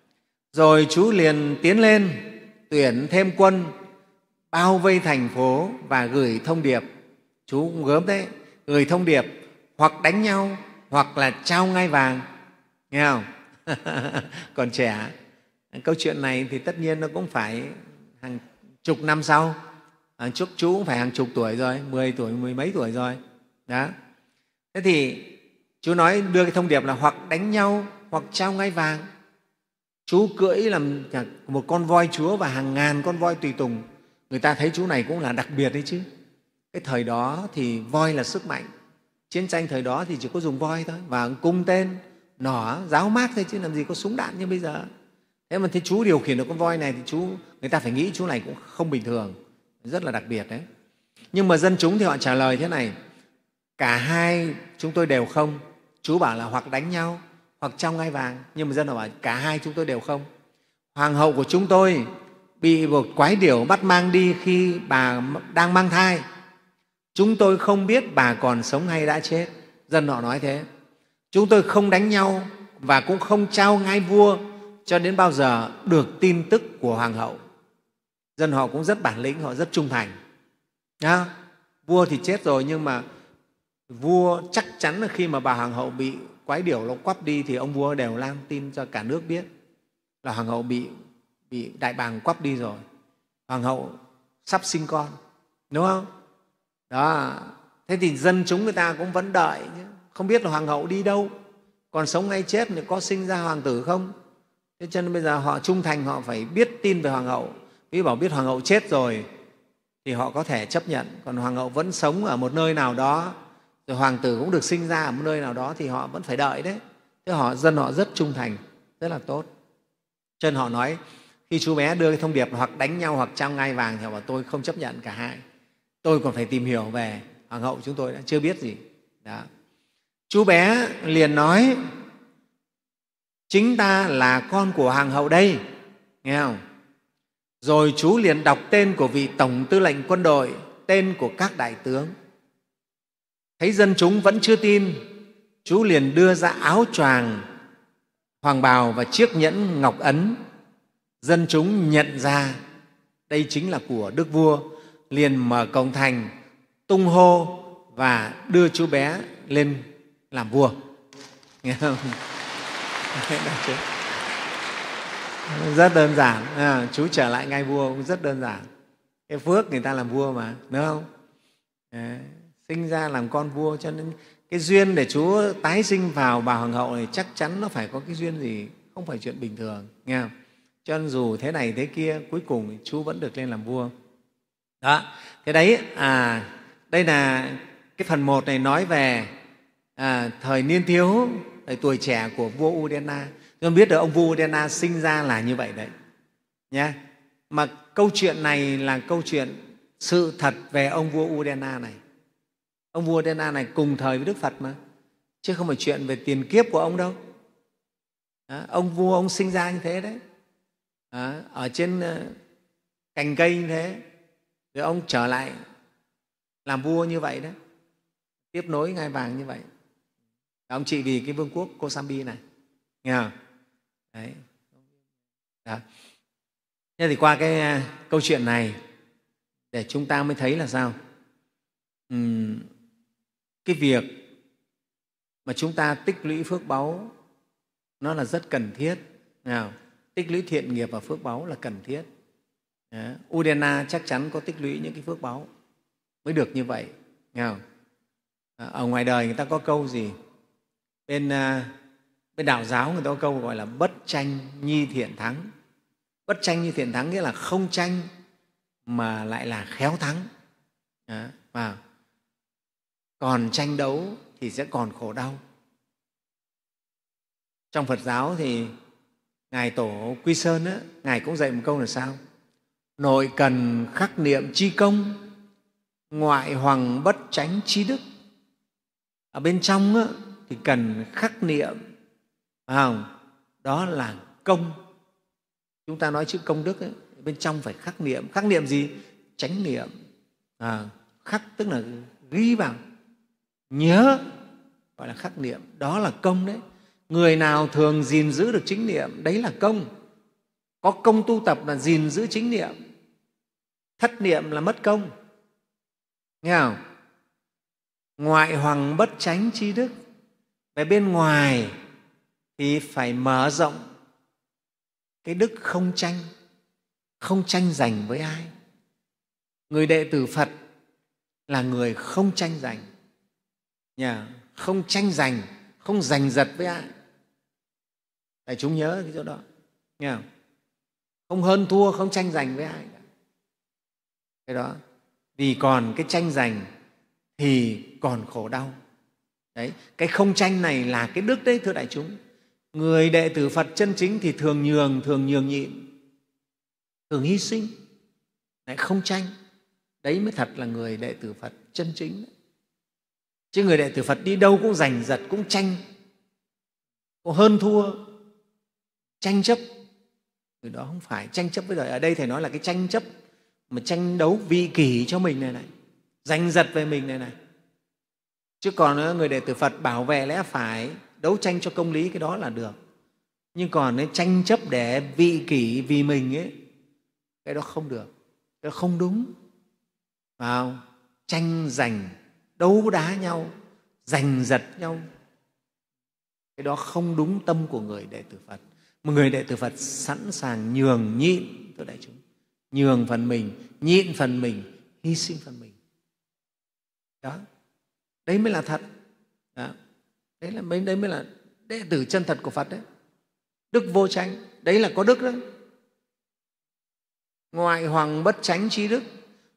Speaker 4: Rồi chú liền tiến lên tuyển thêm quân, bao vây thành phố và gửi thông điệp. Chú cũng gớm đấy, gửi thông điệp hoặc đánh nhau hoặc là trao ngai vàng. Nghe không? Còn trẻ. Câu chuyện này thì tất nhiên nó cũng phải hàng chục năm sau. Hàng chục chú cũng phải hàng chục tuổi rồi, mười tuổi, mười mấy tuổi rồi. Đó. Thế thì chú nói đưa cái thông điệp là hoặc đánh nhau hoặc trao ngai vàng. Chú cưỡi làm một con voi chúa và hàng ngàn con voi tùy tùng. Người ta thấy chú này cũng là đặc biệt đấy chứ. Cái thời đó thì voi là sức mạnh. Chiến tranh thời đó thì chỉ có dùng voi thôi, và cung tên, nỏ, giáo mác thôi, chứ làm gì có súng đạn như bây giờ. Thế mà thấy chú điều khiển được con voi này thì chú, người ta phải nghĩ chú này cũng không bình thường, rất là đặc biệt đấy. Nhưng mà dân chúng thì họ trả lời thế này: cả hai chúng tôi đều không. Chú bảo là hoặc đánh nhau hoặc trao ngai vàng, nhưng mà dân họ bảo cả hai chúng tôi đều không. Hoàng hậu của chúng tôi bị một quái điểu bắt mang đi khi bà đang mang thai. Chúng tôi không biết bà còn sống hay đã chết. Dân họ nói thế. Chúng tôi không đánh nhau và cũng không trao ngai vua cho đến bao giờ được tin tức của hoàng hậu. Dân họ cũng rất bản lĩnh, họ rất trung thành. Đó. Vua thì chết rồi, nhưng mà vua chắc chắn là khi mà bà hoàng hậu bị quái điểu nó quắp đi thì ông vua đều lan tin cho cả nước biết là hoàng hậu bị, bị đại bàng quắp đi rồi. Hoàng hậu sắp sinh con, đúng không? Đó. Thế thì dân chúng người ta cũng vẫn đợi, không biết là hoàng hậu đi đâu, còn sống hay chết, thì có sinh ra hoàng tử không. Thế cho nên bây giờ họ trung thành, họ phải biết tin về hoàng hậu. Ví bảo biết hoàng hậu chết rồi thì họ có thể chấp nhận, còn hoàng hậu vẫn sống ở một nơi nào đó, rồi hoàng tử cũng được sinh ra ở một nơi nào đó thì họ vẫn phải đợi đấy. Thế họ, dân họ rất trung thành, rất là tốt. Cho nên họ nói, khi chú bé đưa cái thông điệp hoặc đánh nhau hoặc trao ngai vàng thì họ bảo tôi không chấp nhận cả hai, tôi còn phải tìm hiểu về hoàng hậu, chúng tôi đã chưa biết gì. Đó. Chú bé liền nói: chính ta là con của hoàng hậu đây, nghe không? Rồi chú liền đọc tên của vị tổng tư lệnh quân đội, tên của các đại tướng. Thấy dân chúng vẫn chưa tin, chú liền đưa ra áo choàng hoàng bào và chiếc nhẫn ngọc ấn. Dân chúng nhận ra đây chính là của đức vua, liền mở cổng thành, tung hô và đưa chú bé lên làm vua. Nghe không? Rất đơn giản. À, chú trở lại ngai vua cũng rất đơn giản. Cái phước người ta làm vua mà, đúng không? À, sinh ra làm con vua, cho nên cái duyên để chú tái sinh vào bà hoàng hậu này chắc chắn nó phải có cái duyên gì, không phải chuyện bình thường, nghe không? Cho nên dù thế này thế kia, cuối cùng chú vẫn được lên làm vua. Đó. Thế đấy, à, đây là cái phần một này nói về à, thời niên thiếu, thời tuổi trẻ của vua Udena. Chúng ta biết được ông vua Udena sinh ra là như vậy đấy nhé. Mà câu chuyện này là câu chuyện sự thật về ông vua Udena này. Ông vua Udena này cùng thời với Đức Phật mà. chứ không phải chuyện về tiền kiếp của ông đâu. Đó, ông vua ông sinh ra như thế đấy. Đó, ở trên cành cây như thế, rồi ông trở lại làm vua như vậy đấy, tiếp nối ngai vàng như vậy. Ông trị vì cái vương quốc Kosambi này, nghe không? Đấy. Đó. Thế thì qua cái uh, câu chuyện này để chúng ta mới thấy là sao? Uhm, cái việc mà chúng ta tích lũy phước báu nó là rất cần thiết. Nào, tích lũy thiện nghiệp và phước báu là cần thiết. Đó. Udena chắc chắn có tích lũy những cái phước báu mới được như vậy. Nghe không? Ở ngoài đời người ta có câu gì? Bên, bên đạo giáo người ta có câu gọi là bất tranh nhi thiện thắng. Bất tranh nhi thiện thắng nghĩa là không tranh mà lại là khéo thắng. Đó. Và còn tranh đấu thì sẽ còn khổ đau. Trong Phật giáo thì Ngài Tổ Quy Sơn á, Ngài cũng dạy một câu là sao? Nội cần khắc niệm chi công, ngoại hoằng bất chánh chi đức. Ở bên trong á, thì cần khắc niệm, phải không? Đó là công. Chúng ta nói chữ công đức ấy, bên trong phải khắc niệm. Khắc niệm gì? Chánh niệm. À, khắc tức là ghi vào, nhớ, gọi là khắc niệm. Đó là công đấy. Người nào thường gìn giữ được chính niệm, đấy là công. Có công tu tập là gìn giữ chính niệm. Thất niệm là mất công. Nghe không? Ngoại hoằng bất chánh chi đức. Về bên ngoài thì phải mở rộng cái đức không tranh, không tranh giành với ai. Người đệ tử Phật là người không tranh giành, nhà không tranh giành, không giành giật với ai. Đại chúng nhớ cái chỗ đó, nghe không? Không hơn thua, không tranh giành với ai cả. Cái đó, vì còn cái tranh giành thì còn khổ đau. Đấy, cái không tranh này là cái đức đấy, thưa đại chúng. Người đệ tử Phật chân chính thì thường nhường, thường nhường nhịn, thường hy sinh, lại không tranh. Đấy mới thật là người đệ tử Phật chân chính. Chứ người đệ tử Phật đi đâu cũng giành giật, cũng tranh, cũng hơn thua, tranh chấp. Người đó không phải tranh chấp với đời. Ở đây Thầy nói là cái tranh chấp mà tranh đấu vị kỷ cho mình này này, giành giật về mình này này. Chứ còn người đệ tử Phật bảo vệ lẽ phải, đấu tranh cho công lý, cái đó là được. Nhưng còn ấy, tranh chấp để vị kỷ vì mình ấy, cái đó không được, cái đó không đúng. Vào tranh giành, đấu đá nhau, giành giật nhau, cái đó không đúng tâm của người đệ tử Phật. Một người đệ tử Phật sẵn sàng nhường nhịn, thưa đại chúng, nhường phần mình, nhịn phần mình, hy sinh phần mình. Đó, đấy mới là thật. Đó. Đấy, là, đấy mới là đệ tử chân thật của Phật đấy. Đức vô tranh, đấy là có đức đấy. Ngoại hoằng bất chánh chi đức,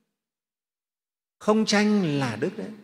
Speaker 4: không tranh là đức đấy.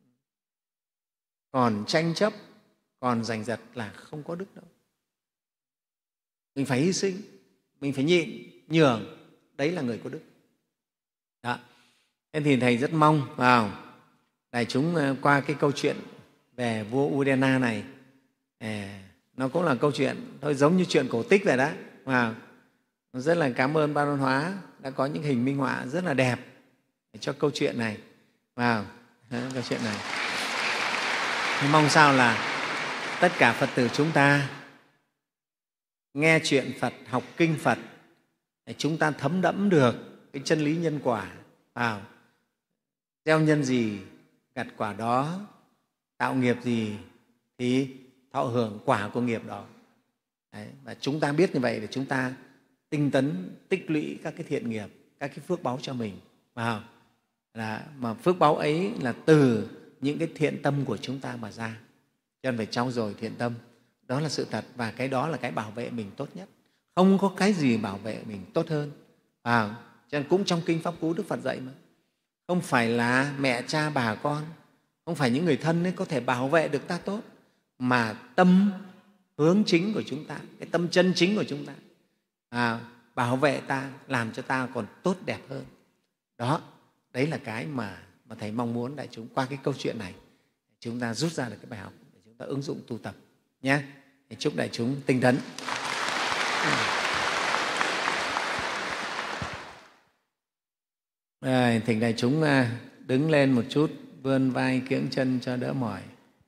Speaker 4: Còn tranh chấp, còn giành giật là không có đức đâu. Mình phải hy sinh, mình phải nhịn, nhường, đấy là người có đức. Đó. Thế thì Thầy rất mong vào đại chúng qua cái câu chuyện về vua Udena này, nó cũng là câu chuyện thôi, giống như chuyện cổ tích vậy đó. Wow. Rất là cảm ơn Ban Văn Hóa đã có những hình minh họa rất là đẹp để cho câu chuyện này. Wow. Đó, câu chuyện này. Thì mong sao là tất cả Phật tử chúng ta nghe chuyện Phật, học kinh Phật để chúng ta thấm đẫm được cái chân lý nhân quả. Wow. Gieo nhân gì gặt quả đó, tạo nghiệp gì thì thọ hưởng quả của nghiệp đó. Đấy. Và chúng ta biết như vậy để chúng ta tinh tấn tích lũy các cái thiện nghiệp, các cái phước báu cho mình. Wow. Là, mà phước báu ấy là từ những cái thiện tâm của chúng ta mà ra, cho nên phải trau dồi thiện tâm. Đó là sự thật, và cái đó là cái bảo vệ mình tốt nhất. Không có cái gì bảo vệ mình tốt hơn. À, cho nên cũng trong Kinh Pháp Cú Đức Phật dạy mà, không phải là mẹ cha bà con, không phải những người thân ấy có thể bảo vệ được ta tốt, mà tâm hướng chính của chúng ta, cái tâm chân chính của chúng ta à, bảo vệ ta, làm cho ta còn tốt đẹp hơn. Đó, đấy là cái mà, mà Thầy mong muốn đại chúng qua cái câu chuyện này chúng ta rút ra được cái bài học để chúng chúng ta ứng dụng tu tập nhé. Chúc đại chúng tinh tấn. Rồi, thỉnh đại chúng đứng lên một chút, vươn vai kiễng chân cho đỡ mỏi.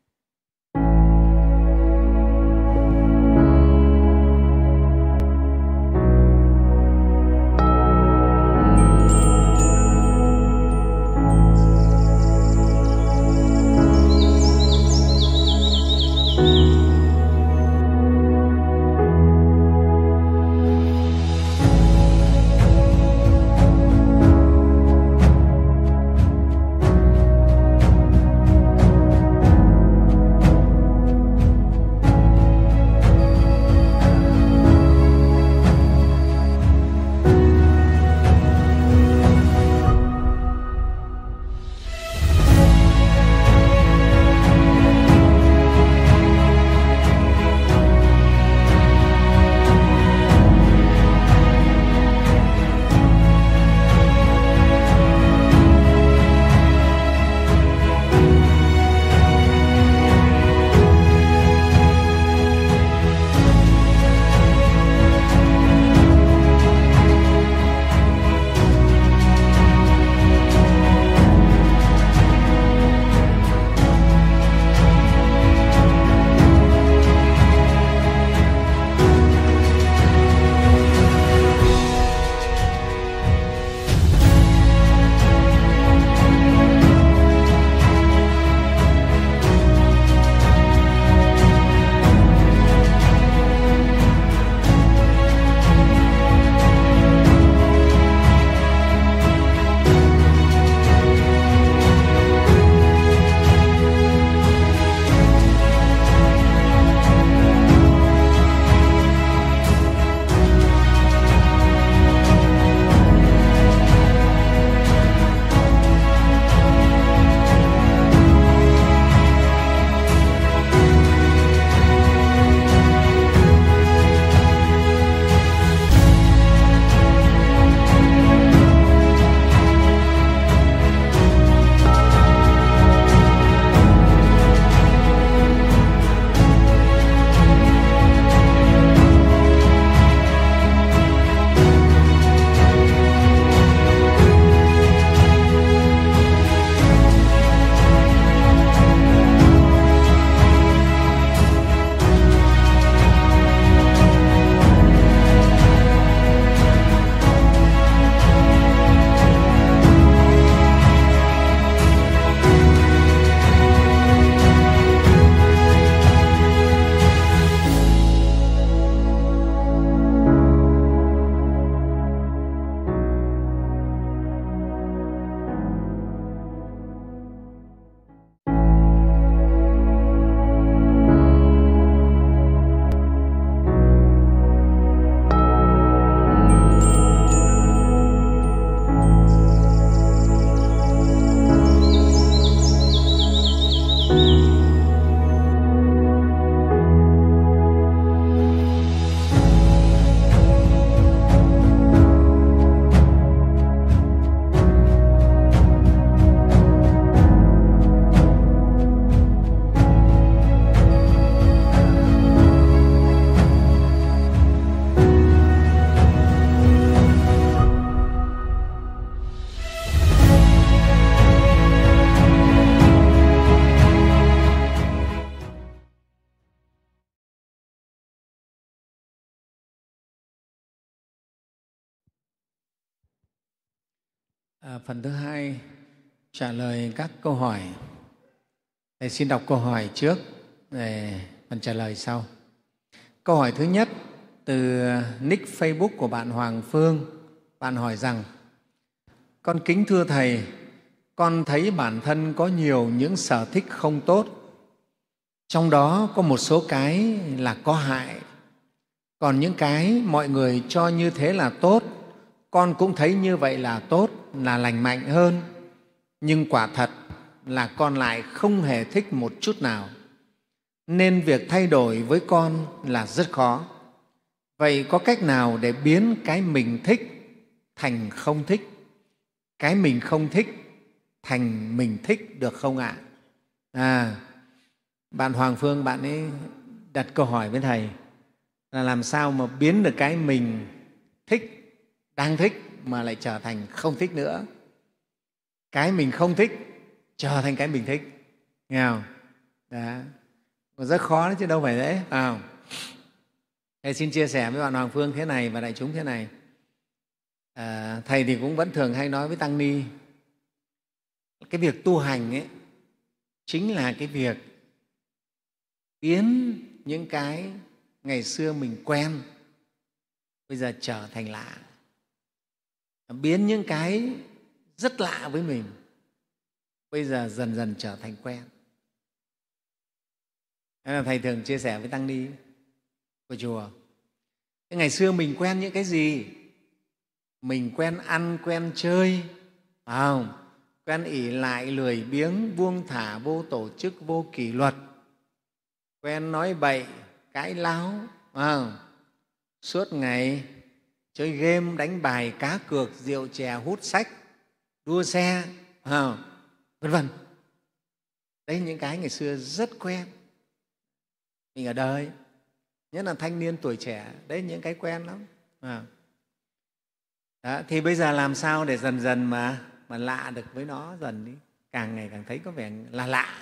Speaker 4: À, phần thứ hai trả lời các câu hỏi. Thầy xin đọc câu hỏi trước, để phần trả lời sau. Câu hỏi thứ nhất từ nick Facebook của bạn Hoàng Phương. Bạn hỏi rằng: con kính thưa Thầy, con thấy bản thân có nhiều những sở thích không tốt, trong đó có một số cái là có hại, còn những cái mọi người cho như thế là tốt, con cũng thấy như vậy là tốt, là lành mạnh hơn, nhưng quả thật là con lại không hề thích một chút nào, nên việc thay đổi với con là rất khó. Vậy có cách nào để biến cái mình thích thành không thích, cái mình không thích thành mình thích được không ạ? À, Bạn Hoàng Phương, bạn ấy đặt câu hỏi với Thầy là làm sao mà biến được cái mình thích, đang thích mà lại trở thành không thích nữa. Cái mình không thích trở thành cái mình thích. Nghe không? Đó. Rất khó đấy chứ đâu phải dễ. À, Thầy xin chia sẻ với bạn Hoàng Phương thế này và đại chúng thế này. À, Thầy thì cũng vẫn thường hay nói với Tăng Ni, cái việc tu hành ấy chính là cái việc biến những cái ngày xưa mình quen bây giờ trở thành lạ, biến những cái rất lạ với mình bây giờ dần dần trở thành quen. Thế là Thầy thường chia sẻ với Tăng Ni của chùa, cái ngày xưa mình quen những cái gì? Mình quen ăn, quen chơi, phải không? Quen ỷ lại, lười biếng, buông thả, vô tổ chức, vô kỷ luật, quen nói bậy, cãi láo, phải không? Suốt ngày chơi game, đánh bài, cá cược, rượu chè, hút sách, đua xe, phải không? Vân vân. Đấy những cái ngày xưa rất quen. Mình ở đời, nhất là thanh niên tuổi trẻ, đấy những cái quen lắm. À. Đó, thì bây giờ làm sao để dần dần mà, mà lạ được với nó dần đi, càng ngày càng thấy có vẻ là lạ.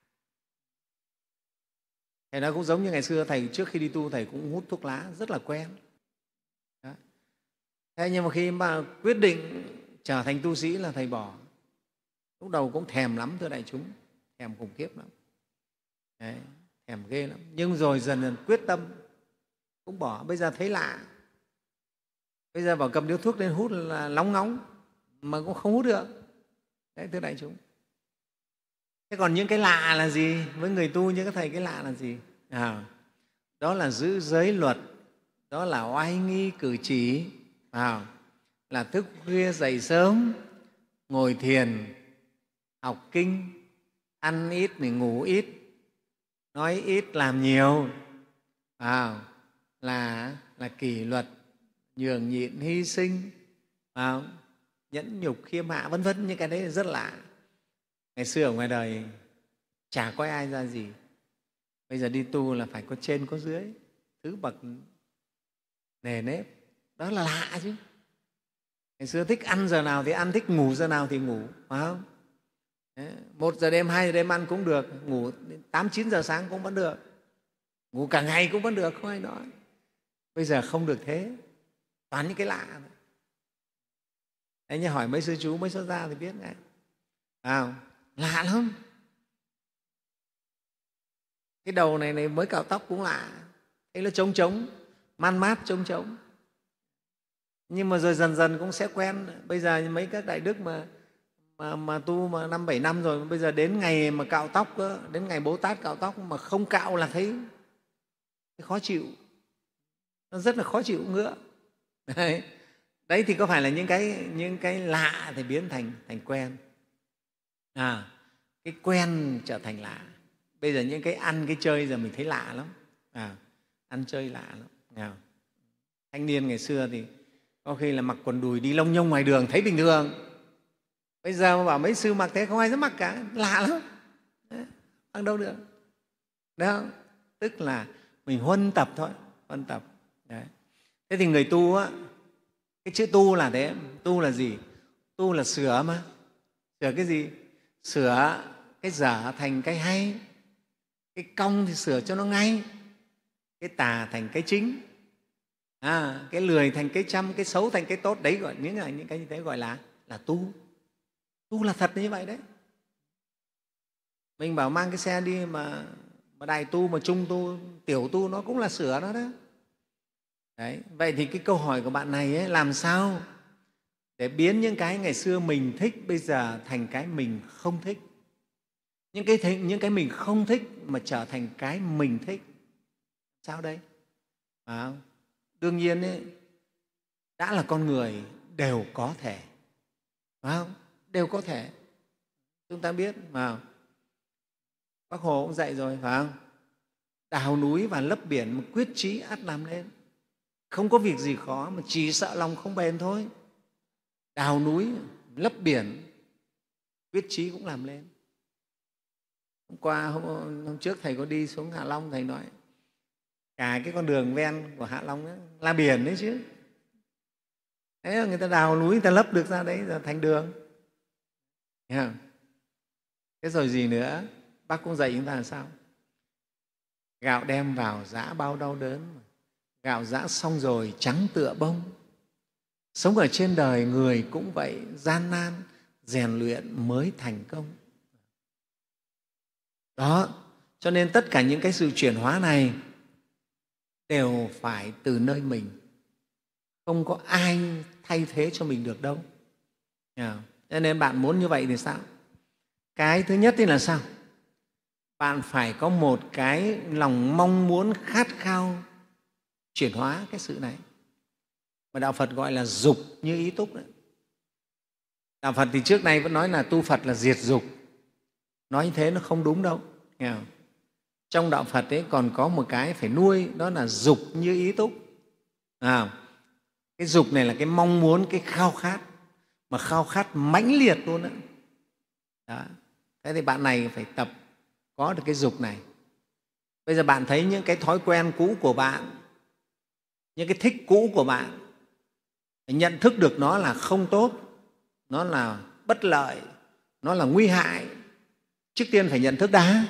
Speaker 4: Thầy nói cũng giống như ngày xưa Thầy trước khi đi tu Thầy cũng hút thuốc lá rất là quen. Đó. Thế nhưng mà khi mà quyết định trở thành tu sĩ là Thầy bỏ. Lúc đầu cũng thèm lắm thưa đại chúng, thèm khủng khiếp lắm. Đấy, thèm ghê lắm. Nhưng rồi dần dần quyết tâm cũng bỏ. Bây giờ thấy lạ. Bây giờ bảo cầm điếu thuốc lên hút là nóng ngóng mà cũng không hút được. Đấy thưa đại chúng. Thế còn những cái lạ là gì? Với người tu như các thầy cái lạ là gì? À, đó là giữ giới luật, đó là oai nghi cử chỉ, à, là thức khuya dậy sớm, ngồi thiền, học kinh, ăn ít thì ngủ ít, nói ít làm nhiều, à, là, là kỷ luật, nhường nhịn, hy sinh, à, nhẫn nhục, khiêm hạ, vân vân. Những cái đấy rất lạ. Ngày xưa ở ngoài đời chả có ai ra gì. Bây giờ đi tu là phải có trên có dưới, thứ bậc nề nếp. Đó là lạ chứ. Ngày xưa thích ăn giờ nào thì ăn, thích ngủ giờ nào thì ngủ, phải không? Đấy, một giờ đêm, hai giờ đêm ăn cũng được, ngủ tám, chín giờ sáng cũng vẫn được, ngủ cả ngày cũng vẫn được, không ai nói. Bây giờ không được thế, toàn những cái lạ. Đấy, như hỏi mấy sư chú, mấy xuất gia thì biết ngay. À, lạ lắm. Cái đầu này, này mới cạo tóc cũng lạ, thấy nó trống trống, man mát trống trống. Nhưng mà rồi dần dần cũng sẽ quen. Bây giờ mấy các đại đức mà mà, mà tu mà năm bảy năm rồi, bây giờ đến ngày mà cạo tóc, đến ngày Bố Tát cạo tóc mà không cạo là thấy, thấy khó chịu, nó rất là khó chịu ngứa. Đấy. Đấy thì có phải là những cái những cái lạ thì biến thành thành quen. À, cái quen trở thành lạ. Bây giờ những cái ăn, cái chơi giờ mình thấy lạ lắm. À, ăn chơi lạ lắm. À, thanh niên ngày xưa thì có khi là mặc quần đùi đi lông nhông ngoài đường thấy bình thường. Bây giờ mà bảo mấy sư mặc thế không ai dám mặc cả, lạ lắm. Đấy, ăn đâu được. Đấy không? Tức là mình huân tập thôi, huân tập. Đấy. Thế thì người tu á, cái chữ tu là thế. Tu là gì? Tu là sửa mà. Sửa cái gì? Sửa cái dở thành cái hay, cái cong thì sửa cho nó ngay, cái tà thành cái chính, à, cái lười thành cái chăm, cái xấu thành cái tốt. Đấy gọi những cái, những cái như thế gọi là là tu. Tu là thật như vậy đấy. Mình bảo mang cái xe đi mà, mà đại tu, mà trung tu, tiểu tu, nó cũng là sửa nó đó. Đấy. Vậy thì cái câu hỏi của bạn này ấy, làm sao để biến những cái ngày xưa mình thích bây giờ thành cái mình không thích, những cái, những cái mình không thích mà trở thành cái mình thích, sao đây? À, đương nhiên ấy, đã là con người đều có thể, phải không? Đều có thể. Chúng ta biết mà Bác Hồ cũng dạy rồi, phải không? Đào núi và lấp biển mà quyết chí ắt làm lên. Không có việc gì khó mà chỉ sợ lòng không bền thôi. Đào núi, lấp biển, quyết chí cũng làm lên. Hôm qua, hôm, hôm trước Thầy có đi xuống Hạ Long, Thầy nói cả cái con đường ven của Hạ Long ấy, là biển đấy chứ. Thế người ta đào núi, người ta lấp được ra đấy là thành đường. Thấy không? Thế rồi gì nữa? Bác cũng dạy chúng ta là sao? Gạo đem vào giã bao đau đớn, gạo giã xong rồi trắng tựa bông. Sống ở trên đời người cũng vậy, gian nan, rèn luyện mới thành công. Đó, cho nên tất cả những cái sự chuyển hóa này đều phải từ nơi mình. Không có ai thay thế cho mình được đâu. Cho nên bạn muốn như vậy thì sao? Cái thứ nhất thì là sao? Bạn phải có một cái lòng mong muốn khát khao chuyển hóa cái sự này. Mà Đạo Phật gọi là dục như ý túc đấy. Đạo Phật thì trước nay vẫn nói là tu Phật là diệt dục. Nói như thế nó không đúng đâu. Nghe không? Trong Đạo Phật ấy còn có một cái phải nuôi, đó là dục như ý túc. À, cái dục này là cái mong muốn, cái khao khát, mà khao khát mãnh liệt luôn đó. Đó. Thế thì bạn này phải tập có được cái dục này. Bây giờ bạn thấy những cái thói quen cũ của bạn, những cái thích cũ của bạn, phải nhận thức được nó là không tốt, nó là bất lợi, nó là nguy hại. Trước tiên phải nhận thức đã.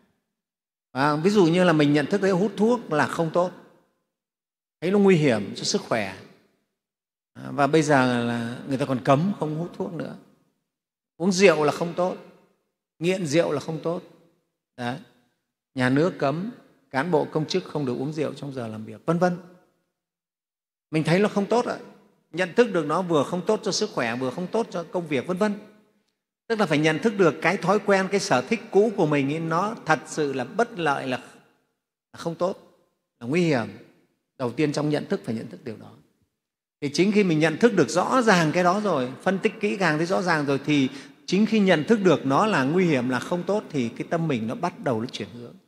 Speaker 4: À, ví dụ như là mình nhận thức thấy hút thuốc là không tốt, thấy nó nguy hiểm cho sức khỏe. À, và bây giờ là người ta còn cấm không hút thuốc nữa. Uống rượu là không tốt, nghiện rượu là không tốt. Đấy. Nhà nước cấm cán bộ công chức không được uống rượu trong giờ làm việc, vân vân. Mình thấy nó không tốt rồi, nhận thức được nó vừa không tốt cho sức khỏe, vừa không tốt cho công việc, vân vân. Tức là phải nhận thức được cái thói quen, cái sở thích cũ của mình ấy, nó thật sự là bất lợi, là không tốt, là nguy hiểm. Đầu tiên trong nhận thức phải nhận thức điều đó. Thì chính khi mình nhận thức được rõ ràng cái đó rồi, phân tích kỹ càng thấy rõ ràng rồi, thì chính khi nhận thức được nó là nguy hiểm, là không tốt, thì cái tâm mình nó bắt đầu nó chuyển hướng.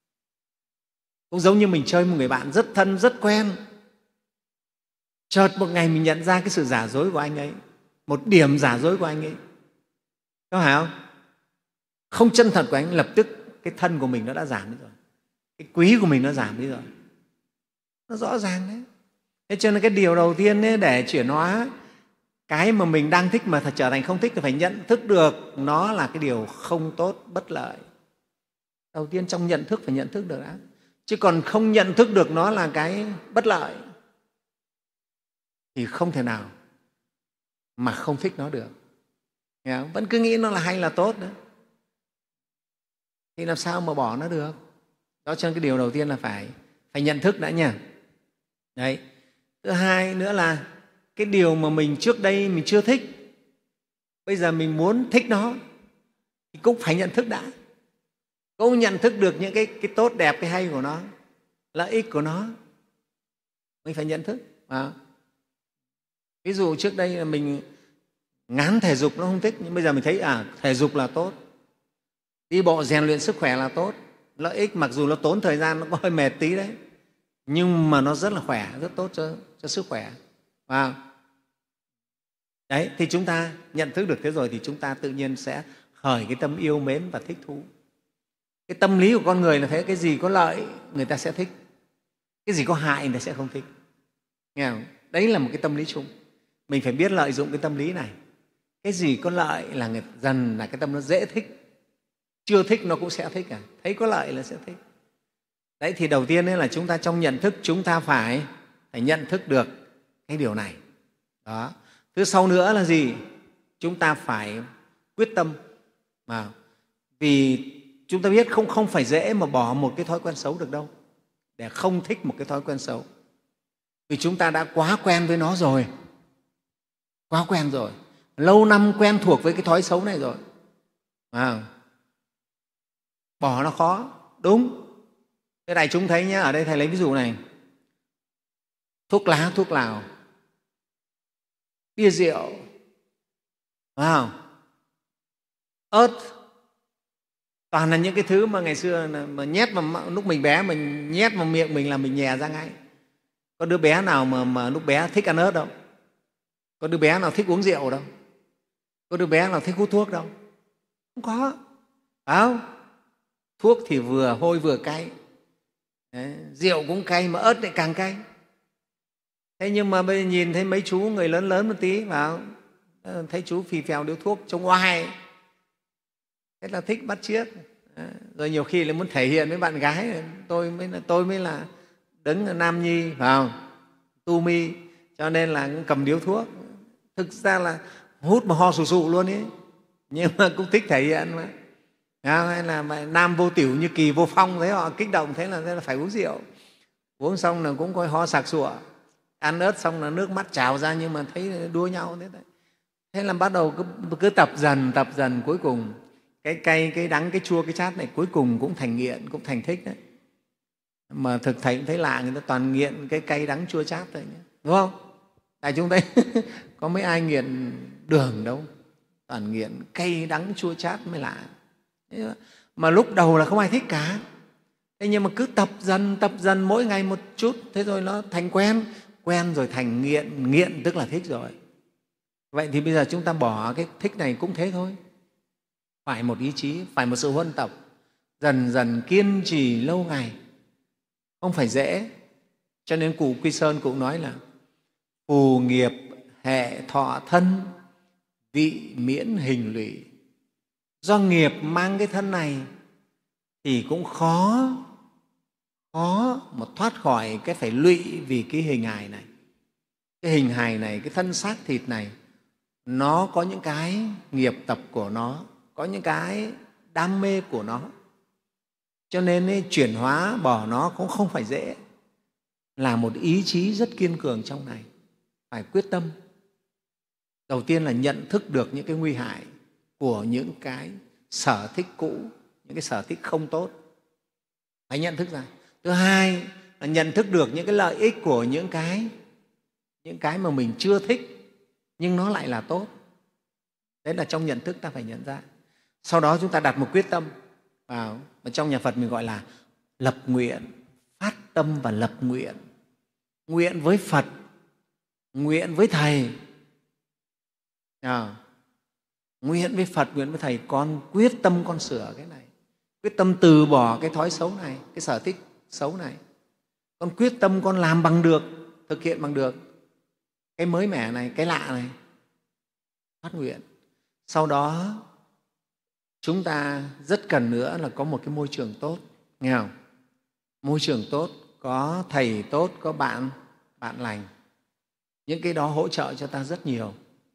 Speaker 4: Cũng giống như mình chơi một người bạn rất thân, rất quen, chợt một ngày mình nhận ra cái sự giả dối của anh ấy, một điểm giả dối của anh ấy, có phải không? Không chân thật của anh, lập tức cái thân của mình nó đã giảm đi rồi, cái quý của mình nó giảm đi rồi, nó rõ ràng đấy. Thế cho nên cái điều đầu tiên ấy, để chuyển hóa cái mà mình đang thích mà thật trở thành không thích, thì phải nhận thức được nó là cái điều không tốt, bất lợi. Đầu tiên trong nhận thức phải nhận thức được đã. Chứ còn không nhận thức được nó là cái bất lợi thì không thể nào mà không thích nó được. Vẫn cứ nghĩ nó là hay là tốt nữa, thì làm sao mà bỏ nó được. Đó, cho nên cái điều đầu tiên là phải, phải nhận thức đã nha. Đấy. Thứ hai nữa là cái điều mà mình trước đây mình chưa thích, bây giờ mình muốn thích nó, thì cũng phải nhận thức đã. Cũng nhận thức được những cái, cái tốt đẹp, cái hay của nó, lợi ích của nó, mình phải nhận thức. À. Ví dụ trước đây là mình ngán thể dục, nó không thích, nhưng bây giờ mình thấy à, thể dục là tốt, đi bộ rèn luyện sức khỏe là tốt, lợi ích mặc dù nó tốn thời gian, nó có hơi mệt tí đấy, nhưng mà nó rất là khỏe, rất tốt cho, cho sức khỏe. À. Đấy, thì chúng ta nhận thức được thế rồi thì chúng ta tự nhiên sẽ khởi cái tâm yêu mến và thích thú. Cái tâm lý của con người là thế, cái gì có lợi người ta sẽ thích, cái gì có hại người ta sẽ không thích. Nghe không? Đấy là một cái tâm lý chung. Mình phải biết lợi dụng cái tâm lý này. Cái gì có lợi là người, dần là cái tâm nó dễ thích, chưa thích nó cũng sẽ thích, à. Thấy có lợi là sẽ thích. Đấy, thì đầu tiên ấy là chúng ta trong nhận thức chúng ta phải, phải nhận thức được cái điều này. Đó. Thứ sau nữa là gì? Chúng ta phải quyết tâm. Mà vì chúng ta biết không, không phải dễ mà bỏ một cái thói quen xấu được đâu, để không thích một cái thói quen xấu. Vì chúng ta đã quá quen với nó rồi, quá quen rồi, lâu năm quen thuộc với cái thói xấu này rồi. À, bỏ nó khó, đúng. Thế này chúng thấy nhé, ở đây Thầy lấy ví dụ này. Thuốc lá, thuốc lào, bia rượu, wow, ớt, toàn là những cái thứ mà ngày xưa mà nhét vào, lúc mình bé mình nhét vào miệng mình là mình nhè ra ngay. Có đứa bé nào mà, mà lúc bé thích ăn ớt đâu? Có đứa bé nào thích uống rượu đâu? Có đứa bé nào thích hút thuốc đâu? Không có, phải không? thuốc thì vừa hôi vừa cay. Đấy, rượu cũng cay mà ớt lại càng cay. Thế nhưng mà bây giờ nhìn thấy mấy chú người lớn lớn một tí vào, thấy chú phì phèo điếu thuốc trông oai, thế là thích bắt chước. Rồi nhiều khi lại muốn thể hiện với bạn gái, tôi mới là, tôi mới là đứng nam nhi, phải không? Tu mi, cho nên là cầm điếu thuốc. Thực ra là hút mà ho sù sụ luôn ấy, nhưng mà cũng thích thể hiện mà. Hay là nam vô tiểu như kỳ vô phong, thấy họ kích động, thế là, thế là phải uống rượu. Uống xong là cũng coi ho sặc sụa, ăn ớt xong là nước mắt trào ra, nhưng mà thấy đua nhau thế đấy. Thế là bắt đầu cứ, cứ tập dần, tập dần, cuối cùng cái cay, cái đắng, cái chua, cái chát này cuối cùng cũng thành nghiện, cũng thành thích đấy. Mà thực thầy cũng thấy lạ, người ta toàn nghiện cái cay đắng chua chát thôi nhé, đúng không? Tại chúng ta có mấy ai nghiện đường đâu, toàn nghiện cay đắng chua chát mới lạ. Mà lúc đầu là không ai thích cả. Thế nhưng mà cứ tập dần, tập dần mỗi ngày một chút, thế rồi nó thành quen, quen rồi thành nghiện, nghiện tức là thích rồi. Vậy thì bây giờ chúng ta bỏ cái thích này cũng thế thôi. Phải một ý chí, phải một sự huân tập, dần dần kiên trì lâu ngày, không phải dễ. Cho nên cụ Quy Sơn cũng nói là phù nghiệp hệ thọ thân, vị miễn hình lụy. Do nghiệp mang cái thân này thì cũng khó, khó mà thoát khỏi cái phải lụy vì cái hình hài này. Cái hình hài này, cái thân xác thịt này, nó có những cái nghiệp tập của nó, có những cái đam mê của nó. Cho nên ấy, chuyển hóa bỏ nó cũng không phải dễ, là một ý chí rất kiên cường trong này, phải quyết tâm. Đầu tiên là nhận thức được những cái nguy hại của những cái sở thích cũ, những cái sở thích không tốt, phải nhận thức ra. Thứ hai là nhận thức được những cái lợi ích của những cái, những cái mà mình chưa thích nhưng nó lại là tốt. Đấy là trong nhận thức ta phải nhận ra. Sau đó chúng ta đặt một quyết tâm vào, mà trong nhà Phật mình gọi là lập nguyện, phát tâm và lập nguyện. Nguyện với Phật, nguyện với Thầy. À, nguyện với Phật, nguyện với Thầy, con quyết tâm con sửa cái này, quyết tâm từ bỏ cái thói xấu này, cái sở thích xấu này. Con quyết tâm con làm bằng được, thực hiện bằng được cái mới mẻ này, cái lạ này. Phát nguyện. Sau đó chúng ta rất cần nữa là có một cái môi trường tốt, nghe không? Môi trường tốt, có thầy tốt, có bạn, bạn lành. Những cái đó hỗ trợ cho ta rất nhiều.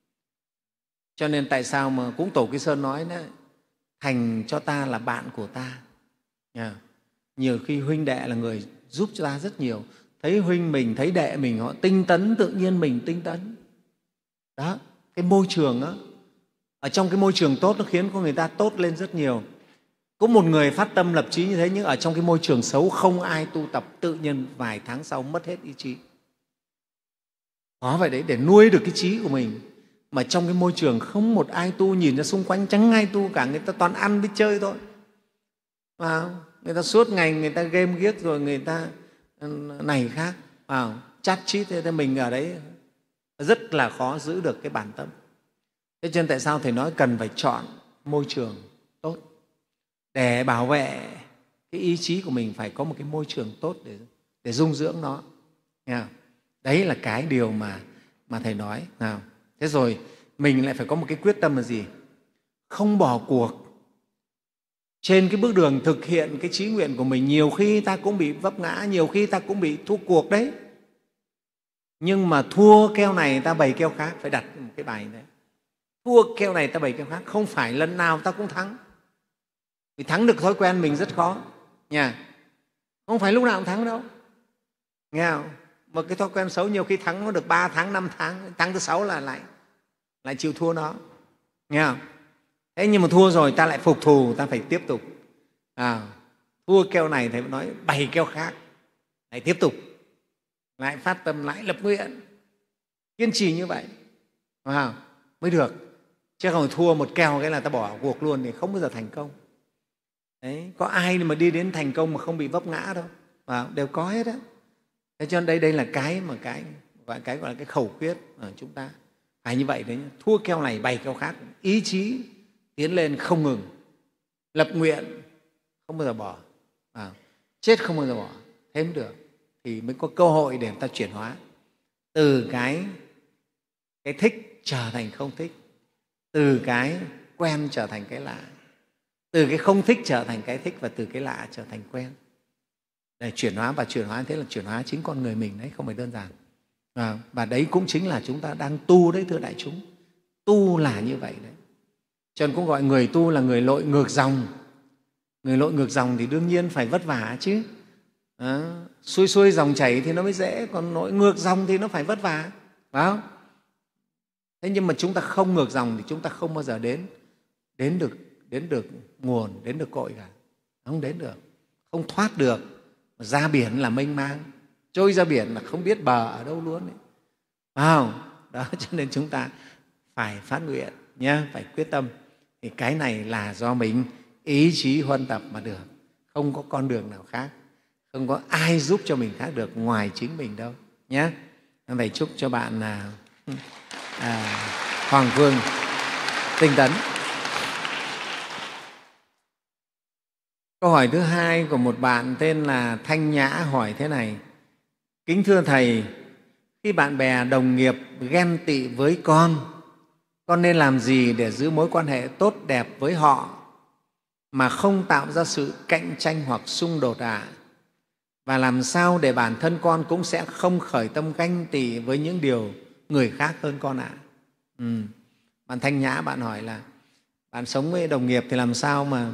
Speaker 4: Cho nên tại sao mà cũng Tổ Quy Sơn nói đó, thành cho ta là bạn của ta. Nghe, nhiều khi huynh đệ là người giúp cho ta rất nhiều. Thấy huynh mình, thấy đệ mình họ tinh tấn, tự nhiên mình tinh tấn. Đó, cái môi trường đó, ở trong cái môi trường tốt nó khiến con người ta tốt lên rất nhiều. Có một người phát tâm lập chí như thế, nhưng ở trong cái môi trường xấu không ai tu tập, tự nhiên vài tháng sau mất hết ý chí. Có vậy đấy, để nuôi được cái trí của mình. Mà trong cái môi trường không một ai tu, nhìn ra xung quanh chẳng ai tu cả, người ta toàn ăn với chơi thôi. Và người ta suốt ngày người ta game ghiếc, rồi người ta này khác, vào chát chít, thế mình ở đấy rất là khó giữ được cái bản tâm. Thế cho nên tại sao Thầy nói cần phải chọn môi trường tốt để bảo vệ cái ý chí của mình, phải có một cái môi trường tốt để, để dung dưỡng nó. Nghe không? Đấy là cái điều mà, mà Thầy nói. Nào, thế rồi mình lại phải có một cái quyết tâm là gì? Không bỏ cuộc. Trên cái bước đường thực hiện cái chí nguyện của mình, nhiều khi ta cũng bị vấp ngã, nhiều khi ta cũng bị thua cuộc đấy. Nhưng mà thua keo này ta bày keo khác, phải đặt một cái bài đấy. Thua keo này ta bày keo khác, không phải lần nào ta cũng thắng. Vì thắng được thói quen mình rất khó nha. Không phải lúc nào cũng thắng đâu. Nghe không? Một cái thói quen xấu nhiều khi thắng nó được ba tháng, năm tháng, tháng thứ sáu là lại, lại chịu thua nó. Nghe không? Thế nhưng mà thua rồi ta lại phục thù, ta phải tiếp tục. À, thua keo này Thầy nói bày keo khác, lại tiếp tục, lại phát tâm, lại lập nguyện, kiên trì như vậy à, mới được. Chứ không thua một keo cái là ta bỏ cuộc luôn thì không bao giờ thành công. Đấy, có ai mà đi đến thành công mà không bị vấp ngã đâu, à, đều có hết á. Thế cho nên đây đây là cái mà cái gọi cái gọi là cái khẩu quyết ở chúng ta phải như vậy đấy. Thua keo này bày keo khác, ý chí tiến lên không ngừng, lập nguyện không bao giờ bỏ, à, chết không bao giờ bỏ, thêm được thì mới có cơ hội để người ta chuyển hóa từ cái cái thích trở thành không thích, từ cái quen trở thành cái lạ, từ cái không thích trở thành cái thích, và từ cái lạ trở thành quen, để chuyển hóa. Và chuyển hóa thế là chuyển hóa chính con người mình đấy, không phải đơn giản. À, và đấy cũng chính là chúng ta đang tu đấy, thưa đại chúng. Tu là như vậy đấy. Cho nên cũng gọi người tu là người lội ngược dòng. Người lội ngược dòng thì đương nhiên phải vất vả chứ. À, xuôi xuôi dòng chảy thì nó mới dễ, còn lội ngược dòng thì nó phải vất vả, phải không? Thế nhưng mà chúng ta không ngược dòng thì chúng ta không bao giờ đến đến được đến được nguồn, đến được cội cả, không đến được, không thoát được. Ra biển là mênh mang, trôi ra biển là không biết bờ ở đâu luôn ấy. Phải không? Đó, cho nên chúng ta phải phát nguyện nhé, phải quyết tâm. Thì cái này là do mình ý chí huân tập mà được, không có con đường nào khác, không có ai giúp cho mình khác được ngoài chính mình đâu nhé. Vậy chúc cho bạn là à, Hoàng Phương tinh tấn. Câu hỏi thứ hai của một bạn tên là Thanh Nhã hỏi thế này: kính thưa Thầy, khi bạn bè đồng nghiệp ghen tị với con, con nên làm gì để giữ mối quan hệ tốt đẹp với họ mà không tạo ra sự cạnh tranh hoặc xung đột ạ? À? Và làm sao để bản thân con cũng sẽ không khởi tâm ganh tị với những điều người khác hơn con ạ? À? Ừ. Bạn Thanh Nhã, bạn hỏi là bạn sống với đồng nghiệp thì làm sao mà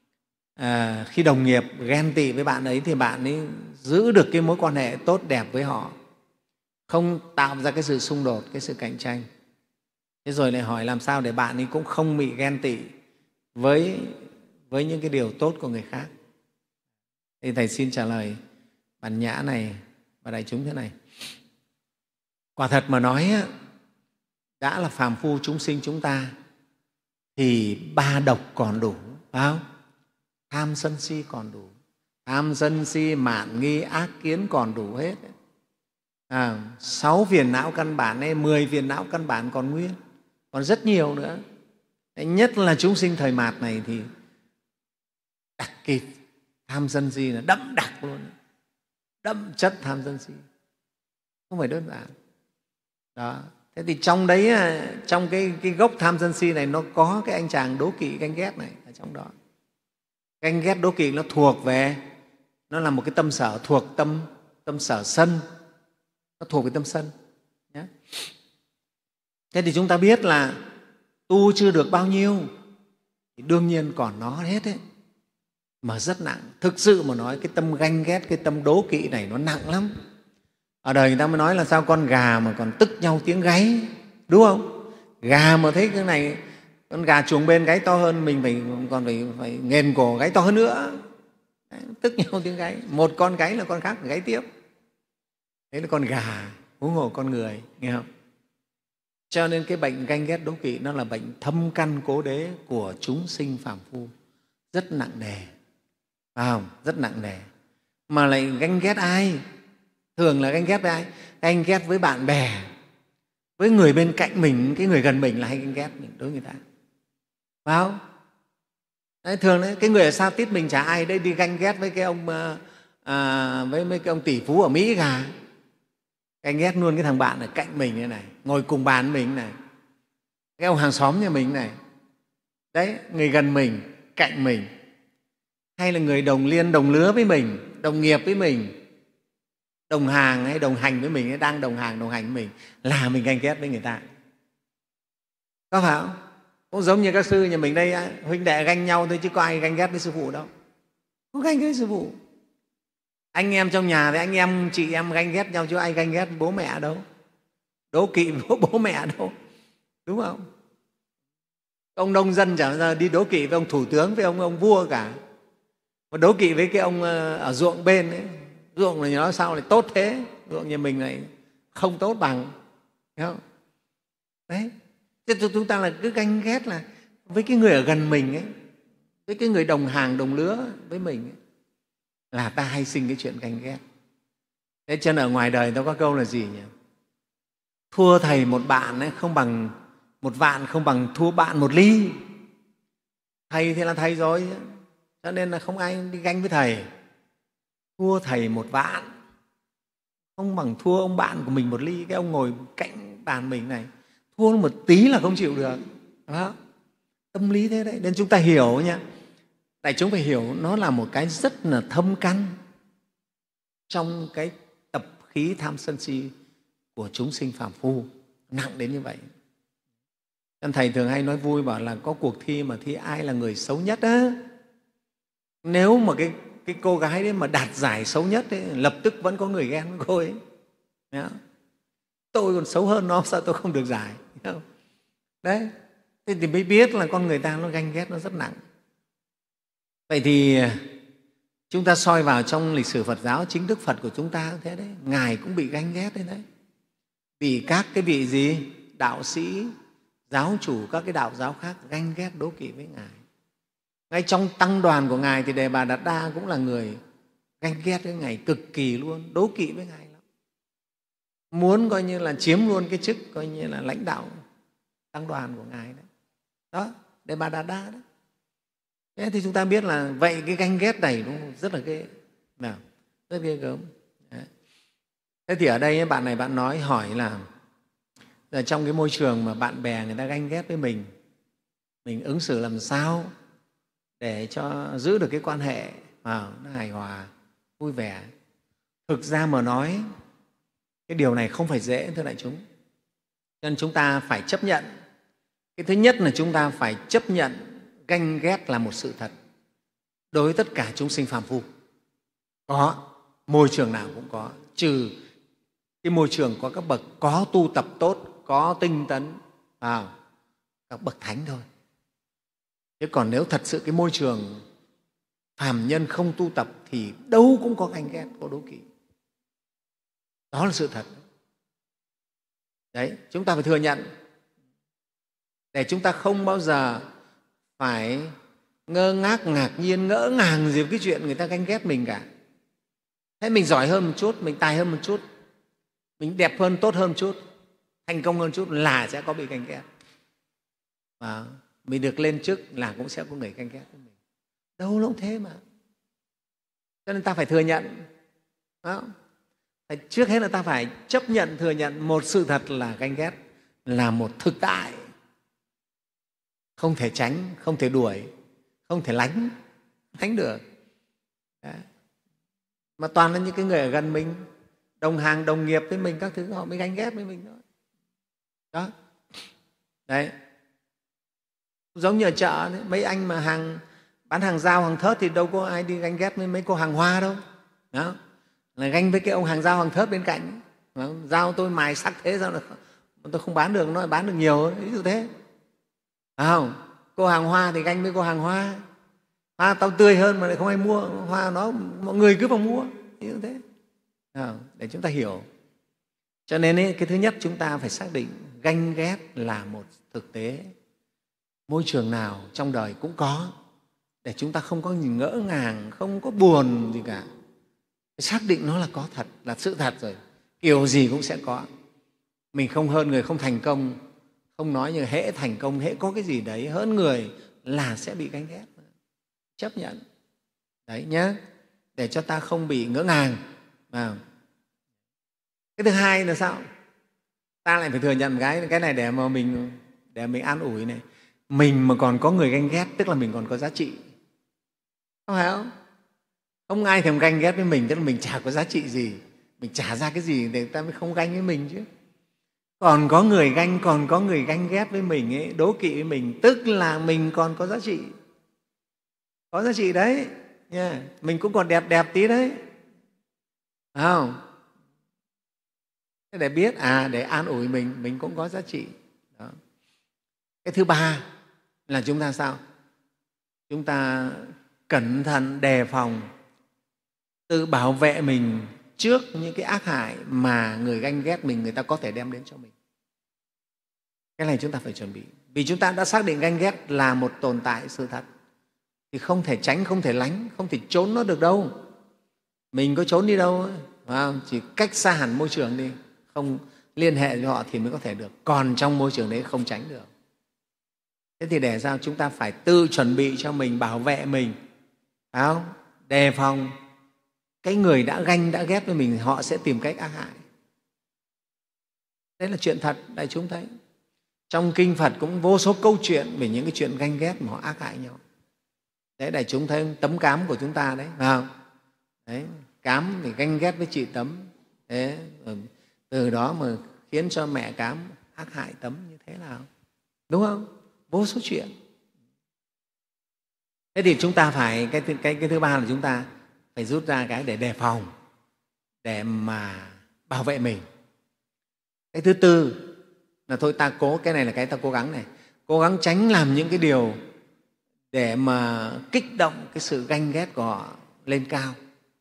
Speaker 4: à, khi đồng nghiệp ghen tị với bạn ấy thì bạn ấy giữ được cái mối quan hệ tốt đẹp với họ, không tạo ra cái sự xung đột, cái sự cạnh tranh. Thế rồi lại hỏi làm sao để bạn ấy cũng không bị ghen tị với, với những cái điều tốt của người khác. Thì Thầy xin trả lời bạn Nhã này và đại chúng thế này: quả thật mà nói, đã là phàm phu chúng sinh chúng ta thì ba độc còn đủ, phải không? Tham sân si còn đủ, tham sân si mạn nghi ác kiến còn đủ hết. À, sáu phiền não căn bản ấy, mười phiền não căn bản còn nguyên, còn rất nhiều nữa. Nhất là chúng sinh thời mạt này thì đặc kịt tham sân si là đậm đặc luôn, đậm chất tham sân si, không phải đơn giản. Đó. Thế thì trong đấy, trong cái, cái gốc tham sân si này nó có cái anh chàng đố kỵ ganh ghét này ở trong đó. Ganh ghét đố kỵ nó thuộc về, nó là một cái tâm sở thuộc tâm tâm sở sân, nó thuộc về tâm sân nhé. Thế thì chúng ta biết là tu chưa được bao nhiêu thì đương nhiên còn nó hết ấy, mà rất nặng. Thực sự mà nói, cái tâm ganh ghét, cái tâm đố kỵ này nó nặng lắm. Ở đời người ta mới nói là sao con gà mà còn tức nhau tiếng gáy, đúng không? Gà mà thấy cái này, con gà chuồng bên gáy to hơn mình, phải còn phải, phải nghền cổ gáy to hơn nữa. Đấy, tức nhau tiếng gáy, một con gáy là con khác phải gáy tiếp. Đấy là con gà, huống hồ con người, nghe không? Cho nên cái bệnh ganh ghét đố kỵ nó là bệnh thâm căn cố đế của chúng sinh phàm phu, rất nặng nề, phải không? Rất nặng nề. Mà lại ganh ghét ai? Thường là ganh ghét với ai? Ganh ghét với bạn bè, với người bên cạnh mình, cái người gần mình là hay ganh ghét mình đối với người ta, phải không? Đấy, thường đấy, cái người ở xa tít mình chả ai đấy đi ganh ghét với cái ông à, với mấy cái ông tỷ phú ở Mỹ cả. Ganh ghét luôn cái thằng bạn ở cạnh mình như này, ngồi cùng bàn mình này, cái ông hàng xóm nhà mình này, đấy, người gần mình, cạnh mình, hay là người đồng liên đồng lứa với mình, đồng nghiệp với mình, đồng hàng hay đồng hành với mình, hay đang đồng hàng đồng hành với mình, là mình ganh ghét với người ta, có phải không? Cũng giống như các sư nhà mình đây, huynh đệ ganh nhau thôi chứ có ai ganh ghét với sư phụ đâu, không ganh ghét với sư phụ. Anh em trong nhà thì anh em chị em ganh ghét nhau chứ ai ganh ghét bố mẹ đâu, đố kỵ bố, bố mẹ đâu, đúng không? Ông nông dân chẳng bao giờ đi đố kỵ với ông thủ tướng, với ông ông vua cả, mà đố kỵ với cái ông ở ruộng bên ấy. Ruộng này nói sao lại tốt thế, ruộng nhà mình này không tốt bằng, thấy không? Đấy, thế chúng ta là cứ ganh ghét là với cái người ở gần mình ấy, với cái người đồng hàng đồng lứa với mình ấy, là ta hay sinh cái chuyện ganh ghét. Thế cho nên ở ngoài đời ta có câu là gì nhỉ? Thua thầy một bạn ấy không bằng một vạn, không bằng thua bạn một ly. Thầy thì là thầy rồi, cho nên là không ai đi ganh với thầy. Thua thầy một vạn không bằng thua ông bạn của mình một ly. Cái ông ngồi cạnh bàn mình này, thua một tí là không chịu được. Đó. Tâm lý thế đấy. Nên chúng ta hiểu nha, đại chúng phải hiểu nó là một cái rất là thâm căn trong cái tập khí tham sân si của chúng sinh phàm phu, nặng đến như vậy. Nên thầy thường hay nói vui bảo là có cuộc thi mà thi ai là người xấu nhất á. Nếu mà cái, cái cô gái đấy mà đạt giải xấu nhất ấy, lập tức vẫn có người ghen với cô ấy. Tôi còn xấu hơn nó, sao tôi không được giải? Đấy, thế thì mới biết là con người ta nó ganh ghét nó rất nặng. Vậy thì chúng ta soi vào trong lịch sử Phật giáo, chính Đức Phật của chúng ta cũng thế đấy. Ngài cũng bị ganh ghét đấy đấy. Vì các cái vị gì? Đạo sĩ, giáo chủ các cái đạo giáo khác ganh ghét đố kỵ với Ngài. Ngay trong tăng đoàn của Ngài thì Đề Bà Đạt Đa cũng là người ganh ghét với Ngài cực kỳ luôn, đố kỵ với Ngài lắm. Muốn coi như là chiếm luôn cái chức coi như là lãnh đạo tăng đoàn của Ngài đấy. Đó, Đề Bà Đạt Đa đấy. Thế thì chúng ta biết là vậy cái ganh ghét này nó rất là ghê, nào, rất ghê gớm. Đấy. Thế thì ở đây bạn này bạn nói hỏi là, là trong cái môi trường mà bạn bè người ta ganh ghét với mình, mình ứng xử làm sao để cho giữ được cái quan hệ à, nó hài hòa, vui vẻ. Thực ra mà nói, cái điều này không phải dễ, thưa đại chúng. Cho nên chúng ta phải chấp nhận. Cái thứ nhất là chúng ta phải chấp nhận ganh ghét là một sự thật đối với tất cả chúng sinh phàm phu. Có, môi trường nào cũng có, trừ cái môi trường có các bậc có tu tập tốt, có tinh tấn, à, các bậc thánh thôi. Thế còn nếu thật sự cái môi trường phàm nhân không tu tập thì đâu cũng có ganh ghét, có đố kỵ. Đó là sự thật. Đấy, chúng ta phải thừa nhận để chúng ta không bao giờ phải ngơ ngác, ngạc nhiên, ngỡ ngàng gì với cái chuyện người ta ganh ghét mình cả. Thế mình giỏi hơn một chút, mình tài hơn một chút, mình đẹp hơn, tốt hơn một chút, thành công hơn một chút là sẽ có bị ganh ghét. Và mình được lên chức là cũng sẽ có người ganh ghét với mình. Đâu nó cũng thế mà. Cho nên ta phải thừa nhận. Đó. Phải, trước hết là ta phải chấp nhận, thừa nhận một sự thật là ganh ghét là một thực tại. Không thể tránh, không thể đuổi, không thể lánh, lánh được. Đấy. Mà toàn là những cái người ở gần mình, đồng hàng, đồng nghiệp với mình, các thứ họ mới ganh ghét với mình thôi. Đó. Đấy. Giống như ở chợ, đấy, mấy anh mà hàng bán hàng dao, hàng thớt thì đâu có ai đi ganh ghét với mấy cô hàng hoa đâu. Đó. Là ganh với cái ông hàng dao, hàng thớt bên cạnh. Đó. Dao tôi mài sắc thế sao là tôi không bán được, nó bán được nhiều, ví dụ thế. À không? Cô hàng hoa thì ganh với cô hàng hoa. Hoa tao tươi hơn mà lại không ai mua, hoa nó mọi người cứ vào mua, như thế. À, để chúng ta hiểu. Cho nên ấy, cái thứ nhất chúng ta phải xác định ganh ghét là một thực tế. Môi trường nào trong đời cũng có, để chúng ta không có nhìn ngỡ ngàng, không có buồn gì cả. Xác định nó là có thật, là sự thật rồi. Kiểu gì cũng sẽ có. Mình không hơn người, không thành công, không nói như hễ thành công, hễ có cái gì đấy hơn người là sẽ bị ganh ghét. Chấp nhận. Đấy nhé, để cho ta không bị ngỡ ngàng. À. Cái thứ hai là sao? Ta lại phải thừa nhận cái cái này để mà mình để mình an ủi này. Mình mà còn có người ganh ghét tức là mình còn có giá trị. Không phải không? Không ai thèm ganh ghét với mình tức là mình chả có giá trị gì. Mình chả ra cái gì để ta mới không ganh với mình chứ. Còn có người ganh, còn có người ganh ghét với mình, ấy, đố kỵ với mình, tức là mình còn có giá trị. Có giá trị đấy. Yeah. Mình cũng còn đẹp đẹp tí đấy. Phải không? Thế để biết, à, để an ủi mình, mình cũng có giá trị. Đó. Cái thứ ba là chúng ta sao? Chúng ta cẩn thận, đề phòng, tự bảo vệ mình trước những cái ác hại mà người ganh ghét mình, người ta có thể đem đến cho mình. Cái này chúng ta phải chuẩn bị. Vì chúng ta đã xác định ganh ghét là một tồn tại sự thật, thì không thể tránh, không thể lánh, không thể trốn nó được đâu. Mình có trốn đi đâu, phải không? Chỉ cách xa hẳn môi trường đi, không liên hệ với họ thì mới có thể được. Còn trong môi trường đấy không tránh được. Thế thì để sao? Chúng ta phải tự chuẩn bị cho mình, bảo vệ mình phải không? Đề phòng cái người đã ganh, đã ghét với mình, họ sẽ tìm cách ác hại. Đấy là chuyện thật, đại chúng thấy. Trong kinh Phật cũng vô số câu chuyện về những cái chuyện ganh ghét mà họ ác hại nhau. Đấy, đại chúng thấy Tấm Cám của chúng ta đấy, phải không? Đấy, Cám thì ganh ghét với chị Tấm. Thế, từ đó mà khiến cho mẹ Cám ác hại Tấm như thế nào? Đúng không? Vô số chuyện. Thế thì chúng ta phải, cái, cái, cái thứ ba là chúng ta phải rút ra cái để đề phòng, để mà bảo vệ mình. Cái thứ tư là thôi ta cố, cái này là cái ta cố gắng này, cố gắng tránh làm những cái điều để mà kích động cái sự ganh ghét của họ lên cao.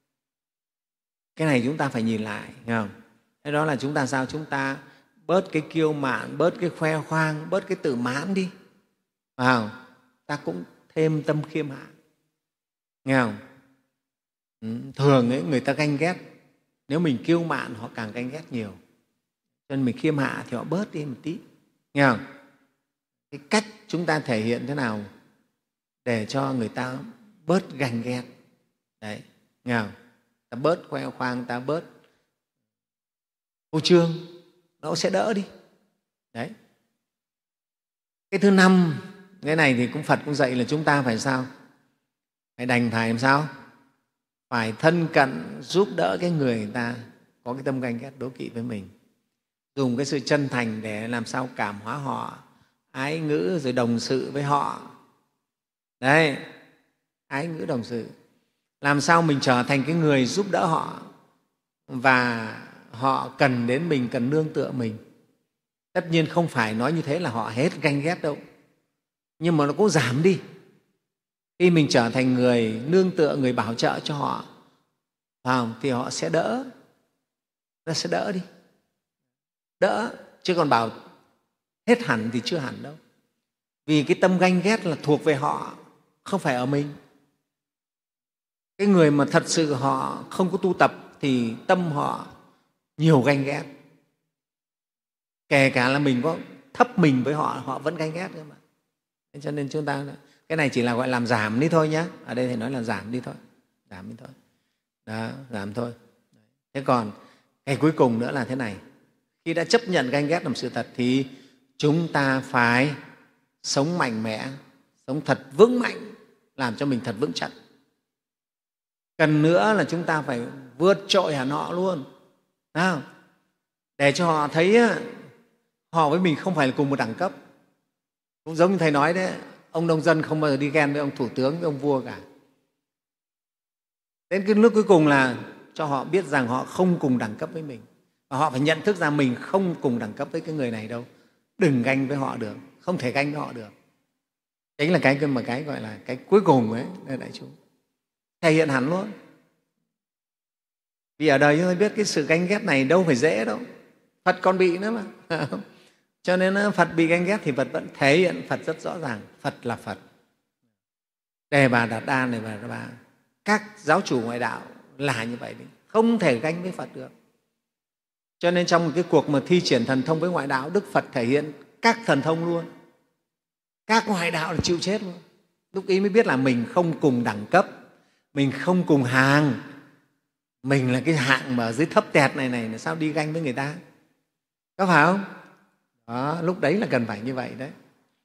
Speaker 4: Cái này chúng ta phải nhìn lại, hiểu không? Thế đó là chúng ta sao? Chúng ta bớt cái kiêu mạn, bớt cái khoe khoang, bớt cái tự mãn đi. Phải không? Ta cũng thêm tâm khiêm hạ. Nghe không? Thường ấy, người ta ganh ghét, nếu mình kiêu mạn họ càng ganh ghét nhiều. Cho nên mình khiêm hạ thì họ bớt đi một tí. Nghe không? Cái cách chúng ta thể hiện thế nào để cho người ta bớt ganh ghét. Đấy, nghe không? Ta bớt khoe khoang, ta bớt phô trương, nó sẽ đỡ đi. Đấy. Cái thứ năm, cái này thì cũng Phật cũng dạy là chúng ta phải sao? Phải đành phải làm sao? Phải thân cận giúp đỡ cái người người ta có cái tâm ganh ghét đố kỵ với mình. Dùng cái sự chân thành để làm sao cảm hóa họ, ái ngữ rồi đồng sự với họ. Đấy, ái ngữ đồng sự. Làm sao mình trở thành cái người giúp đỡ họ và họ cần đến mình, cần nương tựa mình. Tất nhiên không phải nói như thế là họ hết ganh ghét đâu, nhưng mà nó cũng giảm đi. Khi mình trở thành người nương tựa, người bảo trợ cho họ, không, thì họ sẽ đỡ, nó sẽ đỡ đi. Đỡ, chứ còn bảo hết hẳn thì chưa hẳn đâu. Vì cái tâm ganh ghét là thuộc về họ, không phải ở mình. Cái người mà thật sự họ không có tu tập thì tâm họ nhiều ganh ghét. Kể cả là mình có thấp mình với họ, họ vẫn ganh ghét cơ mà. Thế cho nên chúng ta, cái này chỉ là gọi làm giảm đi thôi nhé. Ở đây thầy nói là giảm đi thôi, giảm đi thôi. Đó, giảm thôi. Thế còn cái cuối cùng nữa là thế này. Khi đã chấp nhận ganh ghét làm sự thật thì chúng ta phải sống mạnh mẽ, sống thật vững mạnh, làm cho mình thật vững chắc. Cần nữa là chúng ta phải vượt trội hẳn họ luôn, không? Để cho họ thấy họ với mình không phải là cùng một đẳng cấp. Cũng giống như thầy nói đấy, ông nông dân không bao giờ đi ghen với ông thủ tướng, với ông vua cả. Đến cái lúc cuối cùng là cho họ biết rằng họ không cùng đẳng cấp với mình. Và họ phải nhận thức ra mình không cùng đẳng cấp với cái người này đâu. Đừng ganh với họ được, không thể ganh với họ được. Chính là cái mà cái gọi là cái cuối cùng ấy, đại chúng. Thể hiện hẳn luôn. Vì ở đời chúng ta biết cái sự ganh ghét này đâu phải dễ đâu. Phật còn bị nữa mà. Cho nên Phật bị ganh ghét thì Phật vẫn thể hiện Phật rất rõ ràng. Phật là Phật. Đề Bà Đạt Đa này và bà các giáo chủ ngoại đạo là như vậy đấy. Không thể ganh với Phật được. Cho nên trong một cái cuộc mà thi triển thần thông với ngoại đạo, Đức Phật thể hiện các thần thông luôn. Các ngoại đạo là chịu chết luôn. Lúc ấy mới biết là mình không cùng đẳng cấp, mình không cùng hàng, mình là cái hạng mà ở dưới thấp tẹt này này, là sao đi ganh với người ta, có phải không? Đó, lúc đấy là cần phải như vậy đấy.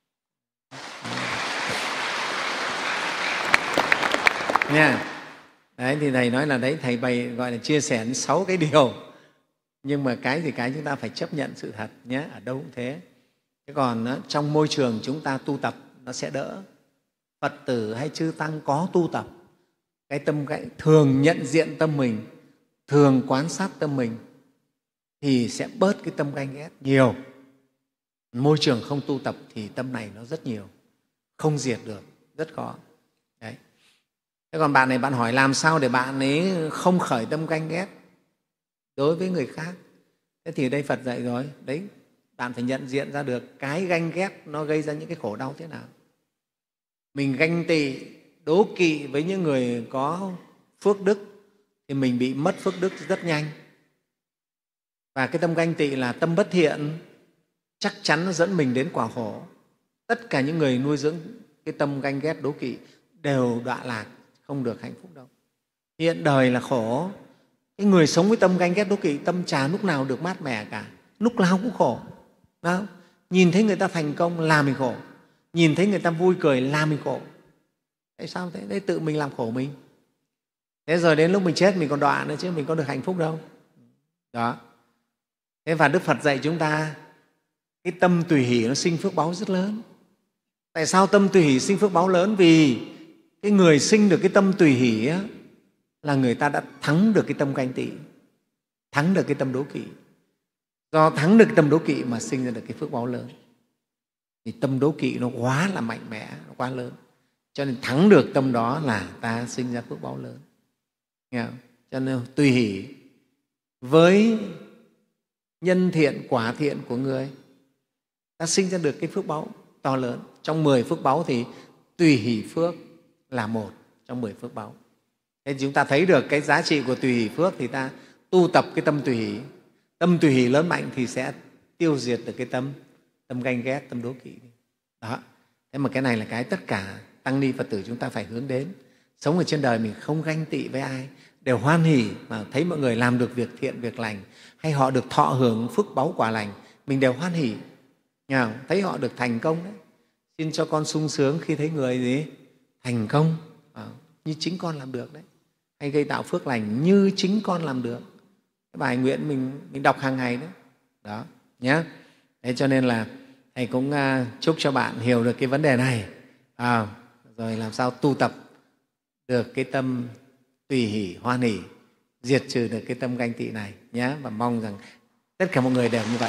Speaker 4: Nha. Đấy thì thầy nói là đấy, thầy bày gọi là chia sẻ sáu cái điều, nhưng mà cái thì cái chúng ta phải chấp nhận sự thật nhé, ở đâu cũng thế. Thế còn đó, trong môi trường chúng ta tu tập nó sẽ đỡ. Phật tử hay chư tăng có tu tập, cái tâm cái thường nhận diện tâm mình, thường quan sát tâm mình thì sẽ bớt cái tâm ganh ghét nhiều. Môi trường không tu tập thì tâm này nó rất nhiều, không diệt được, rất khó. Đấy. Thế còn bạn này, bạn hỏi làm sao để bạn ấy không khởi tâm ganh ghét đối với người khác. Thế thì đây Phật dạy rồi, đấy, bạn phải nhận diện ra được cái ganh ghét nó gây ra những cái khổ đau thế nào. Mình ganh tị, đố kỵ với những người có phước đức thì mình bị mất phước đức rất nhanh. Và cái tâm ganh tị là tâm bất thiện, chắc chắn nó dẫn mình đến quả khổ. Tất cả những người nuôi dưỡng cái tâm ganh ghét đố kỵ đều đọa lạc, không được hạnh phúc đâu. Hiện đời là khổ. Cái người sống với tâm ganh ghét đố kỵ, tâm chả lúc nào được mát mẻ cả, lúc nào cũng khổ. Đó. Nhìn thấy người ta thành công là mình khổ, nhìn thấy người ta vui cười là mình khổ. Tại sao thế? Đấy, tự mình làm khổ mình. Thế rồi đến lúc mình chết mình còn đọa nữa chứ mình có được hạnh phúc đâu. Đó. Thế và Đức Phật dạy chúng ta cái tâm tùy hỷ nó sinh phước báu rất lớn. Tại sao tâm tùy hỷ sinh phước báu lớn? Vì cái người sinh được cái tâm tùy hỷ á, là người ta đã thắng được cái tâm ganh tị, thắng được cái tâm đố kỵ. Do thắng được cái tâm đố kỵ mà sinh ra được cái phước báu lớn. Thì tâm đố kỵ nó quá là mạnh mẽ, nó quá lớn. Cho nên thắng được tâm đó là ta sinh ra phước báu lớn. Nghe không? Cho nên tùy hỷ với nhân thiện, quả thiện của người, ta sinh ra được cái phước báu to lớn. Trong mười phước báu thì tùy hỷ phước là một trong mười phước báu. Thế chúng ta thấy được cái giá trị của tùy hỷ phước thì ta tu tập cái tâm tùy hỷ. Tâm tùy hỷ lớn mạnh thì sẽ tiêu diệt được cái tâm tâm ganh ghét, tâm đố kỵ. Đó. Thế mà cái này là cái tất cả tăng ni Phật tử chúng ta phải hướng đến. Sống ở trên đời mình không ganh tị với ai, đều hoan hỷ mà thấy mọi người làm được việc thiện, việc lành, hay họ được thọ hưởng phước báu quả lành, mình đều hoan hỷ. Thấy họ được thành công đấy, xin cho con sung sướng khi thấy người gì thành công à, như chính con làm được đấy, hay gây tạo phước lành như chính con làm được. Cái bài nguyện mình mình đọc hàng ngày đấy. Đó nhé. Thế cho nên là thầy cũng uh, chúc cho bạn hiểu được cái vấn đề này, à, rồi làm sao tu tập được cái tâm tùy hỷ, hoan hỷ, diệt trừ được cái tâm ganh tị này nhé. Và mong rằng tất cả mọi người đều như vậy.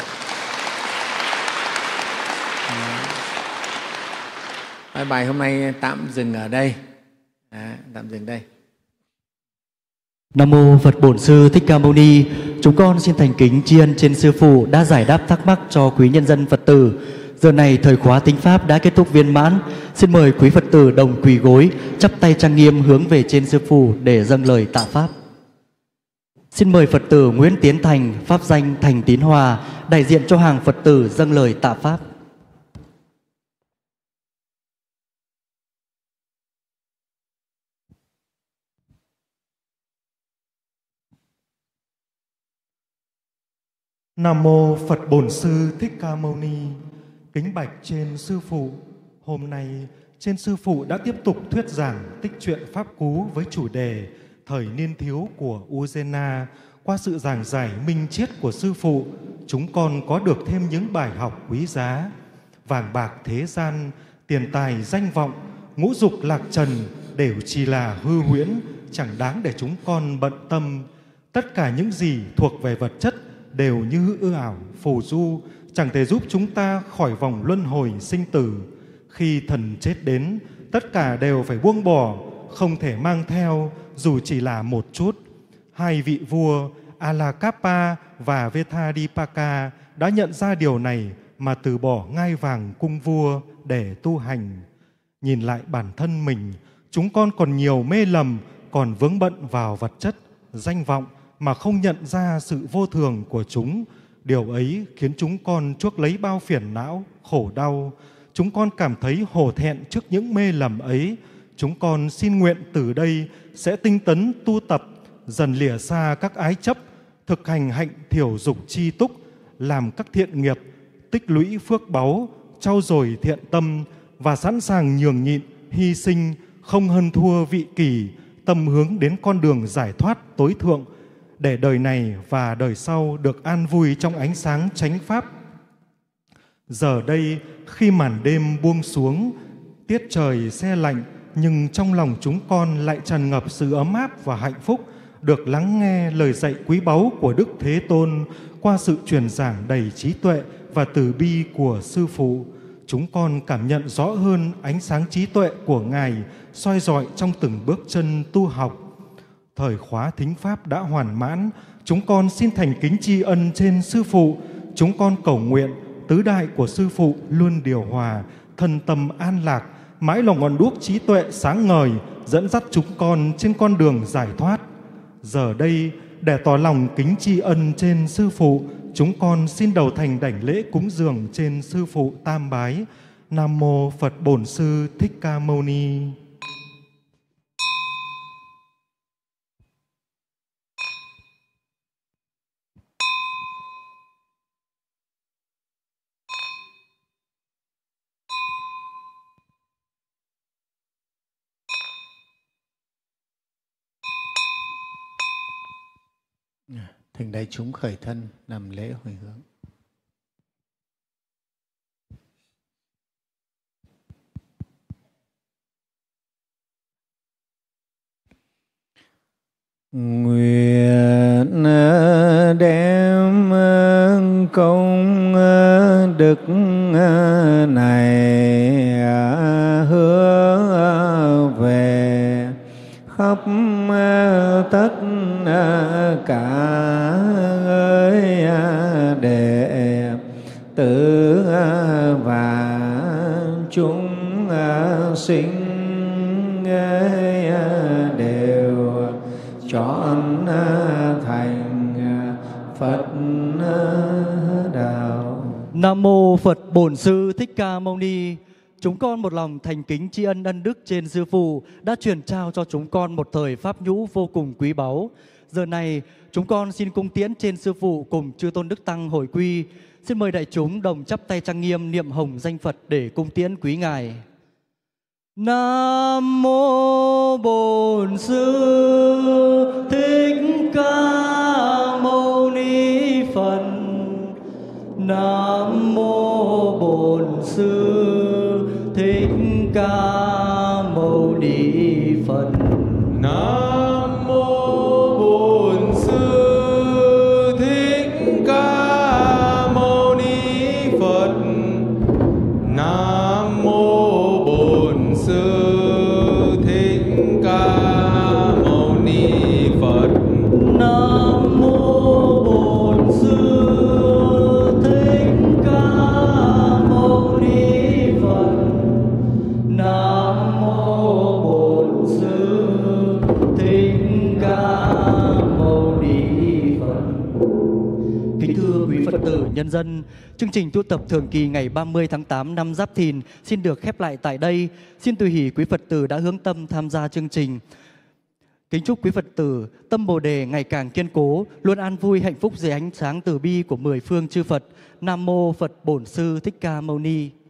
Speaker 4: À, bài hôm nay tạm dừng ở đây. À, tạm dừng đây.
Speaker 1: Nam mô Phật Bổn Sư Thích Ca Mâu Ni. Chúng con xin thành kính tri ân trên Sư Phụ đã giải đáp thắc mắc cho quý nhân dân Phật tử. Giờ này thời khóa thính pháp đã kết thúc viên mãn. Xin mời quý Phật tử đồng quỳ gối, chắp tay trang nghiêm hướng về trên Sư Phụ để dâng lời tạ pháp. Xin mời Phật tử Nguyễn Tiến Thành, pháp danh Thành Tín Hòa, đại diện cho hàng Phật tử dâng lời tạ pháp.
Speaker 3: Nam mô Phật Bổn Sư Thích Ca Mâu Ni. Kính bạch trên Sư Phụ, hôm nay trên Sư Phụ đã tiếp tục thuyết giảng tích truyện Pháp Cú với chủ đề Thời niên thiếu của Uzena. Qua sự giảng giải minh triết của Sư Phụ, chúng con có được thêm những bài học quý giá. Vàng bạc thế gian, tiền tài danh vọng, ngũ dục lạc trần đều chỉ là hư huyễn, chẳng đáng để chúng con bận tâm. Tất cả những gì thuộc về vật chất đều như ư ảo, phù du, chẳng thể giúp chúng ta khỏi vòng luân hồi sinh tử. Khi thần chết đến, tất cả đều phải buông bỏ, không thể mang theo dù chỉ là một chút. Hai vị vua Alakapa và Vethadipaka đã nhận ra điều này mà từ bỏ ngai vàng cung vua để tu hành. Nhìn lại bản thân mình, chúng con còn nhiều mê lầm, còn vướng bận vào vật chất, danh vọng mà không nhận ra sự vô thường của chúng. Điều ấy khiến chúng con chuốc lấy bao phiền não, khổ đau. Chúng con cảm thấy hổ thẹn trước những mê lầm ấy. Chúng con xin nguyện từ đây sẽ tinh tấn tu tập, dần lìa xa các ái chấp, thực hành hạnh thiểu dục chi túc, làm các thiện nghiệp, tích lũy phước báu, trau dồi thiện tâm và sẵn sàng nhường nhịn, hy sinh, không hơn thua vị kỷ, tâm hướng đến con đường giải thoát tối thượng, để đời này và đời sau được an vui trong ánh sáng chánh pháp. Giờ đây, khi màn đêm buông xuống, tiết trời se lạnh, nhưng trong lòng chúng con lại tràn ngập sự ấm áp và hạnh phúc, được lắng nghe lời dạy quý báu của Đức Thế Tôn qua sự truyền giảng đầy trí tuệ và từ bi của Sư Phụ. Chúng con cảm nhận rõ hơn ánh sáng trí tuệ của Ngài soi rọi trong từng bước chân tu học. Thời khóa thính pháp đã hoàn mãn, chúng con xin thành kính tri ân trên Sư Phụ. Chúng con cầu nguyện tứ đại của Sư Phụ luôn điều hòa, thân tâm an lạc, mãi lòng ngọn đuốc trí tuệ sáng ngời, dẫn dắt chúng con trên con đường giải thoát. Giờ đây, để tỏ lòng kính tri ân trên Sư Phụ, chúng con xin đầu thành đảnh lễ cúng dường trên Sư Phụ tam bái. Nam mô Phật Bổn Sư Thích Ca Mâu Ni.
Speaker 4: Thỉnh đại chúng khởi thân làm lễ hồi hướng. Nguyện đem công đức này hướng về khắp tất cả ơi đệ tử và chúng sinh đều chọn thành Phật đạo.
Speaker 1: Nam mô Phật Bổn Sư Thích Ca Mâu Ni. Chúng con một lòng thành kính tri ân ân đức trên Sư Phụ đã truyền trao cho chúng con một thời pháp nhũ vô cùng quý báu. Giờ này chúng con xin cung tiễn trên Sư Phụ cùng chư tôn đức tăng hồi quy. Xin mời đại chúng đồng chắp tay trang nghiêm niệm hồng danh Phật để cung tiễn quý ngài. Nam mô Bổn Sư Thích Ca Mâu Ni Phật. Nam mô Bổn Sư Thích Ca Mâu Ni Phật.
Speaker 2: Nam mô Bổn Sư Thích Ca Mâu Ni Phật. Nam mô Bổn Sư Thích Ca Mâu Ni Phật.
Speaker 1: Nam mô Bổn Sư Thích Ca Mâu Ni Phật. Nam mô Bổn Sư Thích Ca Mâu Ni Phật. Kính thưa quý Phật tử nhân dân, chương trình tu tập thường kỳ ngày ba mươi tháng tám năm Giáp Thìn xin được khép lại tại đây. Xin tùy hỷ quý Phật tử đã hướng tâm tham gia chương trình. Kính chúc quý Phật tử tâm Bồ đề ngày càng kiên cố, luôn an vui hạnh phúc dưới ánh sáng từ bi của mười phương chư Phật. Nam mô Phật Bổn Sư Thích Ca Mâu Ni.